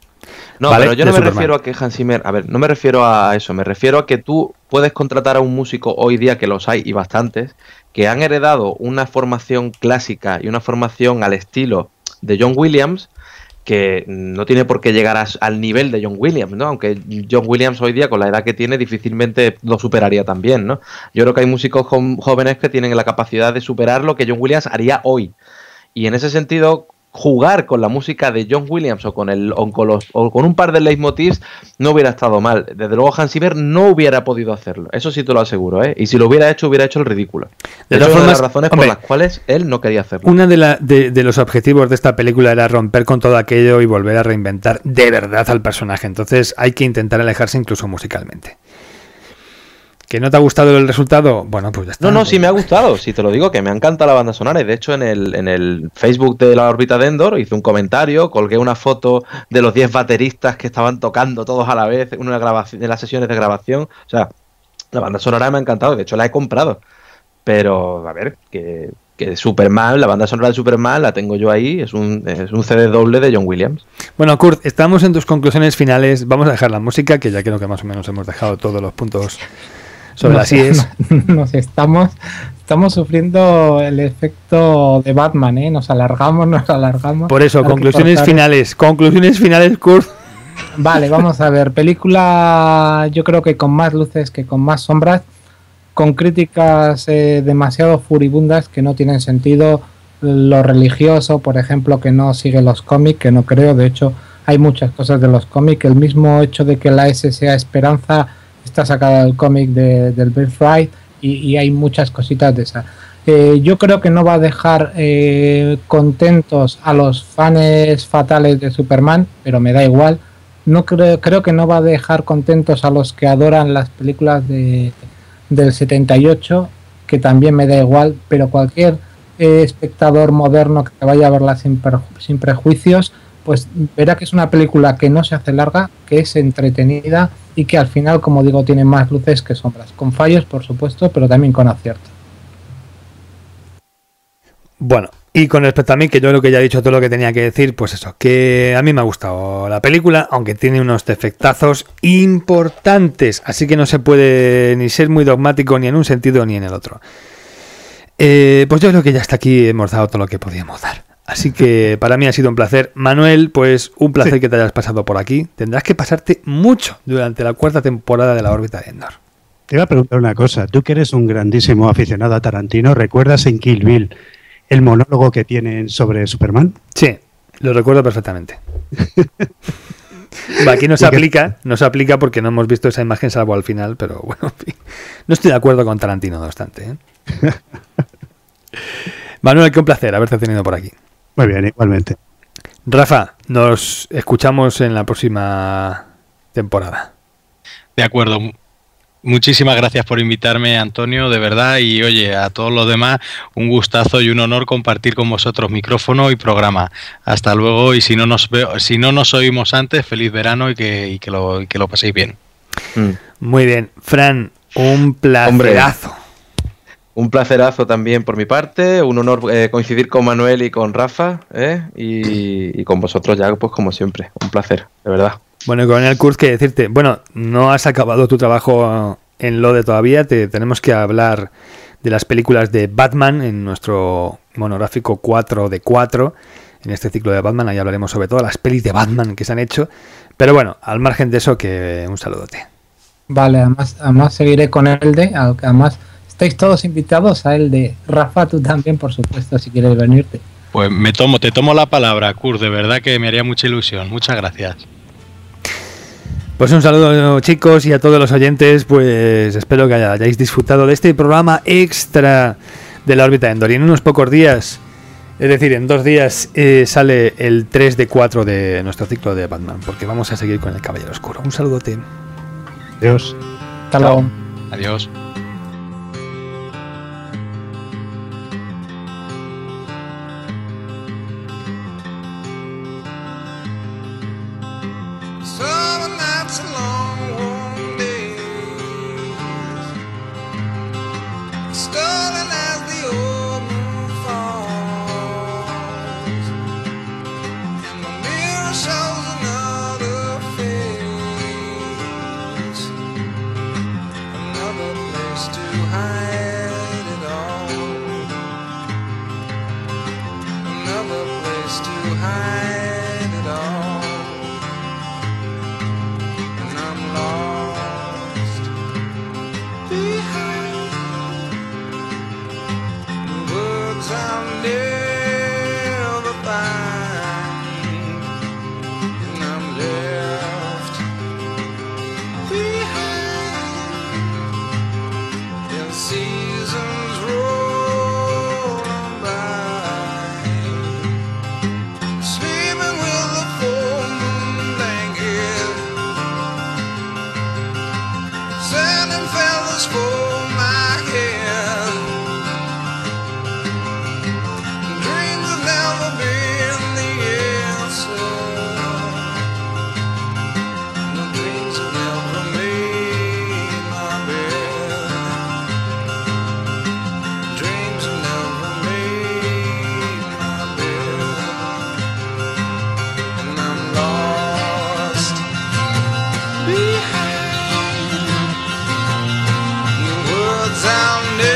No, ¿vale? Pero yo no me Superman. refiero a que Hans Zimmer, a ver, no me refiero a eso, me refiero a que tú puedes contratar a un músico hoy día, que los hay y bastantes, que han heredado una formación clásica y una formación al estilo de John Williams, que no tiene por qué llegar a, al nivel de John Williams, ¿no? Aunque John Williams hoy día, con la edad que tiene, difícilmente lo superaría también, ¿no? Yo creo que hay músicos jóvenes que tienen la capacidad de superar lo que John Williams haría hoy. Y en ese sentido, jugar con la música de John Williams o con el o con, los, o con un par de leitmotivs no hubiera estado mal. Desde luego Hans Zimmer no hubiera podido hacerlo, eso sí te lo aseguro, ¿eh? Y si lo hubiera hecho, hubiera hecho el ridículo. De, de todas formas, una de las razones hombre, por las cuales él no quería hacerlo. Una de, la, de, de los objetivos de esta película era romper con todo aquello y volver a reinventar de verdad al personaje. Entonces hay que intentar alejarse incluso musicalmente. ¿Que no te ha gustado el resultado? Bueno, pues ya está. No, no, sí me ha gustado, sí te lo digo, que me encanta la banda sonora. Y de hecho en el, en el Facebook de la órbita de Endor hice un comentario, colgué una foto de los diez bateristas que estaban tocando todos a la vez en una grabación, en las sesiones de grabación. O sea, la banda sonora me ha encantado, de hecho la he comprado. Pero, a ver, que que Superman, la banda sonora de Superman la tengo yo ahí, es un, es un C D doble de John Williams. Bueno, Kurt, estamos en tus conclusiones finales, vamos a dejar la música, que ya creo que más o menos hemos dejado todos los puntos sobre las IES. Nos estamos, estamos sufriendo el efecto de Batman, ¿eh? Nos alargamos, nos alargamos. Por eso, conclusiones finales, conclusiones finales, Kurt. Vale, vamos a ver, película yo creo que con más luces que con más sombras, con críticas eh, demasiado furibundas que no tienen sentido, lo religioso, por ejemplo, que no sigue los cómics, que no creo, de hecho hay muchas cosas de los cómics, el mismo hecho de que la S sea Esperanza está sacada del cómic de, del Birthright y, y hay muchas cositas de esas. Eh, yo creo que no va a dejar eh, contentos a los fans fatales de Superman, pero me da igual. No creo, creo que no va a dejar contentos a los que adoran las películas de del setenta y ocho, que también me da igual, pero cualquier eh, espectador moderno que vaya a verla sin, sin prejuicios, pues verá que es una película que no se hace larga, que es entretenida y que al final, como digo, tiene más luces que sombras, con fallos por supuesto, pero también con aciertos. Bueno, y con respecto a mí, que yo creo que ya he dicho todo lo que tenía que decir, pues eso, que a mí me ha gustado la película, aunque tiene unos defectazos importantes, así que no se puede ni ser muy dogmático ni en un sentido ni en el otro. Eh, pues yo creo que ya hasta aquí hemos dado todo lo que podíamos dar. Así que para mí ha sido un placer. Manuel, pues un placer sí. que te hayas pasado por aquí. Tendrás que pasarte mucho durante la cuarta temporada de La órbita de Endor. Te iba a preguntar una cosa. Tú que eres un grandísimo aficionado a Tarantino, ¿recuerdas en Kill Bill el monólogo que tienen sobre Superman? Sí, lo recuerdo perfectamente. Aquí no se aplica, no se aplica porque no hemos visto esa imagen salvo al final, pero bueno, no estoy de acuerdo con Tarantino, no obstante, ¿eh? Manuel, qué un placer haberte tenido por aquí. Muy bien, igualmente. Rafa, nos escuchamos en la próxima temporada. De acuerdo. Muchísimas gracias por invitarme, Antonio, de verdad, y oye, a todos los demás, un gustazo y un honor compartir con vosotros micrófono y programa. Hasta luego, y si no nos veo, si no nos oímos antes, feliz verano y que, y que, lo, y que lo paséis bien. Mm. Muy bien. Fran, un placerazo. Hombre, un placerazo también por mi parte, un honor eh, coincidir con Manuel y con Rafa, ¿eh? y, y con vosotros ya, pues como siempre, un placer, de verdad. Bueno, y con el Kurt, que decirte, bueno, no has acabado tu trabajo en Lode todavía, te tenemos que hablar de las películas de Batman en nuestro monográfico cuatro de cuatro, en este ciclo de Batman, ahí hablaremos sobre todas las pelis de Batman que se han hecho, pero bueno, al margen de eso, que un saludote. Vale, además, además seguiré con el de, además estáis todos invitados a el de Rafa, tú también, por supuesto, si quieres venirte. Pues me tomo, te tomo la palabra, Kurt, de verdad que me haría mucha ilusión, muchas gracias. Pues un saludo, chicos, y a todos los oyentes, pues espero que hayáis disfrutado de este programa extra de La órbita de Endor. Y en unos pocos días, es decir, en dos días, eh, sale el tres de cuatro de nuestro ciclo de Batman, porque vamos a seguir con el Caballero Oscuro. Un saludote. Adiós. Hasta luego. Adiós. sounded